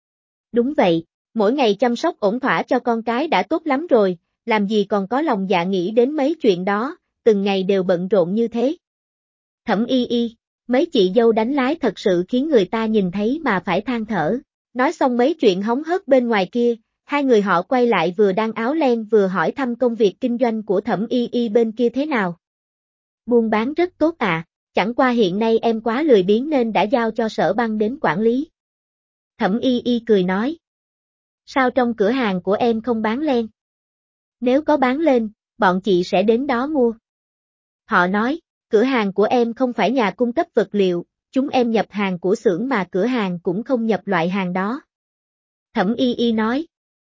Đúng vậy, mỗi ngày chăm sóc ổn thỏa cho con cái đã tốt lắm rồi, làm gì còn có lòng dạ nghĩ đến mấy chuyện đó, từng ngày đều bận rộn như thế. Thẩm Y Y, mấy chị dâu đánh lái thật sự khiến người ta nhìn thấy mà phải than thở. Nói xong mấy chuyện hóng hớt bên ngoài kia, hai người họ quay lại vừa đan áo len vừa hỏi thăm công việc kinh doanh của Thẩm Y Y bên kia thế nào. Buôn bán rất tốt à, chẳng qua hiện nay em quá lười biếng nên đã giao cho Sở Băng đến quản lý. Thẩm Y Y cười nói. Sao trong cửa hàng của em không bán len? Nếu có bán lên, bọn chị sẽ đến đó mua. Họ nói, cửa hàng của em không phải nhà cung cấp vật liệu, chúng em nhập hàng của xưởng mà cửa hàng cũng không nhập loại hàng đó. Thẩm Y Y nói.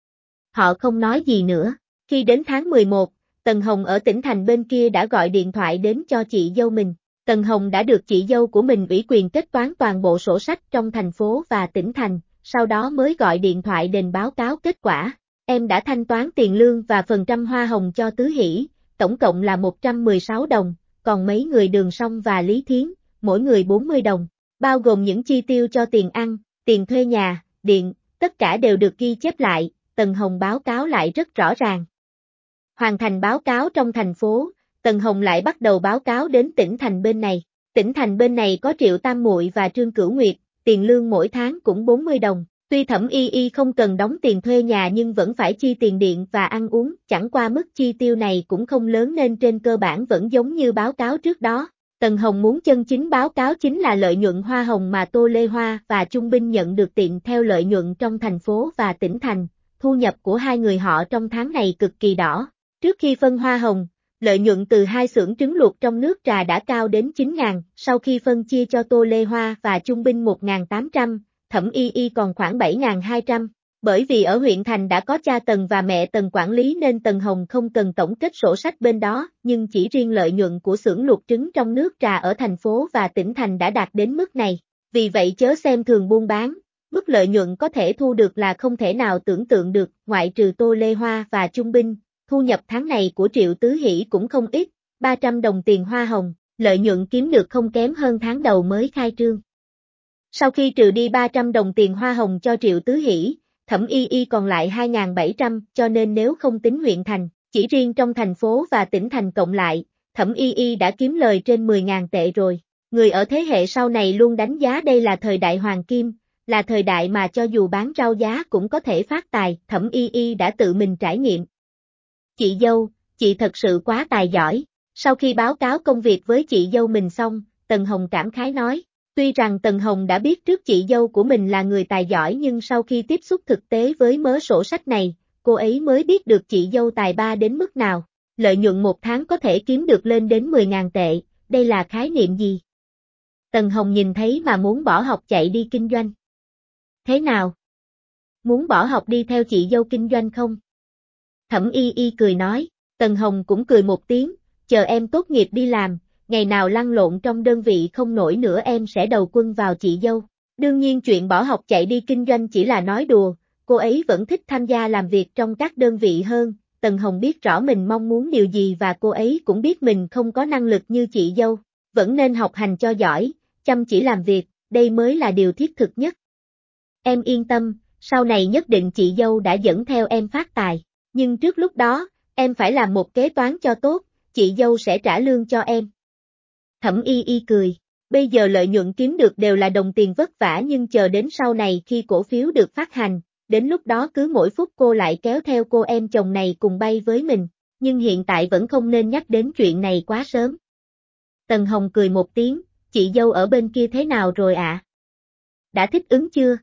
Họ không nói gì nữa. Khi đến tháng 11, Tần Hồng ở tỉnh thành bên kia đã gọi điện thoại đến cho chị dâu mình. Tần Hồng đã được chị dâu của mình ủy quyền kết toán toàn bộ sổ sách trong thành phố và tỉnh thành, sau đó mới gọi điện thoại đền báo cáo kết quả. Em đã thanh toán tiền lương và phần trăm hoa hồng cho Tứ Hỷ, tổng cộng là 116 đồng, còn mấy người Đường Song và Lý Thiến, mỗi người 40 đồng, bao gồm những chi tiêu cho tiền ăn, tiền thuê nhà, điện, tất cả đều được ghi chép lại, Tần Hồng báo cáo lại rất rõ ràng. Hoàn thành báo cáo trong thành phố, Tần Hồng lại bắt đầu báo cáo đến tỉnh thành bên này. Tỉnh thành bên này có Triệu Tam Muội và Trương Cửu Nguyệt, tiền lương mỗi tháng cũng 40 đồng. Tuy Thẩm Y Y không cần đóng tiền thuê nhà nhưng vẫn phải chi tiền điện và ăn uống, chẳng qua mức chi tiêu này cũng không lớn nên trên cơ bản vẫn giống như báo cáo trước đó. Tần Hồng muốn chân chính báo cáo chính là lợi nhuận hoa hồng mà Tô Lê Hoa và Trung Binh nhận được tiện theo lợi nhuận trong thành phố và tỉnh thành. Thu nhập của hai người họ trong tháng này cực kỳ đỏ. Trước khi phân hoa hồng, lợi nhuận từ hai xưởng trứng luộc trong nước trà đã cao đến 9.000, sau khi phân chia cho Tô Lê Hoa và Trung Binh 1.800, Thẩm Y Y còn khoảng 7.200. Bởi vì ở huyện thành đã có cha Tần và mẹ Tần quản lý nên Tần Hồng không cần tổng kết sổ sách bên đó, nhưng chỉ riêng lợi nhuận của xưởng luộc trứng trong nước trà ở thành phố và tỉnh thành đã đạt đến mức này. Vì vậy chớ xem thường buôn bán. Mức lợi nhuận có thể thu được là không thể nào tưởng tượng được, ngoại trừ Tô Lê Hoa và Trung Binh, thu nhập tháng này của Triệu Tứ Hỷ cũng không ít, 300 đồng tiền hoa hồng, lợi nhuận kiếm được không kém hơn tháng đầu mới khai trương. Sau khi trừ đi 300 đồng tiền hoa hồng cho Triệu Tứ Hỷ, Thẩm Y Y còn lại 2.700, cho nên nếu không tính huyện thành, chỉ riêng trong thành phố và tỉnh thành cộng lại, Thẩm Y Y đã kiếm lời trên 10.000 tệ rồi. Người ở thế hệ sau này luôn đánh giá đây là thời đại hoàng kim, là thời đại mà cho dù bán rau giá cũng có thể phát tài, Thẩm Y Y đã tự mình trải nghiệm. Chị dâu, chị thật sự quá tài giỏi. Sau khi báo cáo công việc với chị dâu mình xong, Tần Hồng cảm khái nói. Tuy rằng Tần Hồng đã biết trước chị dâu của mình là người tài giỏi nhưng sau khi tiếp xúc thực tế với mớ sổ sách này, cô ấy mới biết được chị dâu tài ba đến mức nào. Lợi nhuận một tháng có thể kiếm được lên đến 10.000 tệ, đây là khái niệm gì? Tần Hồng nhìn thấy mà muốn bỏ học chạy đi kinh doanh. Thế nào? Muốn bỏ học đi theo chị dâu kinh doanh không? Thẩm Y Y cười nói, Tần Hồng cũng cười một tiếng, chờ em tốt nghiệp đi làm, ngày nào lăn lộn trong đơn vị không nổi nữa em sẽ đầu quân vào chị dâu. Đương nhiên chuyện bỏ học chạy đi kinh doanh chỉ là nói đùa, cô ấy vẫn thích tham gia làm việc trong các đơn vị hơn, Tần Hồng biết rõ mình mong muốn điều gì và cô ấy cũng biết mình không có năng lực như chị dâu, vẫn nên học hành cho giỏi, chăm chỉ làm việc, đây mới là điều thiết thực nhất. Em yên tâm, sau này nhất định chị dâu đã dẫn theo em phát tài, nhưng trước lúc đó, em phải làm một kế toán cho tốt, chị dâu sẽ trả lương cho em. Thẩm Y Y cười, bây giờ lợi nhuận kiếm được đều là đồng tiền vất vả nhưng chờ đến sau này khi cổ phiếu được phát hành, đến lúc đó cứ mỗi phút cô lại kéo theo cô em chồng này cùng bay với mình, nhưng hiện tại vẫn không nên nhắc đến chuyện này quá sớm. Tần Hồng cười một tiếng, chị dâu ở bên kia thế nào rồi ạ? Đã thích ứng chưa?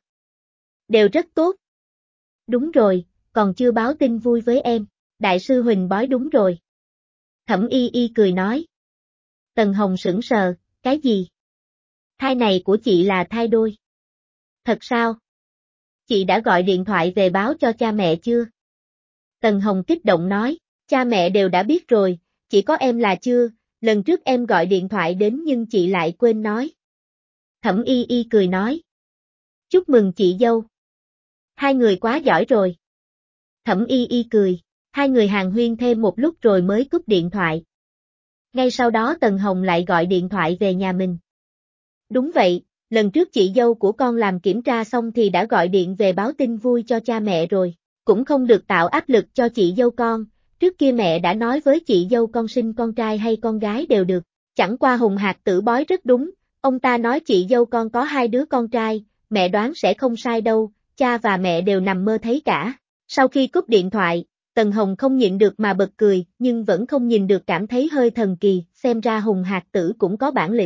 Đều rất tốt. Đúng rồi, còn chưa báo tin vui với em, Đại sư Huỳnh bói đúng rồi. Thẩm Y Y cười nói. Tần Hồng sững sờ, cái gì? Thai này của chị là thai đôi. Thật sao? Chị đã gọi điện thoại về báo cho cha mẹ chưa? Tần Hồng kích động nói, cha mẹ đều đã biết rồi, chỉ có em là chưa, lần trước em gọi điện thoại đến nhưng chị lại quên nói. Thẩm Y Y cười nói. Chúc mừng chị dâu. Hai người quá giỏi rồi. Thẩm Y Y cười, hai người hàn huyên thêm một lúc rồi mới cúp điện thoại. Ngay sau đó Tần Hồng lại gọi điện thoại về nhà mình. Đúng vậy, lần trước chị dâu của con làm kiểm tra xong thì đã gọi điện về báo tin vui cho cha mẹ rồi, cũng không được tạo áp lực cho chị dâu con, trước kia mẹ đã nói với chị dâu con sinh con trai hay con gái đều được, chẳng qua Hùng Hạc Tử bói rất đúng, ông ta nói chị dâu con có 2 đứa con trai, mẹ đoán sẽ không sai đâu, cha và mẹ đều nằm mơ thấy cả. Sau khi cúp điện thoại, Tần Hồng không nhịn được mà bật cười, nhưng vẫn không nhìn được cảm thấy hơi thần kỳ, xem ra Hùng Hạc Tử cũng có bản lĩnh.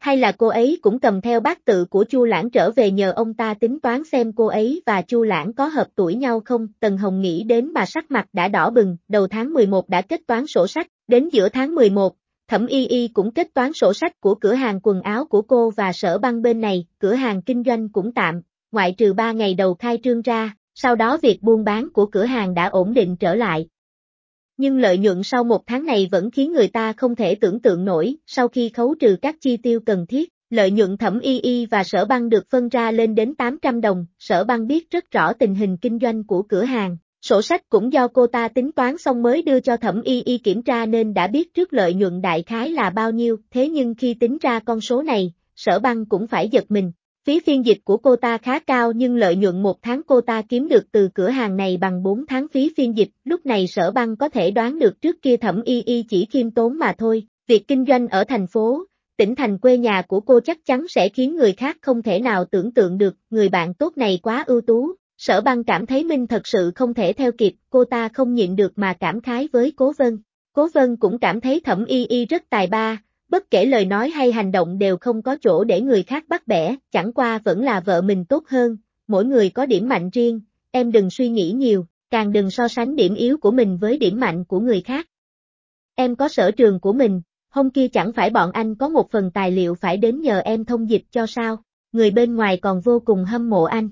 Hay là cô ấy cũng cầm theo bát tự của Chu Lãng trở về nhờ ông ta tính toán xem cô ấy và Chu Lãng có hợp tuổi nhau không? Tần Hồng nghĩ đến mà sắc mặt đã đỏ bừng, đầu tháng 11 đã kết toán sổ sách, đến giữa tháng 11, Thẩm Y Y cũng kết toán sổ sách của cửa hàng quần áo của cô và Sở Băng bên này, cửa hàng kinh doanh cũng tạm, ngoại trừ 3 ngày đầu khai trương ra, sau đó việc buôn bán của cửa hàng đã ổn định trở lại. Nhưng lợi nhuận sau một tháng này vẫn khiến người ta không thể tưởng tượng nổi, sau khi khấu trừ các chi tiêu cần thiết, lợi nhuận Thẩm Y Y và Sở Băng được phân ra lên đến 800 đồng, Sở Băng biết rất rõ tình hình kinh doanh của cửa hàng, sổ sách cũng do cô ta tính toán xong mới đưa cho Thẩm Y Y kiểm tra nên đã biết trước lợi nhuận đại khái là bao nhiêu, thế nhưng khi tính ra con số này, Sở Băng cũng phải giật mình. Phí phiên dịch của cô ta khá cao nhưng lợi nhuận một tháng cô ta kiếm được từ cửa hàng này bằng 4 tháng phí phiên dịch, lúc này Sở Băng có thể đoán được trước kia Thẩm Y Y chỉ khiêm tốn mà thôi, việc kinh doanh ở thành phố, tỉnh thành quê nhà của cô chắc chắn sẽ khiến người khác không thể nào tưởng tượng được, người bạn tốt này quá ưu tú, Sở Băng cảm thấy mình thật sự không thể theo kịp, cô ta không nhịn được mà cảm khái với Cố Vân. Cố Vân cũng cảm thấy Thẩm Y Y rất tài ba. Bất kể lời nói hay hành động đều không có chỗ để người khác bắt bẻ, chẳng qua vẫn là vợ mình tốt hơn, mỗi người có điểm mạnh riêng, em đừng suy nghĩ nhiều, càng đừng so sánh điểm yếu của mình với điểm mạnh của người khác. Em có sở trường của mình, hôm kia chẳng phải bọn anh có một phần tài liệu phải đến nhờ em thông dịch cho sao, người bên ngoài còn vô cùng hâm mộ anh.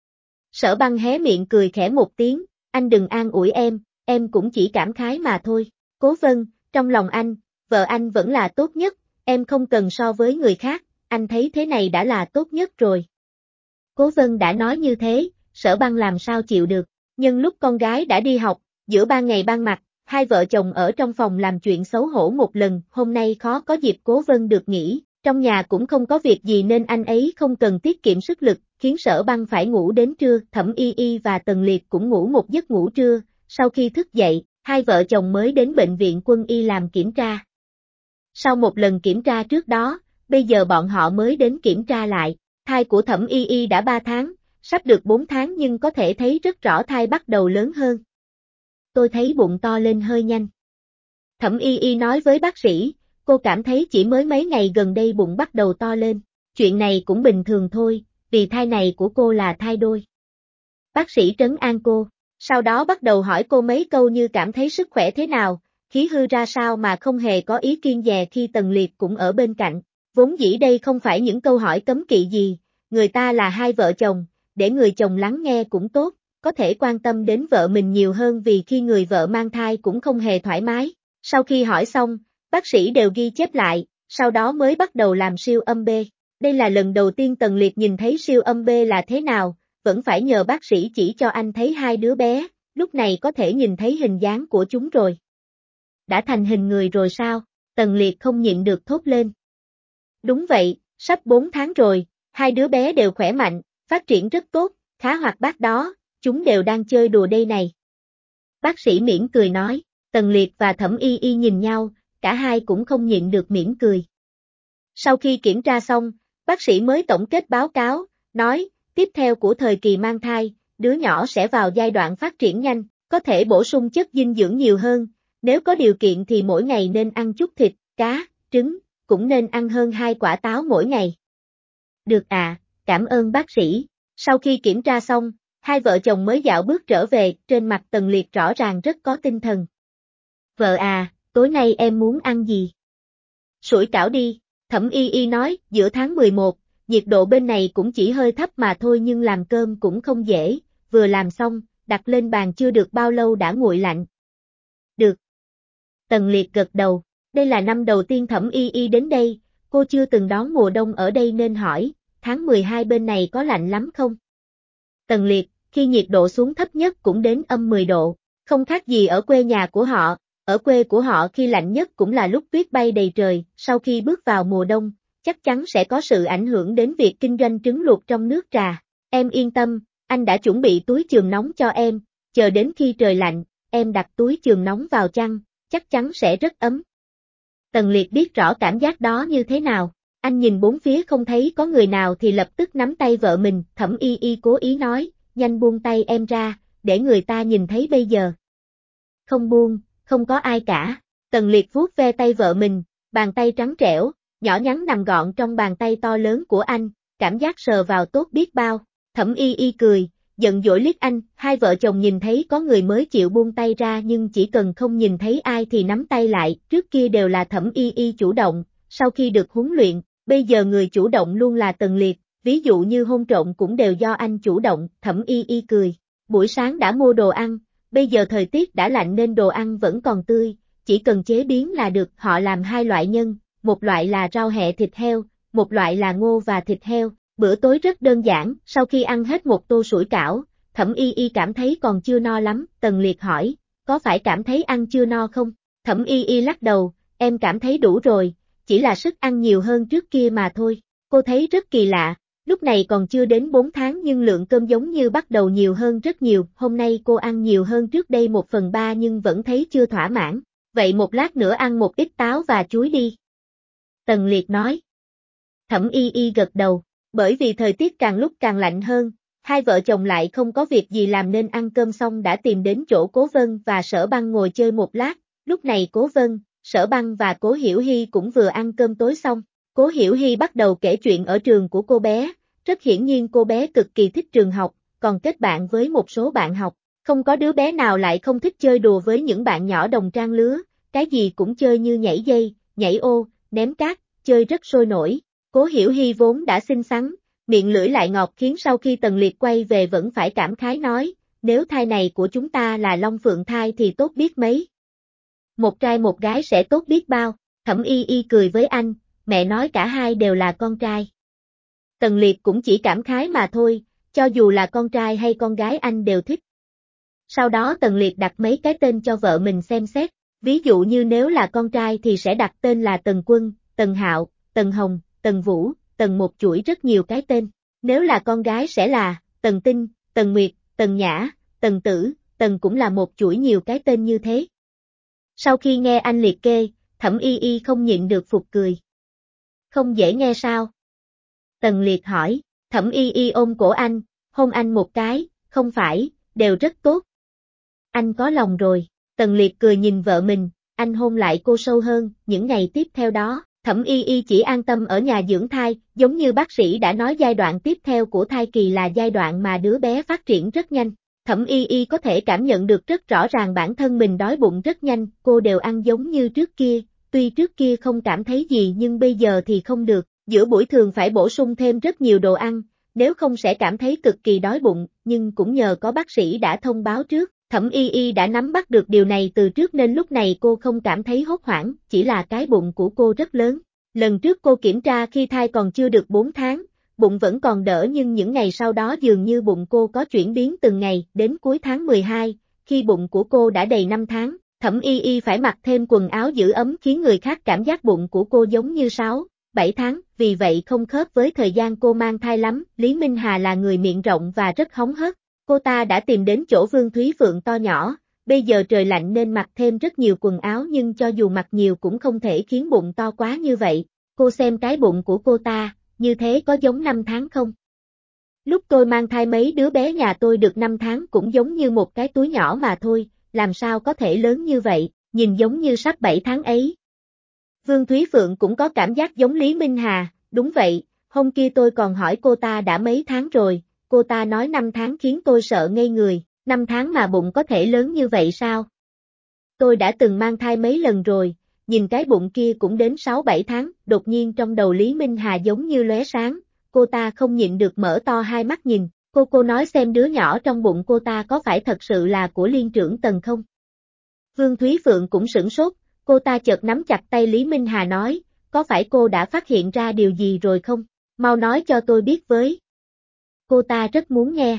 Sở Băng hé miệng cười khẽ một tiếng, anh đừng an ủi em cũng chỉ cảm khái mà thôi, Cố Vân, trong lòng anh, vợ anh vẫn là tốt nhất, em không cần so với người khác, anh thấy thế này đã là tốt nhất rồi. Cố Vân đã nói như thế, Sở Băng làm sao chịu được, nhưng lúc con gái đã đi học, giữa ban ngày ban mặt, hai vợ chồng ở trong phòng làm chuyện xấu hổ một lần, hôm nay khó có dịp Cố Vân được nghỉ, trong nhà cũng không có việc gì nên anh ấy không cần tiết kiệm sức lực, khiến Sở Băng phải ngủ đến trưa, Thẩm Y Y và Tần Liệt cũng ngủ một giấc ngủ trưa, sau khi thức dậy, hai vợ chồng mới đến bệnh viện Quân y làm kiểm tra. Sau một lần kiểm tra trước đó, bây giờ bọn họ mới đến kiểm tra lại, thai của Thẩm Y Y đã 3 tháng, sắp được 4 tháng nhưng có thể thấy rất rõ thai bắt đầu lớn hơn. Tôi thấy bụng to lên hơi nhanh. Thẩm Y Y nói với bác sĩ, cô cảm thấy chỉ mới mấy ngày gần đây bụng bắt đầu to lên, chuyện này cũng bình thường thôi, vì thai này của cô là thai đôi. Bác sĩ trấn an cô, sau đó bắt đầu hỏi cô mấy câu như cảm thấy sức khỏe thế nào, khí hư ra sao mà không hề có ý kiêng dè khi Tần Liệt cũng ở bên cạnh. Vốn dĩ đây không phải những câu hỏi cấm kỵ gì, người ta là hai vợ chồng, để người chồng lắng nghe cũng tốt, có thể quan tâm đến vợ mình nhiều hơn vì khi người vợ mang thai cũng không hề thoải mái. Sau khi hỏi xong, bác sĩ đều ghi chép lại, sau đó mới bắt đầu làm siêu âm B. Đây là lần đầu tiên Tần Liệt nhìn thấy siêu âm B là thế nào, vẫn phải nhờ bác sĩ chỉ cho anh thấy hai đứa bé, lúc này có thể nhìn thấy hình dáng của chúng rồi. Đã thành hình người rồi sao? Tần Liệt không nhịn được thốt lên. Đúng vậy, sắp 4 tháng rồi, hai đứa bé đều khỏe mạnh, phát triển rất tốt, khá hoạt bát đó, chúng đều đang chơi đùa đây này. Bác sĩ mỉm cười nói, Tần Liệt và Thẩm Y Y nhìn nhau, cả hai cũng không nhịn được mỉm cười. Sau khi kiểm tra xong, bác sĩ mới tổng kết báo cáo, nói, tiếp theo của thời kỳ mang thai, đứa nhỏ sẽ vào giai đoạn phát triển nhanh, có thể bổ sung chất dinh dưỡng nhiều hơn, nếu có điều kiện thì mỗi ngày nên ăn chút thịt, cá, trứng, cũng nên ăn hơn 2 quả táo mỗi ngày. Được à, cảm ơn bác sĩ. Sau khi kiểm tra xong, hai vợ chồng mới dạo bước trở về, trên mặt Tần Liệt rõ ràng rất có tinh thần. Vợ à, tối nay em muốn ăn gì? Sủi cảo đi, Thẩm Y Y nói, giữa tháng 11, nhiệt độ bên này cũng chỉ hơi thấp mà thôi nhưng làm cơm cũng không dễ, vừa làm xong, đặt lên bàn chưa được bao lâu đã nguội lạnh. Được. Tần Liệt gật đầu, đây là năm đầu tiên Thẩm Y Y đến đây, cô chưa từng đón mùa đông ở đây nên hỏi, tháng 12 bên này có lạnh lắm không? Tần Liệt, khi nhiệt độ xuống thấp nhất cũng đến âm 10 độ, không khác gì ở quê nhà của họ, ở quê của họ khi lạnh nhất cũng là lúc tuyết bay đầy trời, sau khi bước vào mùa đông, chắc chắn sẽ có sự ảnh hưởng đến việc kinh doanh trứng luộc trong nước trà. Em yên tâm, anh đã chuẩn bị túi chườm nóng cho em, chờ đến khi trời lạnh, em đặt túi chườm nóng vào chăn, chắc chắn sẽ rất ấm. Tần Liệt biết rõ cảm giác đó như thế nào, anh nhìn bốn phía không thấy có người nào thì lập tức nắm tay vợ mình, Thẩm Y Y cố ý nói, nhanh buông tay em ra, để người ta nhìn thấy bây giờ. Không buông, không có ai cả, Tần Liệt vuốt ve tay vợ mình, bàn tay trắng trẻo, nhỏ nhắn nằm gọn trong bàn tay to lớn của anh, cảm giác sờ vào tốt biết bao. Thẩm Y Y cười, giận dỗi liếc anh, hai vợ chồng nhìn thấy có người mới chịu buông tay ra nhưng chỉ cần không nhìn thấy ai thì nắm tay lại, trước kia đều là Thẩm Y Y chủ động, sau khi được huấn luyện, bây giờ người chủ động luôn là Tần Liệt, ví dụ như hôn trộn cũng đều do anh chủ động, Thẩm Y Y cười. Buổi sáng đã mua đồ ăn, bây giờ thời tiết đã lạnh nên đồ ăn vẫn còn tươi, chỉ cần chế biến là được, họ làm hai loại nhân, một loại là rau hẹ thịt heo, một loại là ngô và thịt heo. Bữa tối rất đơn giản, sau khi ăn hết một tô sủi cảo, Thẩm Y Y cảm thấy còn chưa no lắm, Tần Liệt hỏi, có phải cảm thấy ăn chưa no không? Thẩm Y Y lắc đầu, em cảm thấy đủ rồi, chỉ là sức ăn nhiều hơn trước kia mà thôi. Cô thấy rất kỳ lạ, lúc này còn chưa đến 4 tháng nhưng lượng cơm giống như bắt đầu nhiều hơn rất nhiều, hôm nay cô ăn nhiều hơn trước đây 1/3 nhưng vẫn thấy chưa thỏa mãn. Vậy một lát nữa ăn một ít táo và chuối đi. Tần Liệt nói. Thẩm Y Y gật đầu. Bởi vì thời tiết càng lúc càng lạnh hơn, hai vợ chồng lại không có việc gì làm nên ăn cơm xong đã tìm đến chỗ Cố Vân và Sở Băng ngồi chơi một lát, lúc này Cố Vân, Sở Băng và Cố Hiểu Hy cũng vừa ăn cơm tối xong. Cố Hiểu Hy bắt đầu kể chuyện ở trường của cô bé, rất hiển nhiên cô bé cực kỳ thích trường học, còn kết bạn với một số bạn học, không có đứa bé nào lại không thích chơi đùa với những bạn nhỏ đồng trang lứa, cái gì cũng chơi như nhảy dây, nhảy ô, ném cát, chơi rất sôi nổi. Cố Hiểu Hy vốn đã xinh xắn, miệng lưỡi lại ngọt khiến sau khi Tần Liệt quay về vẫn phải cảm khái nói, nếu thai này của chúng ta là Long Phượng thai thì tốt biết mấy. Một trai một gái sẽ tốt biết bao, Thẩm Y Y cười với anh, mẹ nói cả hai đều là con trai. Tần Liệt cũng chỉ cảm khái mà thôi, cho dù là con trai hay con gái anh đều thích. Sau đó Tần Liệt đặt mấy cái tên cho vợ mình xem xét, ví dụ như nếu là con trai thì sẽ đặt tên là Tần Quân, Tần Hạo, Tần Hồng, Tần Vũ, Tần một chuỗi rất nhiều cái tên. Nếu là con gái sẽ là Tần Tinh, Tần Nguyệt, Tần Nhã, Tần Tử, Tần cũng là một chuỗi nhiều cái tên như thế. Sau khi nghe anh liệt kê, Thẩm Y Y không nhịn được phụt cười. Không dễ nghe sao? Tần Liệt hỏi, Thẩm Y Y ôm cổ anh, hôn anh một cái, không phải, đều rất tốt. Anh có lòng rồi, Tần Liệt cười nhìn vợ mình, anh hôn lại cô sâu hơn, những ngày tiếp theo đó. Thẩm Y Y chỉ an tâm ở nhà dưỡng thai, giống như bác sĩ đã nói giai đoạn tiếp theo của thai kỳ là giai đoạn mà đứa bé phát triển rất nhanh. Thẩm Y Y có thể cảm nhận được rất rõ ràng bản thân mình đói bụng rất nhanh, cô đều ăn giống như trước kia, tuy trước kia không cảm thấy gì nhưng bây giờ thì không được, giữa buổi thường phải bổ sung thêm rất nhiều đồ ăn, nếu không sẽ cảm thấy cực kỳ đói bụng, nhưng cũng nhờ có bác sĩ đã thông báo trước. Thẩm Y Y đã nắm bắt được điều này từ trước nên lúc này cô không cảm thấy hốt hoảng, chỉ là cái bụng của cô rất lớn. Lần trước cô kiểm tra khi thai còn chưa được 4 tháng, bụng vẫn còn đỡ nhưng những ngày sau đó dường như bụng cô có chuyển biến từng ngày, đến cuối tháng 12, khi bụng của cô đã đầy 5 tháng, Thẩm Y Y phải mặc thêm quần áo giữ ấm khiến người khác cảm giác bụng của cô giống như 6, 7 tháng, vì vậy không khớp với thời gian cô mang thai lắm. Lý Minh Hà là người miệng rộng và rất hóng hớt. Cô ta đã tìm đến chỗ Vương Thúy Phượng to nhỏ, bây giờ trời lạnh nên mặc thêm rất nhiều quần áo nhưng cho dù mặc nhiều cũng không thể khiến bụng to quá như vậy. Cô xem cái bụng của cô ta, như thế có giống 5 tháng không? Lúc tôi mang thai mấy đứa bé nhà tôi được 5 tháng cũng giống như một cái túi nhỏ mà thôi, làm sao có thể lớn như vậy, nhìn giống như sắp 7 tháng ấy. Vương Thúy Phượng cũng có cảm giác giống Lý Minh Hà, đúng vậy, hôm kia tôi còn hỏi cô ta đã mấy tháng rồi. Cô ta nói 5 tháng khiến tôi sợ ngây người, 5 tháng mà bụng có thể lớn như vậy sao? Tôi đã từng mang thai mấy lần rồi, nhìn cái bụng kia cũng đến 6-7 tháng, đột nhiên trong đầu Lý Minh Hà giống như lóe sáng, cô ta không nhịn được mở to hai mắt nhìn, cô nói xem đứa nhỏ trong bụng cô ta có phải thật sự là của Liên trưởng Tần không? Vương Thúy Phượng cũng sửng sốt, cô ta chợt nắm chặt tay Lý Minh Hà nói, có phải cô đã phát hiện ra điều gì rồi không? Mau nói cho tôi biết với. Cô ta rất muốn nghe.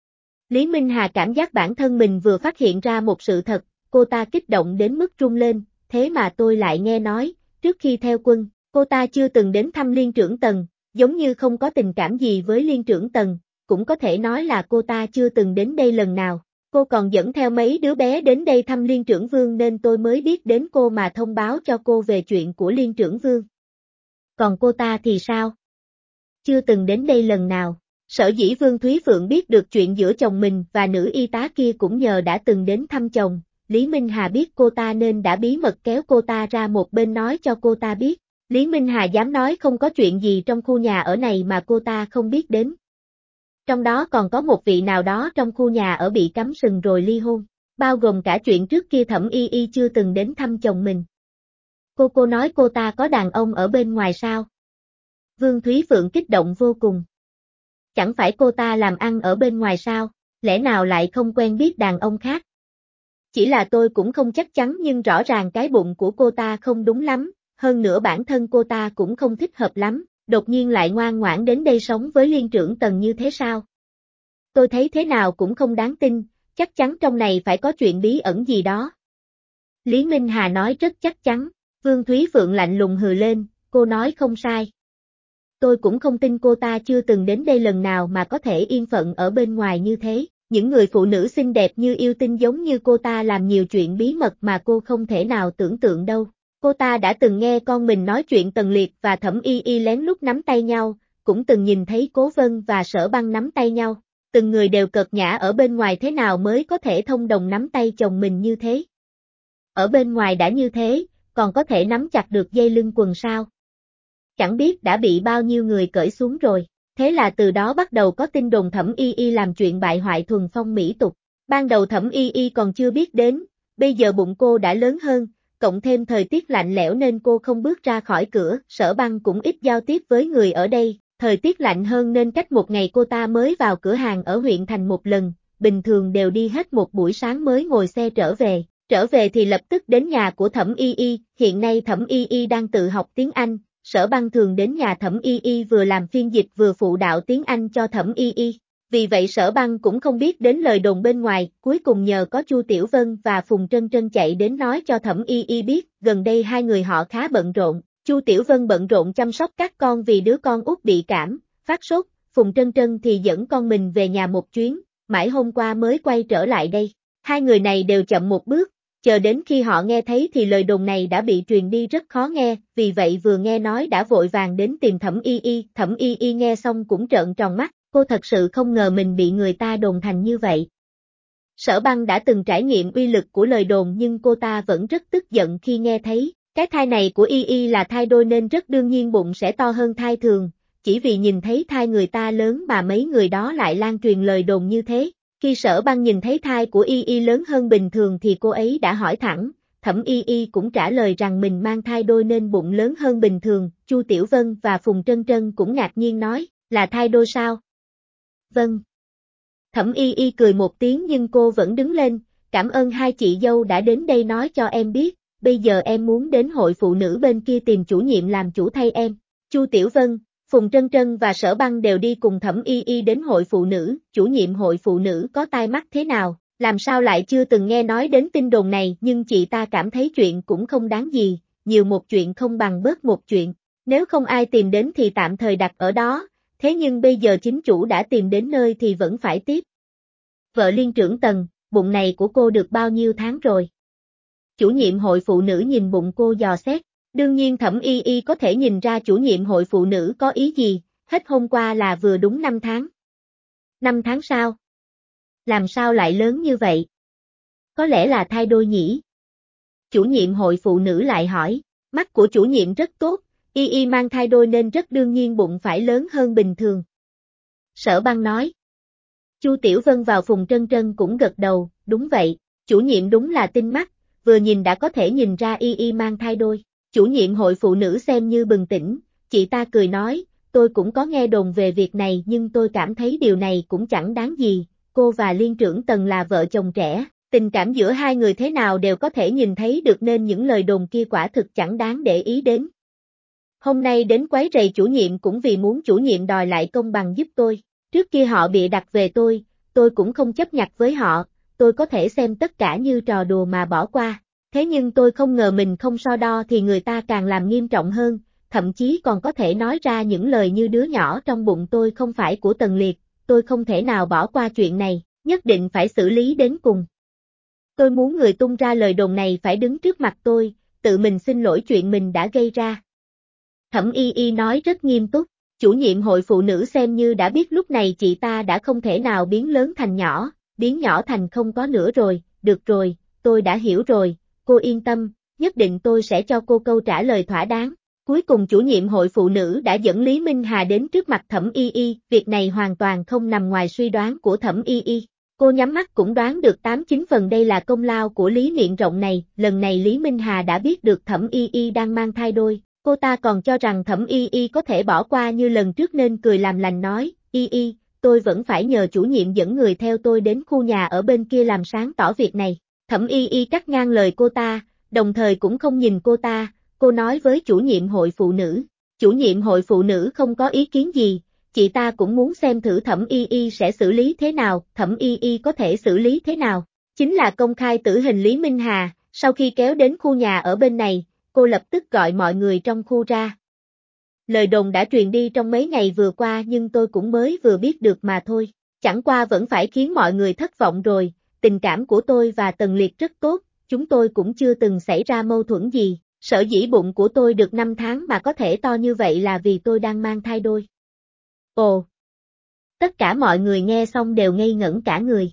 Lý Minh Hà cảm giác bản thân mình vừa phát hiện ra một sự thật, cô ta kích động đến mức run lên, thế mà tôi lại nghe nói, trước khi theo quân, cô ta chưa từng đến thăm Liên trưởng Tần, giống như không có tình cảm gì với Liên trưởng Tần, cũng có thể nói là cô ta chưa từng đến đây lần nào. Cô còn dẫn theo mấy đứa bé đến đây thăm Liên trưởng Vương nên tôi mới biết đến cô mà thông báo cho cô về chuyện của Liên trưởng Vương. Còn cô ta thì sao? Chưa từng đến đây lần nào. Sở dĩ Vương Thúy Phượng biết được chuyện giữa chồng mình và nữ y tá kia cũng nhờ đã từng đến thăm chồng, Lý Minh Hà biết cô ta nên đã bí mật kéo cô ta ra một bên nói cho cô ta biết. Lý Minh Hà dám nói không có chuyện gì trong khu nhà ở này mà cô ta không biết đến. Trong đó còn có một vị nào đó trong khu nhà ở bị cắm sừng rồi ly hôn, bao gồm cả chuyện trước kia Thẩm Y Y chưa từng đến thăm chồng mình. Cô nói cô ta có đàn ông ở bên ngoài sao? Vương Thúy Phượng kích động vô cùng. Chẳng phải cô ta làm ăn ở bên ngoài sao, lẽ nào lại không quen biết đàn ông khác? Chỉ là tôi cũng không chắc chắn nhưng rõ ràng cái bụng của cô ta không đúng lắm, hơn nữa bản thân cô ta cũng không thích hợp lắm, đột nhiên lại ngoan ngoãn đến đây sống với Liên trưởng Tần như thế sao? Tôi thấy thế nào cũng không đáng tin, chắc chắn trong này phải có chuyện bí ẩn gì đó. Lý Minh Hà nói rất chắc chắn, Vương Thúy Phượng lạnh lùng hừ lên, cô nói không sai. Tôi cũng không tin cô ta chưa từng đến đây lần nào mà có thể yên phận ở bên ngoài như thế. Những người phụ nữ xinh đẹp như yêu tinh giống như cô ta làm nhiều chuyện bí mật mà cô không thể nào tưởng tượng đâu. Cô ta đã từng nghe con mình nói chuyện Tần Liệt và Thẩm Y Y lén lút nắm tay nhau, cũng từng nhìn thấy Cố Vân và Sở Băng nắm tay nhau. Từng người đều cợt nhã ở bên ngoài thế nào mới có thể thông đồng nắm tay chồng mình như thế. Ở bên ngoài đã như thế, còn có thể nắm chặt được dây lưng quần sao? Chẳng biết đã bị bao nhiêu người cởi xuống rồi. Thế là từ đó bắt đầu có tin đồn Thẩm Y Y làm chuyện bại hoại thuần phong mỹ tục. Ban đầu Thẩm Y Y còn chưa biết đến, bây giờ bụng cô đã lớn hơn, cộng thêm thời tiết lạnh lẽo nên cô không bước ra khỏi cửa, Sở Băng cũng ít giao tiếp với người ở đây, thời tiết lạnh hơn nên cách một ngày cô ta mới vào cửa hàng ở huyện thành một lần, bình thường đều đi hết một buổi sáng mới ngồi xe trở về thì lập tức đến nhà của Thẩm Y Y, hiện nay Thẩm Y Y đang tự học tiếng Anh. Sở Băng thường đến nhà Thẩm Y Y vừa làm phiên dịch vừa phụ đạo tiếng Anh cho Thẩm Y Y. Vì vậy Sở Băng cũng không biết đến lời đồn bên ngoài, cuối cùng nhờ có Chu Tiểu Vân và Phùng Trân Trân chạy đến nói cho Thẩm Y Y biết, gần đây hai người họ khá bận rộn. Chu Tiểu Vân bận rộn chăm sóc các con vì đứa con út bị cảm, phát sốt, Phùng Trân Trân thì dẫn con mình về nhà một chuyến, mãi hôm qua mới quay trở lại đây. Hai người này đều chậm một bước. Chờ đến khi họ nghe thấy thì lời đồn này đã bị truyền đi rất khó nghe, vì vậy vừa nghe nói đã vội vàng đến tìm Thẩm Y Y. Thẩm Y Y nghe xong cũng trợn tròn mắt, cô thật sự không ngờ mình bị người ta đồn thành như vậy. Sở Băng đã từng trải nghiệm uy lực của lời đồn nhưng cô ta vẫn rất tức giận khi nghe thấy, cái thai này của Y Y là thai đôi nên rất đương nhiên bụng sẽ to hơn thai thường, chỉ vì nhìn thấy thai người ta lớn mà mấy người đó lại lan truyền lời đồn như thế. Khi Sở Băng nhìn thấy thai của Y Y lớn hơn bình thường thì cô ấy đã hỏi thẳng, Thẩm Y Y cũng trả lời rằng mình mang thai đôi nên bụng lớn hơn bình thường, Chu Tiểu Vân và Phùng Trân Trân cũng ngạc nhiên nói, là thai đôi sao? Vâng. Thẩm Y Y cười một tiếng nhưng cô vẫn đứng lên, cảm ơn hai chị dâu đã đến đây nói cho em biết, bây giờ em muốn đến hội phụ nữ bên kia tìm chủ nhiệm làm chủ thay em. Chu Tiểu Vân, Phùng Trân Trân và Sở Băng đều đi cùng Thẩm Y Y đến hội phụ nữ, chủ nhiệm hội phụ nữ có tai mắt thế nào, làm sao lại chưa từng nghe nói đến tin đồn này nhưng chị ta cảm thấy chuyện cũng không đáng gì, nhiều một chuyện không bằng bớt một chuyện, nếu không ai tìm đến thì tạm thời đặt ở đó, thế nhưng bây giờ chính chủ đã tìm đến nơi thì vẫn phải tiếp. Vợ Liên trưởng Tần, bụng này của cô được bao nhiêu tháng rồi? Chủ nhiệm hội phụ nữ nhìn bụng cô dò xét. Đương nhiên Thẩm Y Y có thể nhìn ra chủ nhiệm hội phụ nữ có ý gì, hết hôm qua là vừa đúng 5 tháng. 5 tháng sao? Làm sao lại lớn như vậy? Có lẽ là thai đôi nhỉ? Chủ nhiệm hội phụ nữ lại hỏi, mắt của chủ nhiệm rất tốt, Y Y mang thai đôi nên rất đương nhiên bụng phải lớn hơn bình thường. Sở Băng nói. Chu Tiểu Vân vào Phùng Trân Trân cũng gật đầu, đúng vậy, chủ nhiệm đúng là tinh mắt, vừa nhìn đã có thể nhìn ra Y Y mang thai đôi. Chủ nhiệm hội phụ nữ xem như bừng tỉnh, chị ta cười nói, tôi cũng có nghe đồn về việc này nhưng tôi cảm thấy điều này cũng chẳng đáng gì, cô và Liên trưởng Tần là vợ chồng trẻ, tình cảm giữa hai người thế nào đều có thể nhìn thấy được nên những lời đồn kia quả thực chẳng đáng để ý đến. Hôm nay đến quấy rầy chủ nhiệm cũng vì muốn chủ nhiệm đòi lại công bằng giúp tôi, trước kia họ bịa đặt về tôi cũng không chấp nhặt với họ, tôi có thể xem tất cả như trò đùa mà bỏ qua. Thế nhưng tôi không ngờ mình không so đo thì người ta càng làm nghiêm trọng hơn, thậm chí còn có thể nói ra những lời như đứa nhỏ trong bụng tôi không phải của Tần Liệt, tôi không thể nào bỏ qua chuyện này, nhất định phải xử lý đến cùng. Tôi muốn người tung ra lời đồn này phải đứng trước mặt tôi, tự mình xin lỗi chuyện mình đã gây ra. Thẩm Y Y nói rất nghiêm túc, chủ nhiệm hội phụ nữ xem như đã biết lúc này chị ta đã không thể nào biến lớn thành nhỏ, biến nhỏ thành không có nữa rồi, được rồi, tôi đã hiểu rồi. Cô yên tâm, nhất định tôi sẽ cho cô câu trả lời thỏa đáng. Cuối cùng chủ nhiệm hội phụ nữ đã dẫn Lý Minh Hà đến trước mặt Thẩm Y Y, việc này hoàn toàn không nằm ngoài suy đoán của Thẩm Y Y. Cô nhắm mắt cũng đoán được 8-9 phần đây là công lao của Lý miệng rộng này, lần này Lý Minh Hà đã biết được Thẩm Y Y đang mang thai đôi, cô ta còn cho rằng Thẩm Y Y có thể bỏ qua như lần trước nên cười làm lành nói, Y Y, tôi vẫn phải nhờ chủ nhiệm dẫn người theo tôi đến khu nhà ở bên kia làm sáng tỏ việc này. Thẩm Y Y cắt ngang lời cô ta, đồng thời cũng không nhìn cô ta, cô nói với chủ nhiệm hội phụ nữ. Chủ nhiệm hội phụ nữ không có ý kiến gì, chị ta cũng muốn xem thử Thẩm Y Y sẽ xử lý thế nào, Thẩm Y Y có thể xử lý thế nào. Chính là công khai tử hình Lý Minh Hà, sau khi kéo đến khu nhà ở bên này, cô lập tức gọi mọi người trong khu ra. Lời đồn đã truyền đi trong mấy ngày vừa qua nhưng tôi cũng mới vừa biết được mà thôi, chẳng qua vẫn phải khiến mọi người thất vọng rồi, tình cảm của tôi và Tần Liệt rất tốt, chúng tôi cũng chưa từng xảy ra mâu thuẫn gì, sở dĩ bụng của tôi được 5 tháng mà có thể to như vậy là vì tôi đang mang thai đôi. Ồ! Tất cả mọi người nghe xong đều ngây ngẩn cả người.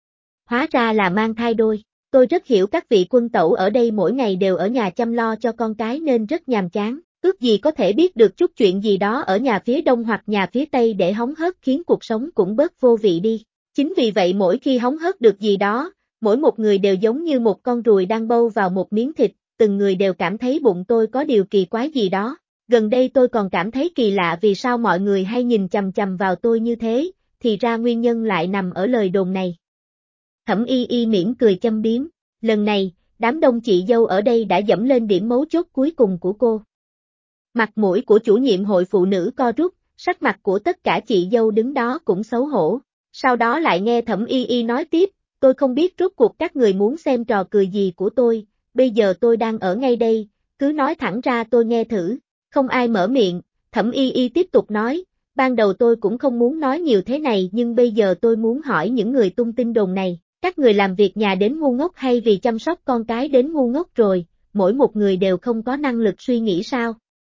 Hóa ra là mang thai đôi, tôi rất hiểu các vị quân tẩu ở đây mỗi ngày đều ở nhà chăm lo cho con cái nên rất nhàm chán. Ước gì có thể biết được chút chuyện gì đó ở nhà phía đông hoặc nhà phía tây để hóng hớt khiến cuộc sống cũng bớt vô vị đi. Chính vì vậy mỗi khi hóng hớt được gì đó, mỗi một người đều giống như một con ruồi đang bâu vào một miếng thịt, từng người đều cảm thấy bụng tôi có điều kỳ quái gì đó. Gần đây tôi còn cảm thấy kỳ lạ vì sao mọi người hay nhìn chằm chằm vào tôi như thế, thì ra nguyên nhân lại nằm ở lời đồn này. Thẩm Y Y mỉm cười châm biếm, lần này, đám đông chị dâu ở đây đã dẫm lên điểm mấu chốt cuối cùng của cô. Mặt mũi của chủ nhiệm hội phụ nữ co rút, sắc mặt của tất cả chị dâu đứng đó cũng xấu hổ. Sau đó lại nghe Thẩm Y Y nói tiếp, tôi không biết rốt cuộc các người muốn xem trò cười gì của tôi, bây giờ tôi đang ở ngay đây, cứ nói thẳng ra tôi nghe thử. Không ai mở miệng, Thẩm Y Y tiếp tục nói, ban đầu tôi cũng không muốn nói nhiều thế này nhưng bây giờ tôi muốn hỏi những người tung tin đồn này, các người làm việc nhà đến ngu ngốc hay vì chăm sóc con cái đến ngu ngốc rồi, mỗi một người đều không có năng lực suy nghĩ sao?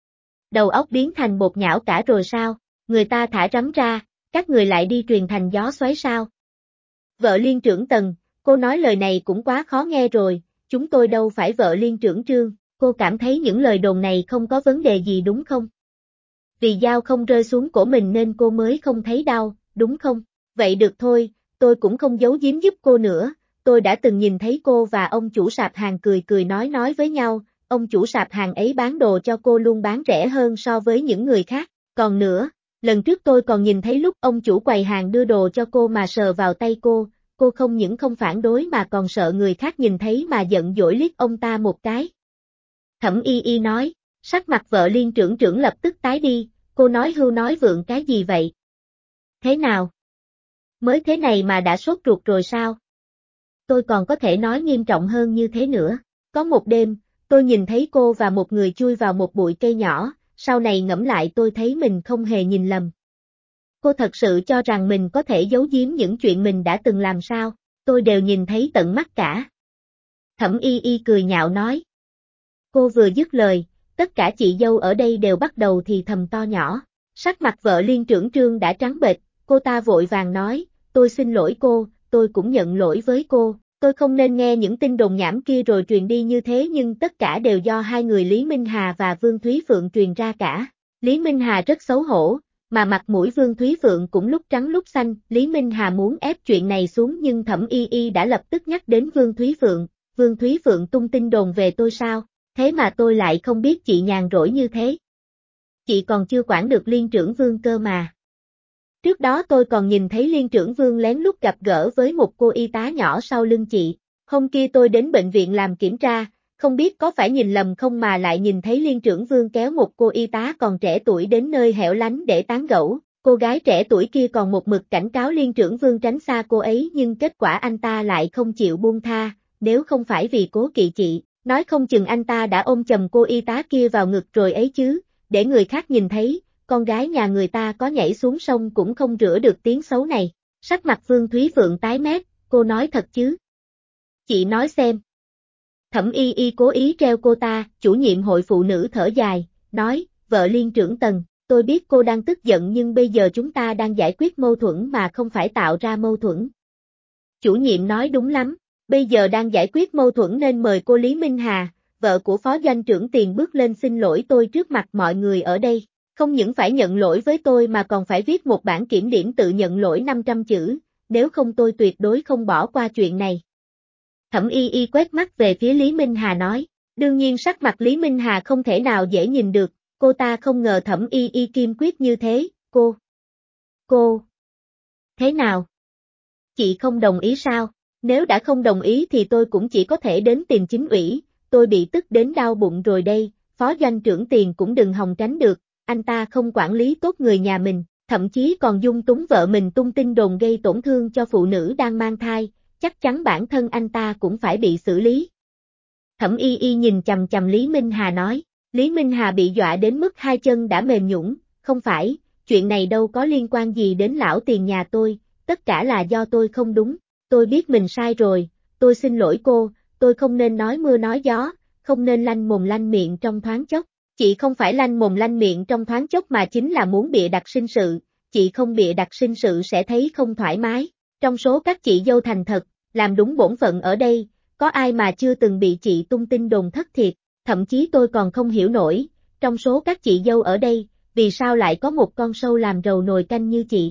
Đầu óc biến thành bột nhão cả rồi sao, người ta thả rắm ra, các người lại đi truyền thành gió xoáy sao? Vợ liên trưởng Tần, cô nói lời này cũng quá khó nghe rồi, chúng tôi đâu phải vợ liên trưởng Trương, cô cảm thấy những lời đồn này không có vấn đề gì đúng không? Vì dao không rơi xuống cổ mình nên cô mới không thấy đau, đúng không? Vậy được thôi, tôi cũng không giấu giếm giúp cô nữa, tôi đã từng nhìn thấy cô và ông chủ sạp hàng cười cười nói với nhau. Ông chủ sạp hàng ấy bán đồ cho cô luôn bán rẻ hơn so với những người khác. Còn nữa, lần trước tôi còn nhìn thấy lúc ông chủ quầy hàng đưa đồ cho cô mà sờ vào tay cô không những không phản đối mà còn sợ người khác nhìn thấy mà giận dỗi liếc ông ta một cái. Thẩm Y Y nói, sắc mặt vợ liên trưởng trưởng lập tức tái đi, cô nói hưu nói vượng cái gì vậy? Thế nào? Mới thế này mà đã sốt ruột rồi sao? Tôi còn có thể nói nghiêm trọng hơn như thế nữa. Có một đêm, tôi nhìn thấy cô và một người chui vào một bụi cây nhỏ, sau này ngẫm lại tôi thấy mình không hề nhìn lầm. Cô thật sự cho rằng mình có thể giấu giếm những chuyện mình đã từng làm sao, tôi đều nhìn thấy tận mắt cả. Thẩm Y Y cười nhạo nói. Cô vừa dứt lời, tất cả chị dâu ở đây đều bắt đầu thì thầm to nhỏ, sắc mặt vợ liên trưởng Trương đã trắng bệch, cô ta vội vàng nói, tôi xin lỗi cô, tôi cũng nhận lỗi với cô. Tôi không nên nghe những tin đồn nhảm kia rồi truyền đi như thế nhưng tất cả đều do hai người Lý Minh Hà và Vương Thúy Phượng truyền ra cả. Lý Minh Hà rất xấu hổ, mà mặt mũi Vương Thúy Phượng cũng lúc trắng lúc xanh. Lý Minh Hà muốn ép chuyện này xuống nhưng Thẩm Y Y đã lập tức nhắc đến Vương Thúy Phượng. Vương Thúy Phượng tung tin đồn về tôi sao? Thế mà tôi lại không biết chị nhàn rỗi như thế. Chị còn chưa quản được liên trưởng Vương cơ mà. Trước đó tôi còn nhìn thấy liên trưởng Vương lén lút gặp gỡ với một cô y tá nhỏ sau lưng chị. Hôm kia tôi đến bệnh viện làm kiểm tra, không biết có phải nhìn lầm không mà lại nhìn thấy liên trưởng Vương kéo một cô y tá còn trẻ tuổi đến nơi hẻo lánh để tán gẫu. Cô gái trẻ tuổi kia còn một mực cảnh cáo liên trưởng Vương tránh xa cô ấy nhưng kết quả anh ta lại không chịu buông tha, nếu không phải vì cố kỵ chị, nói không chừng anh ta đã ôm chầm cô y tá kia vào ngực rồi ấy chứ, để người khác nhìn thấy. Con gái nhà người ta có nhảy xuống sông cũng không rửa được tiếng xấu này. Sắc mặt Vương Thúy Phượng tái mét, cô nói thật chứ? Chị nói xem. Thẩm Y Y cố ý treo cô ta, chủ nhiệm hội phụ nữ thở dài, nói, vợ liên trưởng Tần, tôi biết cô đang tức giận nhưng bây giờ chúng ta đang giải quyết mâu thuẫn mà không phải tạo ra mâu thuẫn. Chủ nhiệm nói đúng lắm, bây giờ đang giải quyết mâu thuẫn nên mời cô Lý Minh Hà, vợ của phó doanh trưởng Tiền bước lên xin lỗi tôi trước mặt mọi người ở đây. Không những phải nhận lỗi với tôi mà còn phải viết một bản kiểm điểm tự nhận lỗi 500 chữ, nếu không tôi tuyệt đối không bỏ qua chuyện này. Thẩm Y Y quét mắt về phía Lý Minh Hà nói, đương nhiên sắc mặt Lý Minh Hà không thể nào dễ nhìn được, cô ta không ngờ Thẩm Y Y kiên quyết như thế, cô, thế nào? Chị không đồng ý sao? Nếu đã không đồng ý thì tôi cũng chỉ có thể đến tìm chính ủy, tôi bị tức đến đau bụng rồi đây, phó doanh trưởng Tiền cũng đừng hòng tránh được, anh ta không quản lý tốt người nhà mình, thậm chí còn dung túng vợ mình tung tin đồn gây tổn thương cho phụ nữ đang mang thai, chắc chắn bản thân anh ta cũng phải bị xử lý. Thẩm Y Y nhìn chằm chằm Lý Minh Hà nói, Lý Minh Hà bị dọa đến mức hai chân đã mềm nhũn, không phải, chuyện này đâu có liên quan gì đến lão Tiền nhà tôi, tất cả là do tôi không đúng, tôi biết mình sai rồi, tôi xin lỗi cô, tôi không nên nói mưa nói gió, không nên lanh mồm lanh miệng trong thoáng chốc. Chị không phải lanh mồm lanh miệng trong thoáng chốc mà chính là muốn bịa đặt sinh sự, chị không bịa đặt sinh sự sẽ thấy không thoải mái. Trong số các chị dâu thành thật, làm đúng bổn phận ở đây, có ai mà chưa từng bị chị tung tin đồn thất thiệt, thậm chí tôi còn không hiểu nổi, trong số các chị dâu ở đây, vì sao lại có một con sâu làm rầu nồi canh như chị.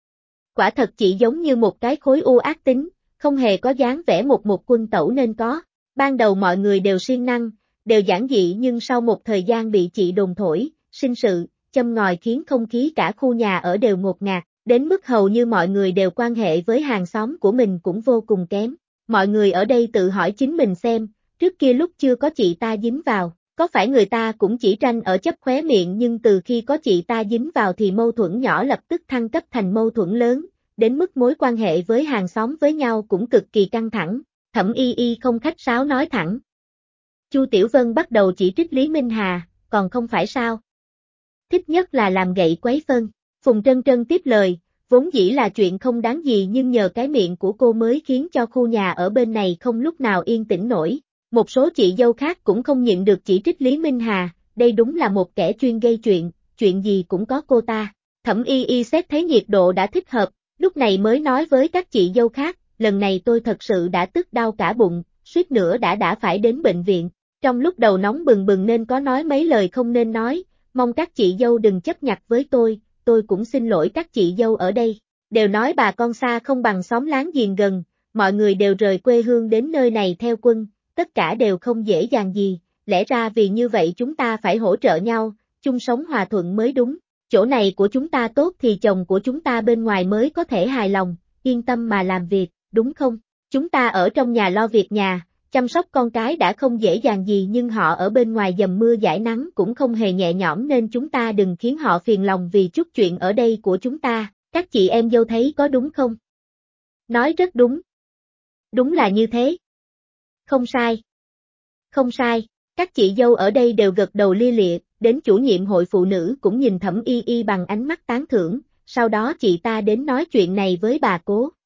Quả thật chị giống như một cái khối u ác tính, không hề có dáng vẻ một quân tẩu nên có. Ban đầu mọi người đều siêng năng, đều giản dị nhưng sau một thời gian bị chị đồn thổi, sinh sự, châm ngòi khiến không khí cả khu nhà ở đều ngột ngạt, đến mức hầu như mọi người đều quan hệ với hàng xóm của mình cũng vô cùng kém. Mọi người ở đây tự hỏi chính mình xem, trước kia lúc chưa có chị ta dính vào, có phải người ta cũng chỉ tranh ở chấp khóe miệng nhưng từ khi có chị ta dính vào thì mâu thuẫn nhỏ lập tức thăng cấp thành mâu thuẫn lớn, đến mức mối quan hệ với hàng xóm với nhau cũng cực kỳ căng thẳng. Thẩm Y Y không khách sáo nói thẳng. Chu Tiểu Vân bắt đầu chỉ trích Lý Minh Hà, còn không phải sao? Thích nhất là làm gậy quấy phân. Phùng Trân Trân tiếp lời, vốn dĩ là chuyện không đáng gì nhưng nhờ cái miệng của cô mới khiến cho khu nhà ở bên này không lúc nào yên tĩnh nổi. Một số chị dâu khác cũng không nhịn được chỉ trích Lý Minh Hà, đây đúng là một kẻ chuyên gây chuyện gì cũng có cô ta. Thẩm Y Y xét thấy nhiệt độ đã thích hợp, lúc này mới nói với các chị dâu khác, lần này tôi thật sự đã tức đau cả bụng, suýt nữa đã phải đến bệnh viện. Trong lúc đầu nóng bừng bừng nên có nói mấy lời không nên nói, mong các chị dâu đừng chấp nhặt với tôi cũng xin lỗi các chị dâu ở đây. Đều nói bà con xa không bằng xóm láng giềng gần, mọi người đều rời quê hương đến nơi này theo quân, tất cả đều không dễ dàng gì, lẽ ra vì như vậy chúng ta phải hỗ trợ nhau, chung sống hòa thuận mới đúng. Chỗ này của chúng ta tốt thì chồng của chúng ta bên ngoài mới có thể hài lòng, yên tâm mà làm việc, đúng không? Chúng ta ở trong nhà lo việc nhà, chăm sóc con cái đã không dễ dàng gì nhưng họ ở bên ngoài dầm mưa dãi nắng cũng không hề nhẹ nhõm nên chúng ta đừng khiến họ phiền lòng vì chút chuyện ở đây của chúng ta, các chị em dâu thấy có đúng không? Nói rất đúng. Đúng là như thế. Không sai. Không sai, các chị dâu ở đây đều gật đầu lia lịa, đến chủ nhiệm hội phụ nữ cũng nhìn Thẩm Y Y bằng ánh mắt tán thưởng, sau đó chị ta đến nói chuyện này với bà Cố.